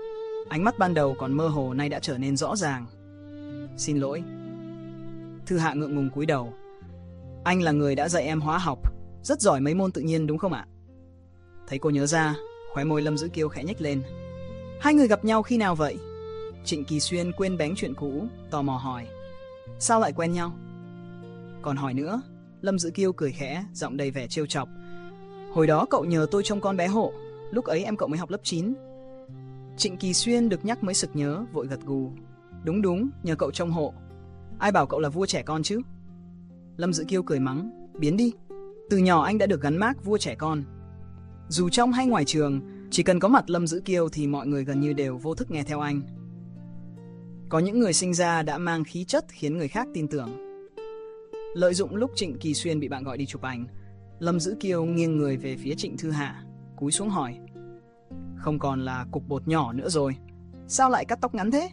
Ánh mắt ban đầu còn mơ hồ nay đã trở nên rõ ràng. Xin lỗi. Thư Hạ ngượng ngùng cúi đầu. Anh là người đã dạy em hóa học, rất giỏi mấy môn tự nhiên đúng không ạ? Thấy cô nhớ ra, khóe môi Lâm Dữ Kiêu khẽ nhếch lên. Hai người gặp nhau khi nào vậy? Trịnh Kỳ Xuyên quên bén chuyện cũ, tò mò hỏi. Sao lại quen nhau? Còn hỏi nữa, Lâm Dữ Kiêu cười khẽ, giọng đầy vẻ trêu chọc. Hồi đó cậu nhờ tôi trông con bé hộ, lúc ấy em cậu mới học lớp chín. Trịnh Kỳ Xuyên được nhắc mới sực nhớ, vội gật gù. Đúng đúng, nhờ cậu trông hộ. Ai bảo cậu là vua trẻ con chứ? Lâm Dữ Kiêu cười mắng. Biến đi. Từ nhỏ anh đã được gắn mác vua trẻ con. Dù trong hay ngoài trường, chỉ cần có mặt Lâm Dữ Kiêu thì mọi người gần như đều vô thức nghe theo anh. Có những người sinh ra đã mang khí chất khiến người khác tin tưởng. Lợi dụng lúc Trịnh Kỳ Xuyên bị bạn gọi đi chụp ảnh, Lâm Dữ Kiêu nghiêng người về phía Trịnh Thư Hạ, cúi xuống hỏi. Không còn là cục bột nhỏ nữa rồi, sao lại cắt tóc ngắn thế?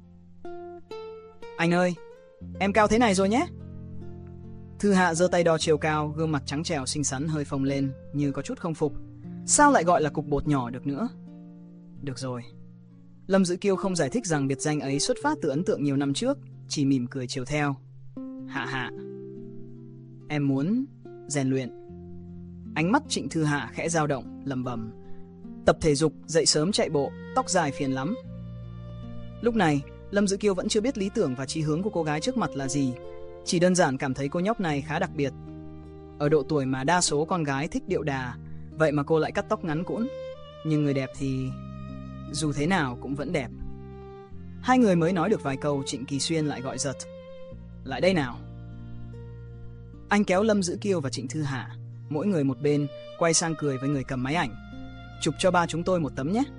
Anh ơi, em cao thế này rồi nhé. Thư Hạ giơ tay đo chiều cao, gương mặt trắng trẻo xinh xắn hơi phồng lên, như có chút không phục. Sao lại gọi là cục bột nhỏ được nữa? Được rồi. Lâm Dữ Kiêu không giải thích rằng biệt danh ấy xuất phát từ ấn tượng nhiều năm trước, chỉ mỉm cười chiều theo. Hạ Hạ, em muốn rèn luyện. Ánh mắt Trịnh Thư Hạ khẽ dao động, lẩm bẩm. Tập thể dục, dậy sớm chạy bộ, tóc dài phiền lắm. Lúc này, Lâm Dữ Kiêu vẫn chưa biết lý tưởng và chí hướng của cô gái trước mặt là gì, chỉ đơn giản cảm thấy cô nhóc này khá đặc biệt. Ở độ tuổi mà đa số con gái thích điệu đà, vậy mà cô lại cắt tóc ngắn cũn. Nhưng người đẹp thì dù thế nào cũng vẫn đẹp. Hai người mới nói được vài câu, Trịnh Kỳ Xuyên lại gọi giật. Lại đây nào. Anh kéo Lâm Dữ Kiêu và Trịnh Thư Hạ, mỗi người một bên, quay sang cười với người cầm máy ảnh. Chụp cho ba chúng tôi một tấm nhé.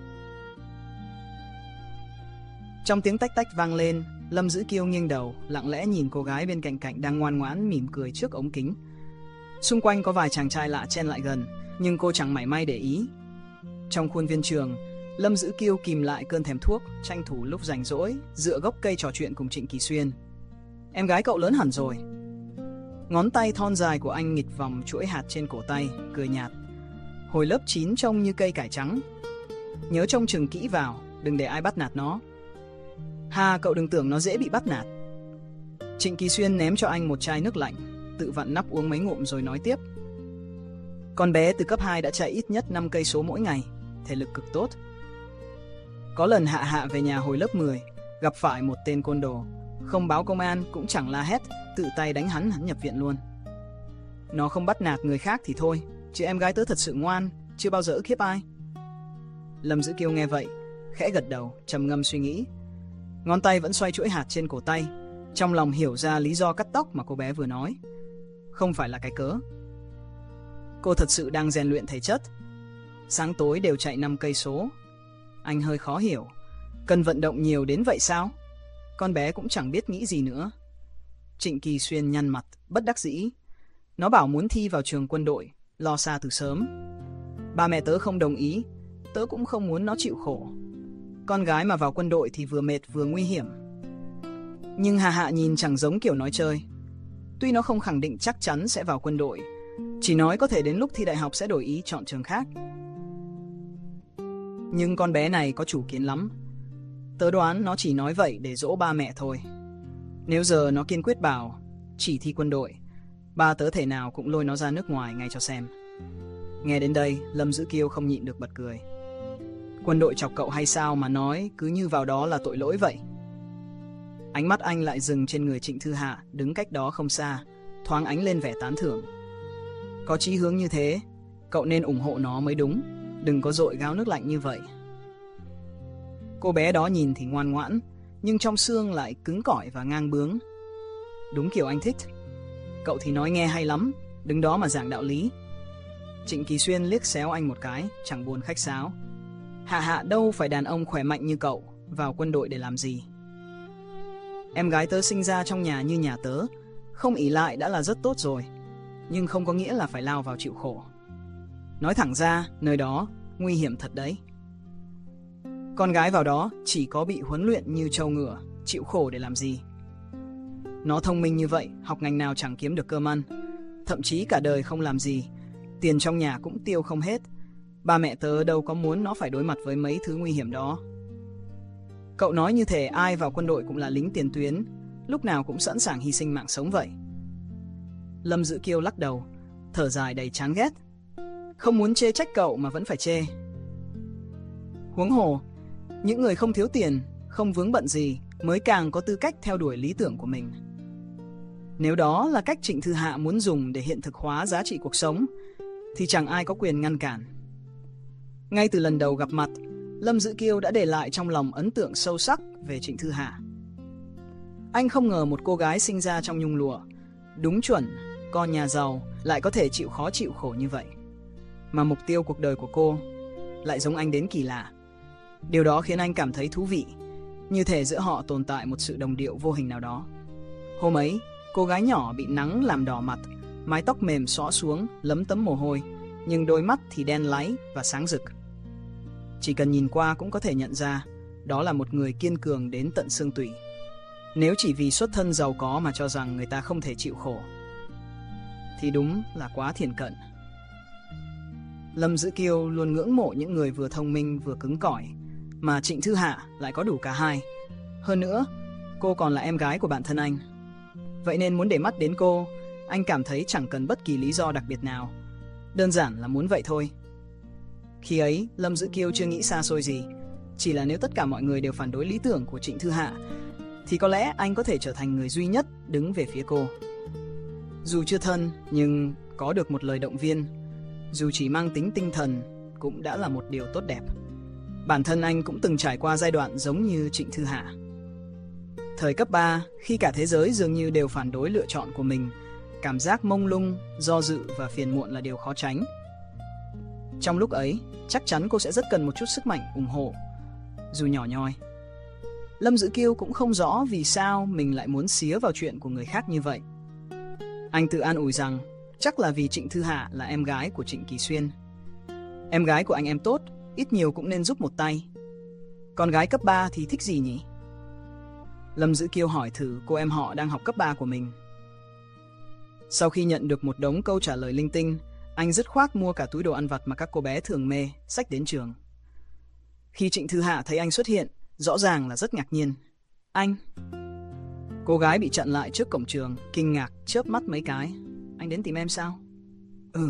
Trong tiếng tách tách vang lên, Lâm Dữ Kiêu nghiêng đầu, lặng lẽ nhìn cô gái bên cạnh cạnh đang ngoan ngoãn mỉm cười trước ống kính. Xung quanh có vài chàng trai lạ chen lại gần, nhưng cô chẳng mảy may để ý. Trong khuôn viên trường, Lâm Dữ Kiêu kìm lại cơn thèm thuốc, tranh thủ lúc rảnh rỗi, dựa gốc cây trò chuyện cùng Trịnh Kỳ Xuyên. Em gái cậu lớn hẳn rồi. Ngón tay thon dài của anh nghịch vòng chuỗi hạt trên cổ tay, cười nhạt. Hồi lớp chín trông như cây cải trắng. Nhớ trông chừng kỹ vào, đừng để ai bắt nạt nó. Hà, cậu đừng tưởng nó dễ bị bắt nạt. Trịnh Kỳ Xuyên ném cho anh một chai nước lạnh, tự vặn nắp uống mấy ngụm rồi nói tiếp. Con bé từ cấp hai đã chạy ít nhất năm cây số mỗi ngày, thể lực cực tốt. Có lần Hạ Hạ về nhà hồi lớp mười, gặp phải một tên côn đồ, không báo công an cũng chẳng la hét, tự tay đánh hắn hắn nhập viện luôn. Nó không bắt nạt người khác thì thôi, chứ em gái tớ thật sự ngoan, chưa bao giờ ức hiếp ai. Lâm Dữ Kiêu nghe vậy, khẽ gật đầu, trầm ngâm suy nghĩ. Ngón tay vẫn xoay chuỗi hạt trên cổ tay, trong lòng hiểu ra lý do cắt tóc mà cô bé vừa nói. Không phải là cái cớ. Cô thật sự đang rèn luyện thể chất. Sáng tối đều chạy năm cây số. Anh hơi khó hiểu. Cần vận động nhiều đến vậy sao? Con bé cũng chẳng biết nghĩ gì nữa. Trịnh Kỳ Xuyên nhăn mặt, bất đắc dĩ. Nó bảo muốn thi vào trường quân đội, lo xa từ sớm. Ba mẹ tớ không đồng ý, tớ cũng không muốn nó chịu khổ. Con gái mà vào quân đội thì vừa mệt vừa nguy hiểm. Nhưng Hà Hạ nhìn chẳng giống kiểu nói chơi. Tuy nó không khẳng định chắc chắn sẽ vào quân đội, chỉ nói có thể đến lúc thi đại học sẽ đổi ý chọn trường khác. Nhưng con bé này có chủ kiến lắm. Tớ đoán nó chỉ nói vậy để dỗ ba mẹ thôi. Nếu giờ nó kiên quyết bảo chỉ thi quân đội, ba tớ thể nào cũng lôi nó ra nước ngoài ngay cho xem. Nghe đến đây, Lâm Dữ Kiêu không nhịn được bật cười. Quân đội chọc cậu hay sao mà nói cứ như vào đó là tội lỗi vậy? Ánh mắt anh lại dừng trên người Trịnh Thư Hạ, đứng cách đó không xa, thoáng ánh lên vẻ tán thưởng. Có chí hướng như thế, cậu nên ủng hộ nó mới đúng, đừng có dội gáo nước lạnh như vậy. Cô bé đó nhìn thì ngoan ngoãn, nhưng trong xương lại cứng cỏi và ngang bướng. Đúng kiểu anh thích. Cậu thì nói nghe hay lắm, đứng đó mà giảng đạo lý. Trịnh Kỳ Xuyên liếc xéo anh một cái, chẳng buồn khách sáo. Hạ Hạ đâu phải đàn ông khỏe mạnh như cậu, vào quân đội để làm gì? Em gái tớ sinh ra trong nhà như nhà tớ, không ỷ lại đã là rất tốt rồi, nhưng không có nghĩa là phải lao vào chịu khổ. Nói thẳng ra, nơi đó nguy hiểm thật đấy. Con gái vào đó chỉ có bị huấn luyện như trâu ngựa, chịu khổ để làm gì? Nó thông minh như vậy, học ngành nào chẳng kiếm được cơm ăn, thậm chí cả đời không làm gì, tiền trong nhà cũng tiêu không hết. Ba mẹ tớ đâu có muốn nó phải đối mặt với mấy thứ nguy hiểm đó. Cậu nói như thể ai vào quân đội cũng là lính tiền tuyến, lúc nào cũng sẵn sàng hy sinh mạng sống vậy. Lâm Dữ Kiêu lắc đầu, thở dài đầy chán ghét. Không muốn chê trách cậu mà vẫn phải chê. Huống hồ, những người không thiếu tiền, không vướng bận gì mới càng có tư cách theo đuổi lý tưởng của mình. Nếu đó là cách Trịnh Thư Hạ muốn dùng để hiện thực hóa giá trị cuộc sống, thì chẳng ai có quyền ngăn cản. Ngay từ lần đầu gặp mặt, Lâm Dữ Kiêu đã để lại trong lòng ấn tượng sâu sắc về Trịnh Thư Hạ. Anh không ngờ một cô gái sinh ra trong nhung lụa, đúng chuẩn, con nhà giàu lại có thể chịu khó chịu khổ như vậy. Mà mục tiêu cuộc đời của cô lại giống anh đến kỳ lạ. Điều đó khiến anh cảm thấy thú vị, như thể giữa họ tồn tại một sự đồng điệu vô hình nào đó. Hôm ấy, cô gái nhỏ bị nắng làm đỏ mặt, mái tóc mềm xõa xuống, lấm tấm mồ hôi, nhưng đôi mắt thì đen láy và sáng rực. Chỉ cần nhìn qua cũng có thể nhận ra, đó là một người kiên cường đến tận xương tủy. Nếu chỉ vì xuất thân giàu có mà cho rằng người ta không thể chịu khổ, thì đúng là quá thiển cận. Lâm Dữ Kiêu luôn ngưỡng mộ những người vừa thông minh vừa cứng cỏi, mà Trịnh Thư Hạ lại có đủ cả hai. Hơn nữa, cô còn là em gái của bạn thân anh. Vậy nên muốn để mắt đến cô, anh cảm thấy chẳng cần bất kỳ lý do đặc biệt nào. Đơn giản là muốn vậy thôi. Khi ấy, Lâm Dữ Kiêu chưa nghĩ xa xôi gì. Chỉ là nếu tất cả mọi người đều phản đối lý tưởng của Trịnh Thư Hạ, thì có lẽ anh có thể trở thành người duy nhất đứng về phía cô. Dù chưa thân, nhưng có được một lời động viên, dù chỉ mang tính tinh thần, cũng đã là một điều tốt đẹp. Bản thân anh cũng từng trải qua giai đoạn giống như Trịnh Thư Hạ. Thời cấp ba, khi cả thế giới dường như đều phản đối lựa chọn của mình, cảm giác mông lung, do dự và phiền muộn là điều khó tránh. Trong lúc ấy, chắc chắn cô sẽ rất cần một chút sức mạnh ủng hộ, dù nhỏ nhoi. Lâm Dữ Kiêu cũng không rõ vì sao mình lại muốn xía vào chuyện của người khác như vậy. Anh tự an ủi rằng chắc là vì Trịnh Thư Hạ là em gái của Trịnh Kỳ Xuyên. Em gái của anh em tốt, ít nhiều cũng nên giúp một tay. Con gái cấp ba thì thích gì nhỉ? Lâm Dữ Kiêu hỏi thử cô em họ đang học cấp ba của mình. Sau khi nhận được một đống câu trả lời linh tinh, anh dứt khoát mua cả túi đồ ăn vặt mà các cô bé thường mê, xách đến trường. Khi Trịnh Thư Hạ thấy anh xuất hiện, rõ ràng là rất ngạc nhiên. Anh? Cô gái bị chặn lại trước cổng trường, kinh ngạc chớp mắt mấy cái. Anh đến tìm em sao? Ừ.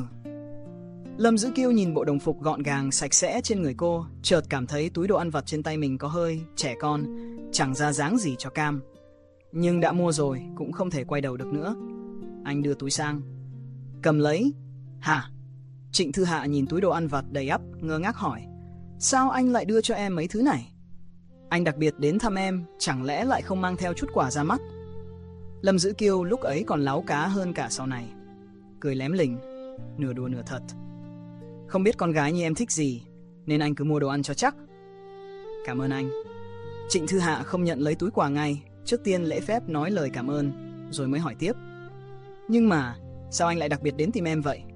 Lâm Dữ Kiêu nhìn bộ đồng phục gọn gàng sạch sẽ trên người cô, chợt cảm thấy túi đồ ăn vặt trên tay mình có hơi trẻ con, chẳng ra dáng gì cho cam. Nhưng đã mua rồi cũng không thể quay đầu được nữa. Anh đưa túi sang. Cầm lấy. Hả? Trịnh Thư Hạ nhìn túi đồ ăn vặt đầy ắp, ngơ ngác hỏi. Sao anh lại đưa cho em mấy thứ này? Anh đặc biệt đến thăm em, chẳng lẽ lại không mang theo chút quà ra mắt? Lâm Dữ Kiêu lúc ấy còn láo cá hơn cả sau này, cười lém lỉnh, nửa đùa nửa thật. Không biết con gái như em thích gì, nên anh cứ mua đồ ăn cho chắc. Cảm ơn anh. Trịnh Thư Hạ không nhận lấy túi quà ngay, trước tiên lễ phép nói lời cảm ơn, rồi mới hỏi tiếp. Nhưng mà, sao anh lại đặc biệt đến tìm em vậy?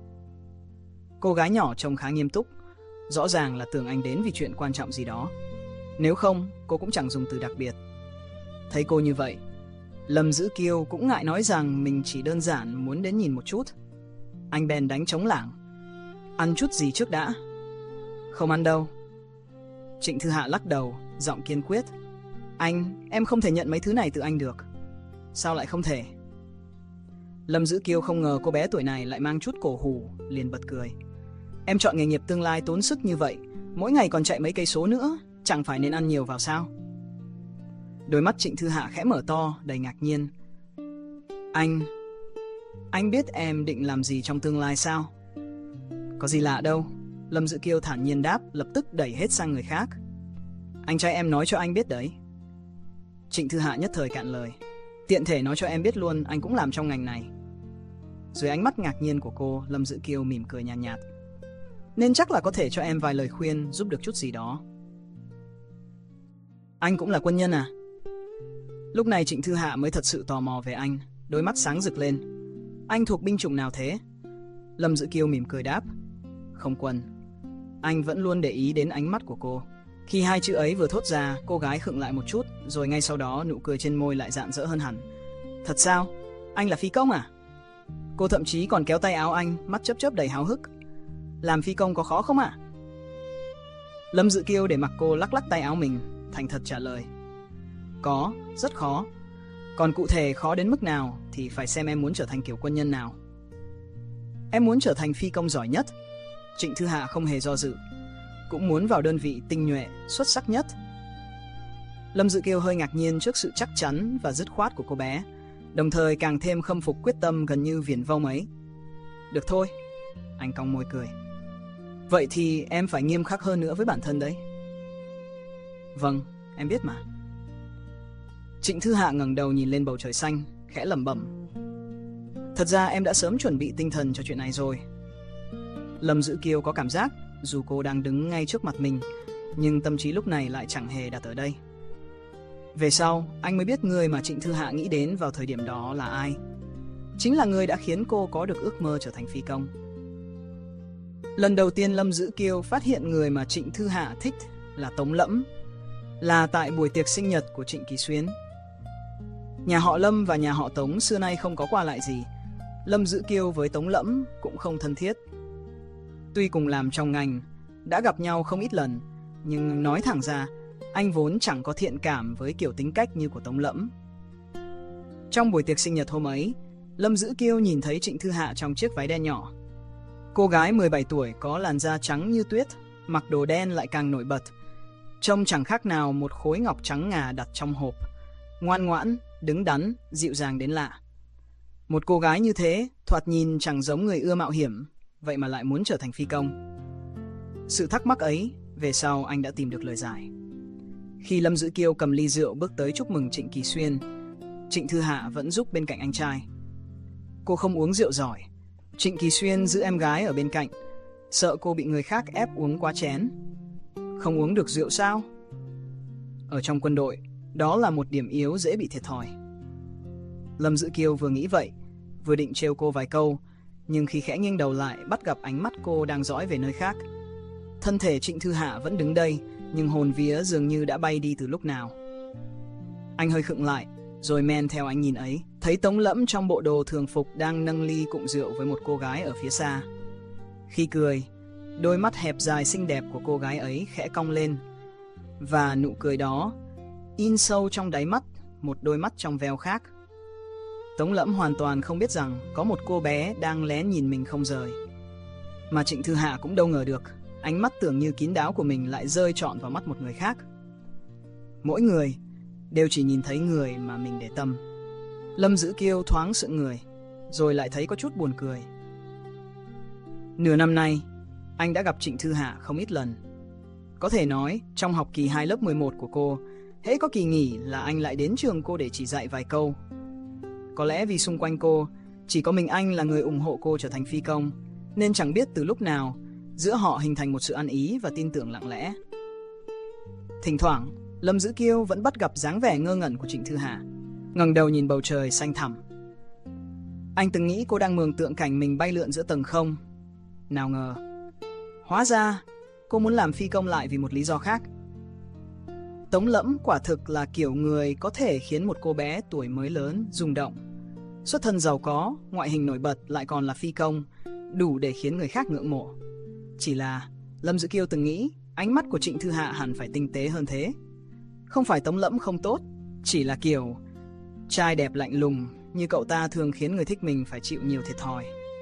Cô gái nhỏ trông khá nghiêm túc, rõ ràng là tưởng anh đến vì chuyện quan trọng gì đó. Nếu không, cô cũng chẳng dùng từ đặc biệt. Thấy cô như vậy, Lâm Dữ Kiêu cũng ngại nói rằng mình chỉ đơn giản muốn đến nhìn một chút. Anh bèn đánh trống lảng. Ăn chút gì trước đã? Không ăn đâu. Trịnh Thư Hạ lắc đầu, giọng kiên quyết. Anh, em không thể nhận mấy thứ này từ anh được. Sao lại không thể? Lâm Dữ Kiêu không ngờ cô bé tuổi này lại mang chút cổ hủ, liền bật cười. Em chọn nghề nghiệp tương lai tốn sức như vậy, mỗi ngày còn chạy mấy cây số nữa, chẳng phải nên ăn nhiều vào sao? Đôi mắt Trịnh Thư Hạ khẽ mở to, đầy ngạc nhiên. Anh... Anh biết em định làm gì trong tương lai sao? Có gì lạ đâu. Lâm Dữ Kiêu thản nhiên đáp, lập tức đẩy hết sang người khác. Anh trai em nói cho anh biết đấy. Trịnh Thư Hạ nhất thời cạn lời. Tiện thể nói cho em biết luôn, anh cũng làm trong ngành này. Dưới ánh mắt ngạc nhiên của cô, Lâm Dữ Kiêu mỉm cười nhàn nhạt, nhạt. Nên chắc là có thể cho em vài lời khuyên, giúp được chút gì đó. Anh cũng là quân nhân à? Lúc này Trịnh Thư Hạ mới thật sự tò mò về anh, đôi mắt sáng rực lên. Anh thuộc binh chủng nào thế? Lâm Dữ Kiêu mỉm cười đáp. Không quân. Anh vẫn luôn để ý đến ánh mắt của cô. Khi hai chữ ấy vừa thốt ra, cô gái khựng lại một chút, rồi ngay sau đó nụ cười trên môi lại rạng rỡ hơn hẳn. Thật sao? Anh là phi công à? Cô thậm chí còn kéo tay áo anh, mắt chớp chớp đầy háo hức. Làm phi công có khó không ạ? Lâm Dữ Kiêu để mặc cô lắc lắc tay áo mình, thành thật trả lời. Có, rất khó. Còn cụ thể khó đến mức nào thì phải xem em muốn trở thành kiểu quân nhân nào. Em muốn trở thành phi công giỏi nhất. Trịnh Thư Hạ không hề do dự. Cũng muốn vào đơn vị tinh nhuệ, xuất sắc nhất. Lâm Dự Kiêu hơi ngạc nhiên trước sự chắc chắn và dứt khoát của cô bé, đồng thời càng thêm khâm phục quyết tâm gần như viển vông ấy. Được thôi, anh cong môi cười. Vậy thì em phải nghiêm khắc hơn nữa với bản thân đấy. Vâng, em biết mà. Trịnh Thư Hạ ngẩng đầu nhìn lên bầu trời xanh, khẽ lẩm bẩm. Thật ra em đã sớm chuẩn bị tinh thần cho chuyện này rồi. Lâm Dữ Kiêu có cảm giác dù cô đang đứng ngay trước mặt mình, nhưng tâm trí lúc này lại chẳng hề đặt ở đây. Về sau, anh mới biết người mà Trịnh Thư Hạ nghĩ đến vào thời điểm đó là ai. Chính là người đã khiến cô có được ước mơ trở thành phi công. Lần đầu tiên Lâm Dữ Kiêu phát hiện người mà Trịnh Thư Hạ thích là Tống Lẫm, là tại buổi tiệc sinh nhật của Trịnh Kỳ Xuyến. Nhà họ Lâm và nhà họ Tống xưa nay không có qua lại gì. Lâm Dữ Kiêu với Tống Lẫm cũng không thân thiết. Tuy cùng làm trong ngành, đã gặp nhau không ít lần, nhưng nói thẳng ra, anh vốn chẳng có thiện cảm với kiểu tính cách như của Tống Lẫm. Trong buổi tiệc sinh nhật hôm ấy, Lâm Dữ Kiêu nhìn thấy Trịnh Thư Hạ trong chiếc váy đen nhỏ. Cô gái mười bảy tuổi có làn da trắng như tuyết, mặc đồ đen lại càng nổi bật. Trông chẳng khác nào một khối ngọc trắng ngà đặt trong hộp. Ngoan ngoãn, đứng đắn, dịu dàng đến lạ. Một cô gái như thế, thoạt nhìn chẳng giống người ưa mạo hiểm, vậy mà lại muốn trở thành phi công. Sự thắc mắc ấy, về sau anh đã tìm được lời giải. Khi Lâm Dữ Kiêu cầm ly rượu bước tới chúc mừng Trịnh Kỳ Xuyên, Trịnh Thư Hạ vẫn giúp bên cạnh anh trai. Cô không uống rượu giỏi. Trịnh Kỳ Xuyên giữ em gái ở bên cạnh, sợ cô bị người khác ép uống quá chén. Không uống được rượu sao? Ở trong quân đội, đó là một điểm yếu dễ bị thiệt thòi. Lâm Dữ Kiêu vừa nghĩ vậy, vừa định trêu cô vài câu, nhưng khi khẽ nghiêng đầu lại bắt gặp ánh mắt cô đang dõi về nơi khác. Thân thể Trịnh Thư Hạ vẫn đứng đây, nhưng hồn vía dường như đã bay đi từ lúc nào. Anh hơi khựng lại, rồi men theo ánh nhìn ấy, thấy Tống Lẫm trong bộ đồ thường phục đang nâng ly cụng rượu với một cô gái ở phía xa. Khi cười, đôi mắt hẹp dài xinh đẹp của cô gái ấy khẽ cong lên, và nụ cười đó in sâu trong đáy mắt một đôi mắt trong veo khác. Tống Lẫm hoàn toàn không biết rằng có một cô bé đang lén nhìn mình không rời. Mà Trịnh Thư Hạ cũng đâu ngờ được, ánh mắt tưởng như kín đáo của mình lại rơi trọn vào mắt một người khác. Mỗi người đều chỉ nhìn thấy người mà mình để tâm. Lâm Dữ Kiêu thoáng sững người, rồi lại thấy có chút buồn cười. Nửa năm nay, anh đã gặp Trịnh Thư Hạ không ít lần. Có thể nói, trong học kỳ hai lớp mười một của cô, hễ có kỳ nghỉ là anh lại đến trường cô để chỉ dạy vài câu. Có lẽ vì xung quanh cô, chỉ có mình anh là người ủng hộ cô trở thành phi công, nên chẳng biết từ lúc nào, giữa họ hình thành một sự ăn ý và tin tưởng lặng lẽ. Thỉnh thoảng, Lâm Dữ Kiêu vẫn bắt gặp dáng vẻ ngơ ngẩn của Trịnh Thư Hạ, ngẩng đầu nhìn bầu trời xanh thẳm. Anh từng nghĩ cô đang mường tượng cảnh mình bay lượn giữa tầng không. Nào ngờ, hóa ra cô muốn làm phi công lại vì một lý do khác. Tống Lẫm quả thực là kiểu người có thể khiến một cô bé tuổi mới lớn rung động. Xuất thân giàu có, ngoại hình nổi bật lại còn là phi công, đủ để khiến người khác ngưỡng mộ. Chỉ là Lâm Dữ Kiêu từng nghĩ ánh mắt của Trịnh Thư Hạ hẳn phải tinh tế hơn thế. Không phải Tống Lẫm không tốt, chỉ là kiểu trai đẹp lạnh lùng như cậu ta thường khiến người thích mình phải chịu nhiều thiệt thòi.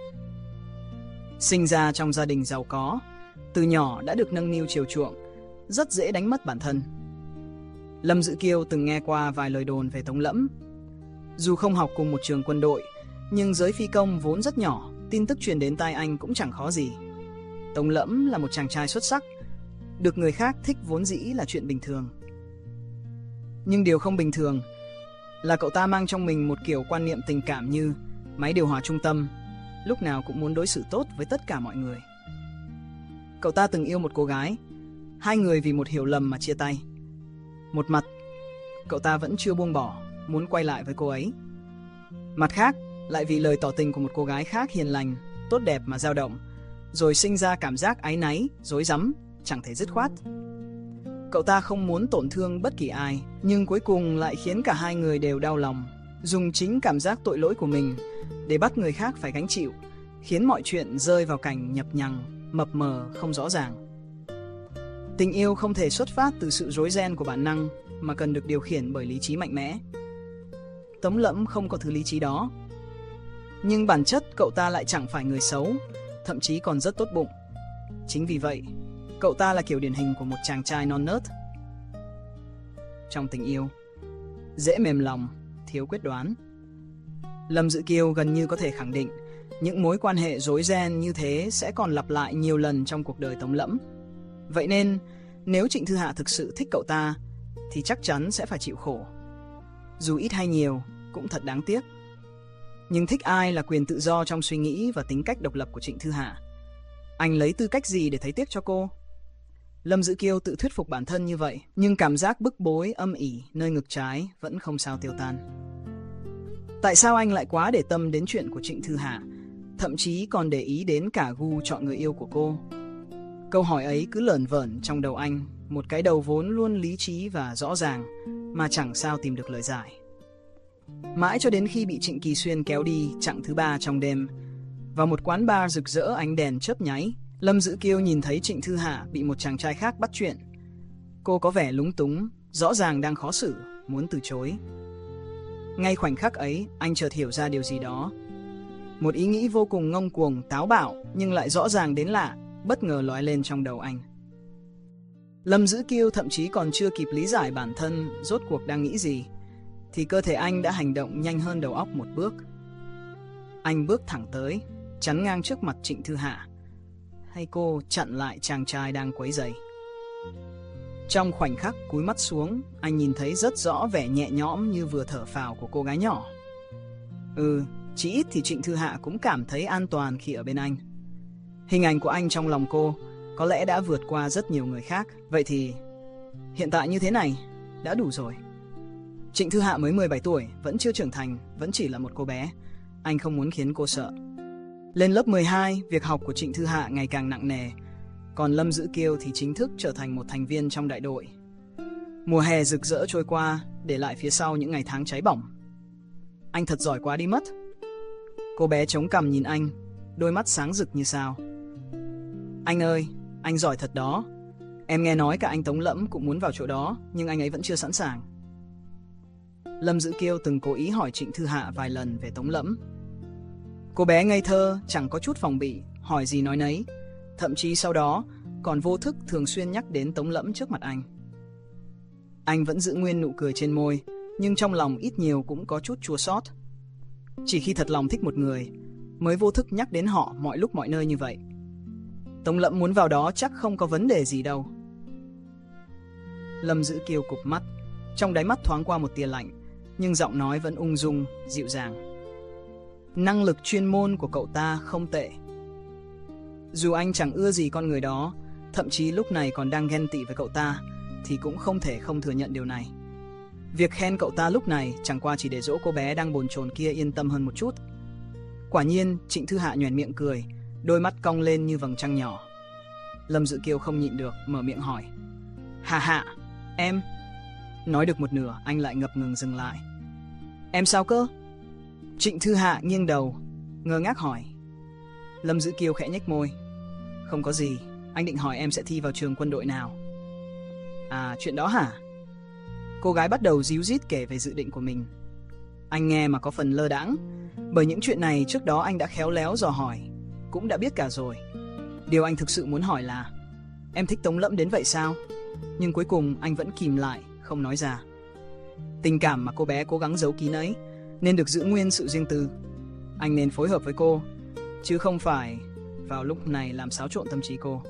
Sinh ra trong gia đình giàu có, từ nhỏ đã được nâng niu chiều chuộng, rất dễ đánh mất bản thân. Lâm Dữ Kiêu từng nghe qua vài lời đồn về Tống Lẫm. Dù không học cùng một trường quân đội, nhưng giới phi công vốn rất nhỏ, tin tức truyền đến tai anh cũng chẳng khó gì. Tống Lẫm là một chàng trai xuất sắc, được người khác thích vốn dĩ là chuyện bình thường. Nhưng điều không bình thường là cậu ta mang trong mình một kiểu quan niệm tình cảm như máy điều hòa trung tâm, lúc nào cũng muốn đối xử tốt với tất cả mọi người. Cậu ta từng yêu một cô gái, hai người vì một hiểu lầm mà chia tay. Một mặt, cậu ta vẫn chưa buông bỏ, muốn quay lại với cô ấy. Mặt khác, lại vì lời tỏ tình của một cô gái khác hiền lành, tốt đẹp mà dao động, rồi sinh ra cảm giác áy náy, rối rắm, chẳng thể dứt khoát. Cậu ta không muốn tổn thương bất kỳ ai, nhưng cuối cùng lại khiến cả hai người đều đau lòng, dùng chính cảm giác tội lỗi của mình để bắt người khác phải gánh chịu, khiến mọi chuyện rơi vào cảnh nhập nhằng, mập mờ, không rõ ràng. Tình yêu không thể xuất phát từ sự rối ren của bản năng mà cần được điều khiển bởi lý trí mạnh mẽ. Tống Lẫm không có thứ lý trí đó. Nhưng bản chất cậu ta lại chẳng phải người xấu, thậm chí còn rất tốt bụng. Chính vì vậy, cậu ta là kiểu điển hình của một chàng trai non nớt. Trong tình yêu, dễ mềm lòng, thiếu quyết đoán. Lâm Dữ Kiêu gần như có thể khẳng định những mối quan hệ rối ren như thế sẽ còn lặp lại nhiều lần trong cuộc đời Tống Lẫm. Vậy nên, nếu Trịnh Thư Hạ thực sự thích cậu ta, thì chắc chắn sẽ phải chịu khổ. Dù ít hay nhiều, cũng thật đáng tiếc. Nhưng thích ai là quyền tự do trong suy nghĩ và tính cách độc lập của Trịnh Thư Hạ. Anh lấy tư cách gì để thấy tiếc cho cô? Lâm Dữ Kiêu tự thuyết phục bản thân như vậy, nhưng cảm giác bức bối âm ỉ nơi ngực trái vẫn không sao tiêu tan. Tại sao anh lại quá để tâm đến chuyện của Trịnh Thư Hạ, thậm chí còn để ý đến cả gu chọn người yêu của cô? Câu hỏi ấy cứ lởn vởn trong đầu anh, một cái đầu vốn luôn lý trí và rõ ràng mà chẳng sao tìm được lời giải. Mãi cho đến khi bị Trịnh Kỳ Xuyên kéo đi chặng thứ ba trong đêm, vào một quán bar rực rỡ ánh đèn chớp nháy, Lâm Dữ Kiêu nhìn thấy Trịnh Thư Hạ bị một chàng trai khác bắt chuyện. Cô có vẻ lúng túng, rõ ràng đang khó xử, muốn từ chối. Ngay khoảnh khắc ấy, anh chợt hiểu ra điều gì đó. Một ý nghĩ vô cùng ngông cuồng, táo bạo nhưng lại rõ ràng đến lạ, bất ngờ lóe lên trong đầu anh. Lâm Dữ Kiêu thậm chí còn chưa kịp lý giải bản thân rốt cuộc đang nghĩ gì, thì cơ thể anh đã hành động nhanh hơn đầu óc một bước. Anh bước thẳng tới, chắn ngang trước mặt Trịnh Thư Hạ. Hay cô chặn lại chàng trai đang quấy rầy. Trong khoảnh khắc cúi mắt xuống, anh nhìn thấy rất rõ vẻ nhẹ nhõm như vừa thở phào của cô gái nhỏ. Ừ, chỉ ít thì Trịnh Thư Hạ cũng cảm thấy an toàn khi ở bên anh. Hình ảnh của anh trong lòng cô có lẽ đã vượt qua rất nhiều người khác. Vậy thì hiện tại như thế này đã đủ rồi. Trịnh Thư Hạ mới mười bảy tuổi, vẫn chưa trưởng thành, vẫn chỉ là một cô bé. Anh không muốn khiến cô sợ. Lên lớp mười hai, việc học của Trịnh Thư Hạ ngày càng nặng nề, còn Lâm Dữ Kiêu thì chính thức trở thành một thành viên trong đại đội. Mùa hè rực rỡ trôi qua, để lại phía sau những ngày tháng cháy bỏng. Anh thật giỏi quá đi mất. Cô bé chống cằm nhìn anh, đôi mắt sáng rực như sao. Anh ơi, anh giỏi thật đó. Em nghe nói cả anh Tống Lẫm cũng muốn vào chỗ đó, nhưng anh ấy vẫn chưa sẵn sàng. Lâm Dữ Kiêu từng cố ý hỏi Trịnh Thư Hạ vài lần về Tống Lẫm. Cô bé ngây thơ, chẳng có chút phòng bị, hỏi gì nói nấy. Thậm chí sau đó còn vô thức thường xuyên nhắc đến Tống Lẫm trước mặt anh. Anh vẫn giữ nguyên nụ cười trên môi, nhưng trong lòng ít nhiều cũng có chút chua xót. Chỉ khi thật lòng thích một người mới vô thức nhắc đến họ mọi lúc mọi nơi như vậy. Tống Lẫm muốn vào đó chắc không có vấn đề gì đâu. Lâm Dữ Kiêu cụp mắt, trong đáy mắt thoáng qua một tia lạnh, nhưng giọng nói vẫn ung dung, dịu dàng. Năng lực chuyên môn của cậu ta không tệ. Dù anh chẳng ưa gì con người đó, thậm chí lúc này còn đang ghen tị với cậu ta, thì cũng không thể không thừa nhận điều này. Việc khen cậu ta lúc này chẳng qua chỉ để dỗ cô bé đang bồn chồn kia yên tâm hơn một chút. Quả nhiên, Trịnh Thư Hạ nhoẻn miệng cười, đôi mắt cong lên như vầng trăng nhỏ. Lâm Dữ Kiêu không nhịn được, mở miệng hỏi. Hạ Hạ, em... Nói được một nửa, anh lại ngập ngừng dừng lại. Em sao cơ? Trịnh Thư Hạ nghiêng đầu, ngơ ngác hỏi. Lâm Dữ Kiêu khẽ nhếch môi. Không có gì, anh định hỏi em sẽ thi vào trường quân đội nào. À, chuyện đó hả? Cô gái bắt đầu díu dít kể về dự định của mình. Anh nghe mà có phần lơ đãng, bởi những chuyện này trước đó anh đã khéo léo dò hỏi, cũng đã biết cả rồi. Điều anh thực sự muốn hỏi là, em thích Tống Lẫm đến vậy sao? Nhưng cuối cùng anh vẫn kìm lại, không nói ra. Tình cảm mà cô bé cố gắng giấu kín ấy nên được giữ nguyên sự riêng tư. Anh nên phối hợp với cô, chứ không phải vào lúc này làm xáo trộn tâm trí cô.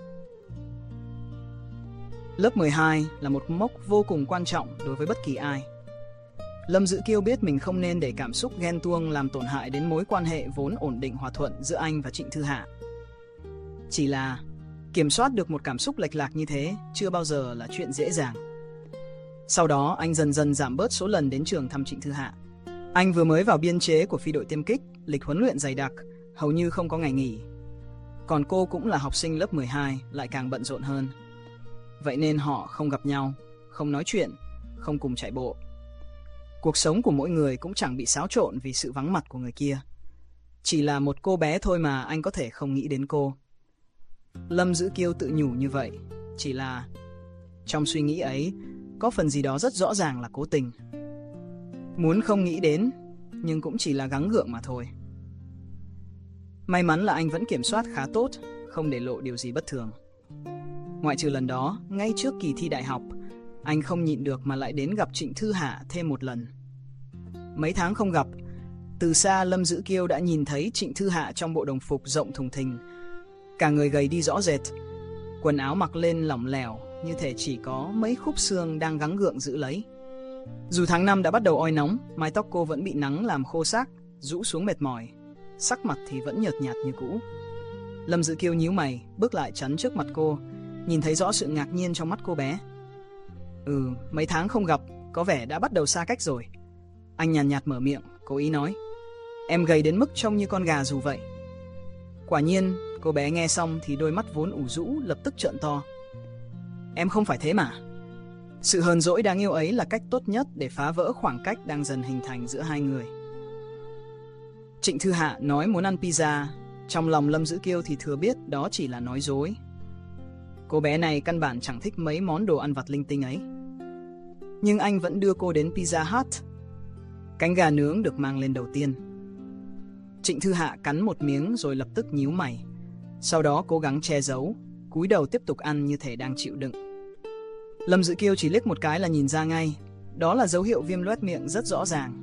Lớp mười hai là một mốc vô cùng quan trọng đối với bất kỳ ai. Lâm Dữ Kiêu biết mình không nên để cảm xúc ghen tuông làm tổn hại đến mối quan hệ vốn ổn định hòa thuận giữa anh và Trịnh Thư Hạ. Chỉ là kiểm soát được một cảm xúc lệch lạc như thế chưa bao giờ là chuyện dễ dàng. Sau đó anh dần dần giảm bớt số lần đến trường thăm Trịnh Thư Hạ. Anh vừa mới vào biên chế của phi đội tiêm kích, lịch huấn luyện dày đặc, hầu như không có ngày nghỉ. Còn cô cũng là học sinh lớp mười hai, lại càng bận rộn hơn. Vậy nên họ không gặp nhau, không nói chuyện, không cùng chạy bộ. Cuộc sống của mỗi người cũng chẳng bị xáo trộn vì sự vắng mặt của người kia. Chỉ là một cô bé thôi mà anh có thể không nghĩ đến cô. Lâm Dữ Kiêu tự nhủ như vậy. Chỉ là Trong suy nghĩ ấy, có phần gì đó rất rõ ràng là cố tình. Muốn không nghĩ đến, nhưng cũng chỉ là gắng gượng mà thôi. May mắn là anh vẫn kiểm soát khá tốt, không để lộ điều gì bất thường. Ngoại trừ lần đó, ngay trước kỳ thi đại học, anh không nhịn được mà lại đến gặp Trịnh Thư Hạ thêm một lần. Mấy tháng không gặp, từ xa Lâm Dữ Kiêu đã nhìn thấy Trịnh Thư Hạ trong bộ đồng phục rộng thùng thình. Cả người gầy đi rõ rệt, quần áo mặc lên lỏng lẻo, như thể chỉ có mấy khúc xương đang gắng gượng giữ lấy. Dù tháng năm đã bắt đầu oi nóng, mái tóc cô vẫn bị nắng làm khô xác, rũ xuống mệt mỏi, sắc mặt thì vẫn nhợt nhạt như cũ. Lâm Dữ Kiêu nhíu mày, bước lại chắn trước mặt cô, nhìn thấy rõ sự ngạc nhiên trong mắt cô bé. Ừ, mấy tháng không gặp, có vẻ đã bắt đầu xa cách rồi. Anh nhàn nhạt, nhạt mở miệng, cố ý nói. Em gầy đến mức trông như con gà dù vậy. Quả nhiên, cô bé nghe xong thì đôi mắt vốn ủ rũ lập tức trợn to. Em không phải thế mà. Sự hờn dỗi đáng yêu ấy là cách tốt nhất để phá vỡ khoảng cách đang dần hình thành giữa hai người. Trịnh Thư Hạ nói muốn ăn pizza, trong lòng Lâm Dữ Kiêu thì thừa biết đó chỉ là nói dối. Cô bé này căn bản chẳng thích mấy món đồ ăn vặt linh tinh ấy. Nhưng anh vẫn đưa cô đến Pizza Hut. Cánh gà nướng được mang lên đầu tiên. Trịnh Thư Hạ cắn một miếng rồi lập tức nhíu mày. Sau đó cố gắng che giấu, cúi đầu tiếp tục ăn như thể đang chịu đựng. Lâm Dữ Kiêu chỉ liếc một cái là nhìn ra ngay. Đó là dấu hiệu viêm loét miệng rất rõ ràng.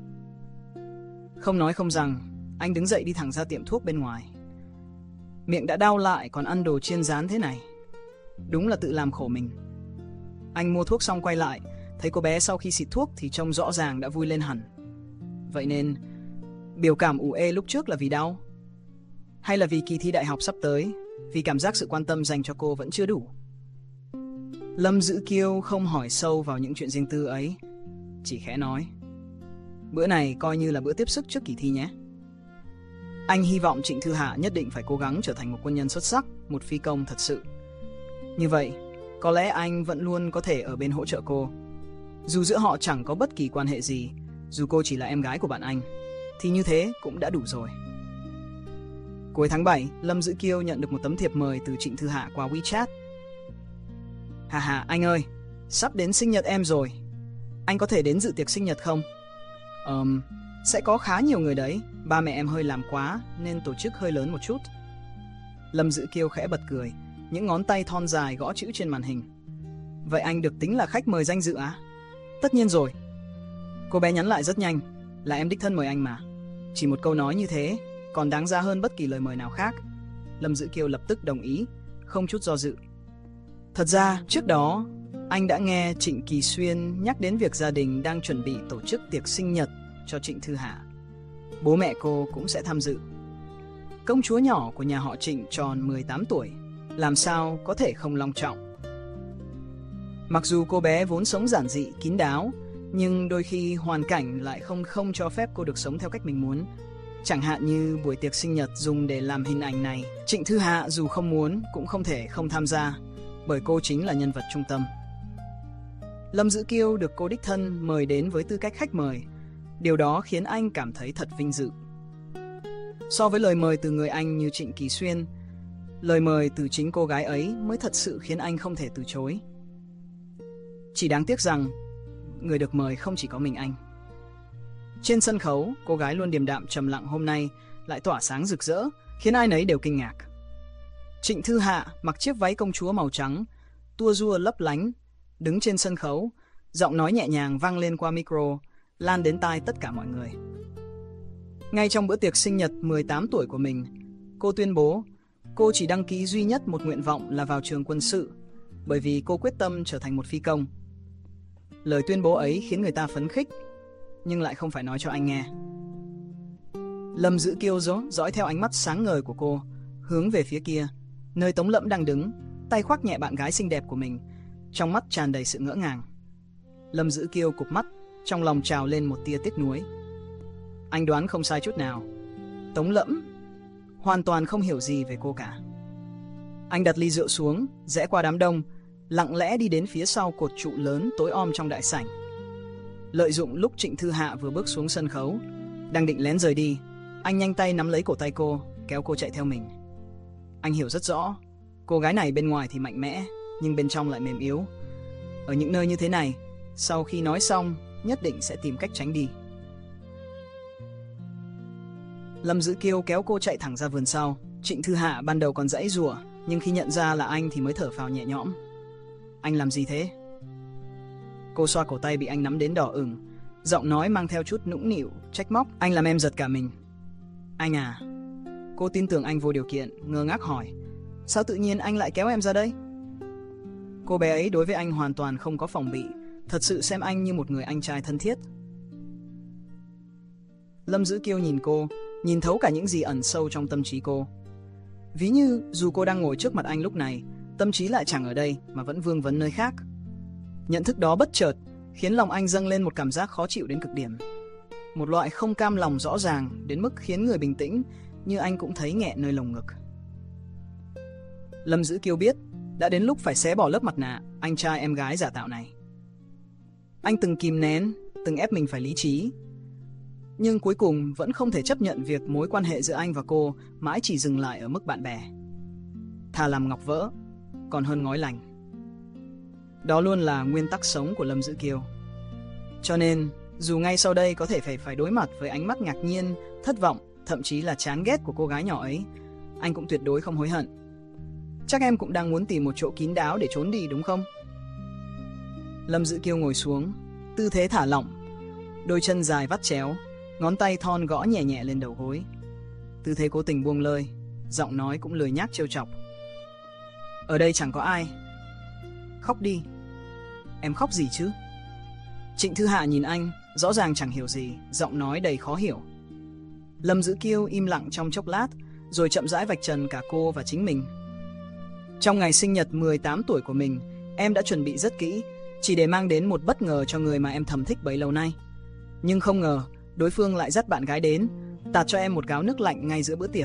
Không nói không rằng, anh đứng dậy đi thẳng ra tiệm thuốc bên ngoài. Miệng đã đau lại còn ăn đồ chiên rán thế này. Đúng là tự làm khổ mình. Anh mua thuốc xong quay lại, thấy cô bé sau khi xịt thuốc thì trông rõ ràng đã vui lên hẳn. Vậy nên, biểu cảm ủ ê lúc trước là vì đau? Hay là vì kỳ thi đại học sắp tới, vì cảm giác sự quan tâm dành cho cô vẫn chưa đủ? Lâm Dữ Kiêu không hỏi sâu vào những chuyện riêng tư ấy, chỉ khẽ nói. Bữa này coi như là bữa tiếp sức trước kỳ thi nhé. Anh hy vọng Trịnh Thư Hạ nhất định phải cố gắng trở thành một quân nhân xuất sắc, một phi công thật sự. Như vậy, có lẽ anh vẫn luôn có thể ở bên hỗ trợ cô. Dù giữa họ chẳng có bất kỳ quan hệ gì, dù cô chỉ là em gái của bạn anh, thì như thế cũng đã đủ rồi. Cuối tháng bảy, Lâm Dữ Kiêu nhận được một tấm thiệp mời từ Trịnh Thư Hạ qua WeChat. Hà hà, anh ơi, sắp đến sinh nhật em rồi. Anh có thể đến dự tiệc sinh nhật không? Ờm, sẽ có khá nhiều người đấy. Ba mẹ em hơi làm quá nên tổ chức hơi lớn một chút. Lâm Dữ Kiêu khẽ bật cười, những ngón tay thon dài gõ chữ trên màn hình. Vậy anh được tính là khách mời danh dự á? Tất nhiên rồi. Cô bé nhắn lại rất nhanh, là em đích thân mời anh mà. Chỉ một câu nói như thế còn đáng giá hơn bất kỳ lời mời nào khác. Lâm Dữ Kiêu lập tức đồng ý, không chút do dự. Thật ra, trước đó, anh đã nghe Trịnh Kỳ Xuyên nhắc đến việc gia đình đang chuẩn bị tổ chức tiệc sinh nhật cho Trịnh Thư Hạ. Bố mẹ cô cũng sẽ tham dự. Công chúa nhỏ của nhà họ Trịnh tròn mười tám tuổi, làm sao có thể không long trọng. Mặc dù cô bé vốn sống giản dị, kín đáo, nhưng đôi khi hoàn cảnh lại không không cho phép cô được sống theo cách mình muốn. Chẳng hạn như buổi tiệc sinh nhật dùng để làm hình ảnh này, Trịnh Thư Hạ dù không muốn cũng không thể không tham gia, bởi cô chính là nhân vật trung tâm. Lâm Dữ Kiêu được cô đích thân mời đến với tư cách khách mời. Điều đó khiến anh cảm thấy thật vinh dự. So với lời mời từ người anh như Trịnh Kỳ Xuyên, lời mời từ chính cô gái ấy mới thật sự khiến anh không thể từ chối. Chỉ đáng tiếc rằng, người được mời không chỉ có mình anh. Trên sân khấu, cô gái luôn điềm đạm trầm lặng hôm nay lại tỏa sáng rực rỡ, khiến ai nấy đều kinh ngạc. Trịnh Thư Hạ mặc chiếc váy công chúa màu trắng, tua rua lấp lánh, đứng trên sân khấu, giọng nói nhẹ nhàng vang lên qua micro, lan đến tai tất cả mọi người. Ngay trong bữa tiệc sinh nhật mười tám tuổi của mình, cô tuyên bố cô chỉ đăng ký duy nhất một nguyện vọng là vào trường quân sự, bởi vì cô quyết tâm trở thành một phi công. Lời tuyên bố ấy khiến người ta phấn khích, nhưng lại không phải nói cho anh nghe. Lâm Dữ Kiêu dõi theo ánh mắt sáng ngời của cô, hướng về phía kia, nơi Tống Lẫm đang đứng, tay khoác nhẹ bạn gái xinh đẹp của mình, trong mắt tràn đầy sự ngỡ ngàng. Lâm Dữ Kiêu cụp mắt, trong lòng trào lên một tia tiếc nuối. Anh đoán không sai chút nào. Tống Lẫm hoàn toàn không hiểu gì về cô cả. Anh đặt ly rượu xuống, rẽ qua đám đông, lặng lẽ đi đến phía sau cột trụ lớn tối om trong đại sảnh. Lợi dụng lúc Trịnh Thư Hạ vừa bước xuống sân khấu, đang định lén rời đi, anh nhanh tay nắm lấy cổ tay cô, kéo cô chạy theo mình. Anh hiểu rất rõ, cô gái này bên ngoài thì mạnh mẽ, nhưng bên trong lại mềm yếu. Ở những nơi như thế này, sau khi nói xong, nhất định sẽ tìm cách tránh đi. Lâm Dữ Kiêu kéo cô chạy thẳng ra vườn sau. Trịnh Thư Hạ ban đầu còn giãy giụa, nhưng khi nhận ra là anh thì mới thở phào nhẹ nhõm. Anh làm gì thế? Cô xoa cổ tay bị anh nắm đến đỏ ửng, giọng nói mang theo chút nũng nịu, trách móc. Anh làm em giật cả mình. Anh à? Cô tin tưởng anh vô điều kiện, ngơ ngác hỏi. Sao tự nhiên anh lại kéo em ra đây? Cô bé ấy đối với anh hoàn toàn không có phòng bị, thật sự xem anh như một người anh trai thân thiết. Lâm Dữ Kiêu nhìn cô, nhìn thấu cả những gì ẩn sâu trong tâm trí cô. Ví như dù cô đang ngồi trước mặt anh lúc này, tâm trí lại chẳng ở đây mà vẫn vương vấn nơi khác. Nhận thức đó bất chợt khiến lòng anh dâng lên một cảm giác khó chịu đến cực điểm. Một loại không cam lòng rõ ràng đến mức khiến người bình tĩnh như anh cũng thấy nghẹn nơi lồng ngực. Lâm Dữ Kiêu biết đã đến lúc phải xé bỏ lớp mặt nạ anh trai em gái giả tạo này. Anh từng kìm nén, từng ép mình phải lý trí, nhưng cuối cùng vẫn không thể chấp nhận việc mối quan hệ giữa anh và cô mãi chỉ dừng lại ở mức bạn bè. Thà làm ngọc vỡ, còn hơn ngói lành. Đó luôn là nguyên tắc sống của Lâm Dữ Kiêu. Cho nên, dù ngay sau đây có thể phải phải đối mặt với ánh mắt ngạc nhiên, thất vọng, thậm chí là chán ghét của cô gái nhỏ ấy, anh cũng tuyệt đối không hối hận. Chắc em cũng đang muốn tìm một chỗ kín đáo để trốn đi đúng không? Lâm Dữ Kiêu ngồi xuống, tư thế thả lỏng, đôi chân dài vắt chéo, ngón tay thon gõ nhẹ nhẹ lên đầu gối. Tư thế cố tình buông lơi, giọng nói cũng lười nhác trêu chọc. Ở đây chẳng có ai. Khóc đi. Em khóc gì chứ? Trịnh Thư Hạ nhìn anh, rõ ràng chẳng hiểu gì, giọng nói đầy khó hiểu. Lâm Dữ Kiêu im lặng trong chốc lát, rồi chậm rãi vạch trần cả cô và chính mình. Trong ngày sinh nhật mười tám tuổi của mình, em đã chuẩn bị rất kỹ, chỉ để mang đến một bất ngờ cho người mà em thầm thích bấy lâu nay. Nhưng không ngờ, đối phương lại dắt bạn gái đến, tạt cho em một gáo nước lạnh ngay giữa bữa tiệc.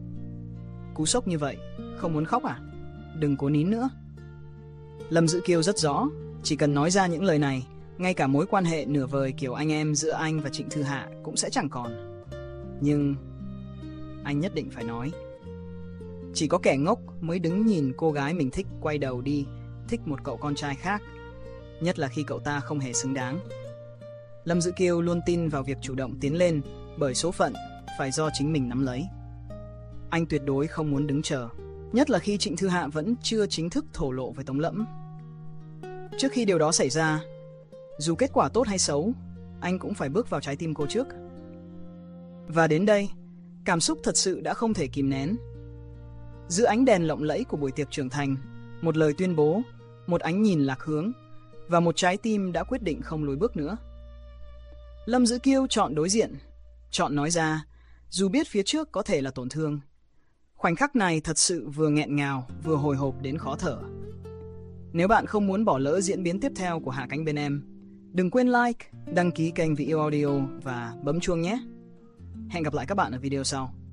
Cú sốc như vậy, không muốn khóc à? Đừng cố nín nữa. Lâm Dữ Kiêu rất rõ, chỉ cần nói ra những lời này, ngay cả mối quan hệ nửa vời kiểu anh em giữa anh và Trịnh Thư Hạ cũng sẽ chẳng còn. Nhưng anh nhất định phải nói. Chỉ có kẻ ngốc mới đứng nhìn cô gái mình thích quay đầu đi, thích một cậu con trai khác, nhất là khi cậu ta không hề xứng đáng. Lâm Dữ Kiêu luôn tin vào việc chủ động tiến lên, bởi số phận phải do chính mình nắm lấy. Anh tuyệt đối không muốn đứng chờ, nhất là khi Trịnh Thư Hạ vẫn chưa chính thức thổ lộ với Tống Lẫm. Trước khi điều đó xảy ra, dù kết quả tốt hay xấu, anh cũng phải bước vào trái tim cô trước. Và đến đây, cảm xúc thật sự đã không thể kìm nén. Giữa ánh đèn lộng lẫy của buổi tiệc trưởng thành, một lời tuyên bố, một ánh nhìn lạc hướng và một trái tim đã quyết định không lùi bước nữa. Lâm Dữ Kiêu chọn đối diện, chọn nói ra, dù biết phía trước có thể là tổn thương. Khoảnh khắc này thật sự vừa nghẹn ngào, vừa hồi hộp đến khó thở. Nếu bạn không muốn bỏ lỡ diễn biến tiếp theo của Hạ Cánh Bên Em, đừng quên like, đăng ký kênh Vị Yêu Audio và bấm chuông nhé. Hẹn gặp lại các bạn ở video sau.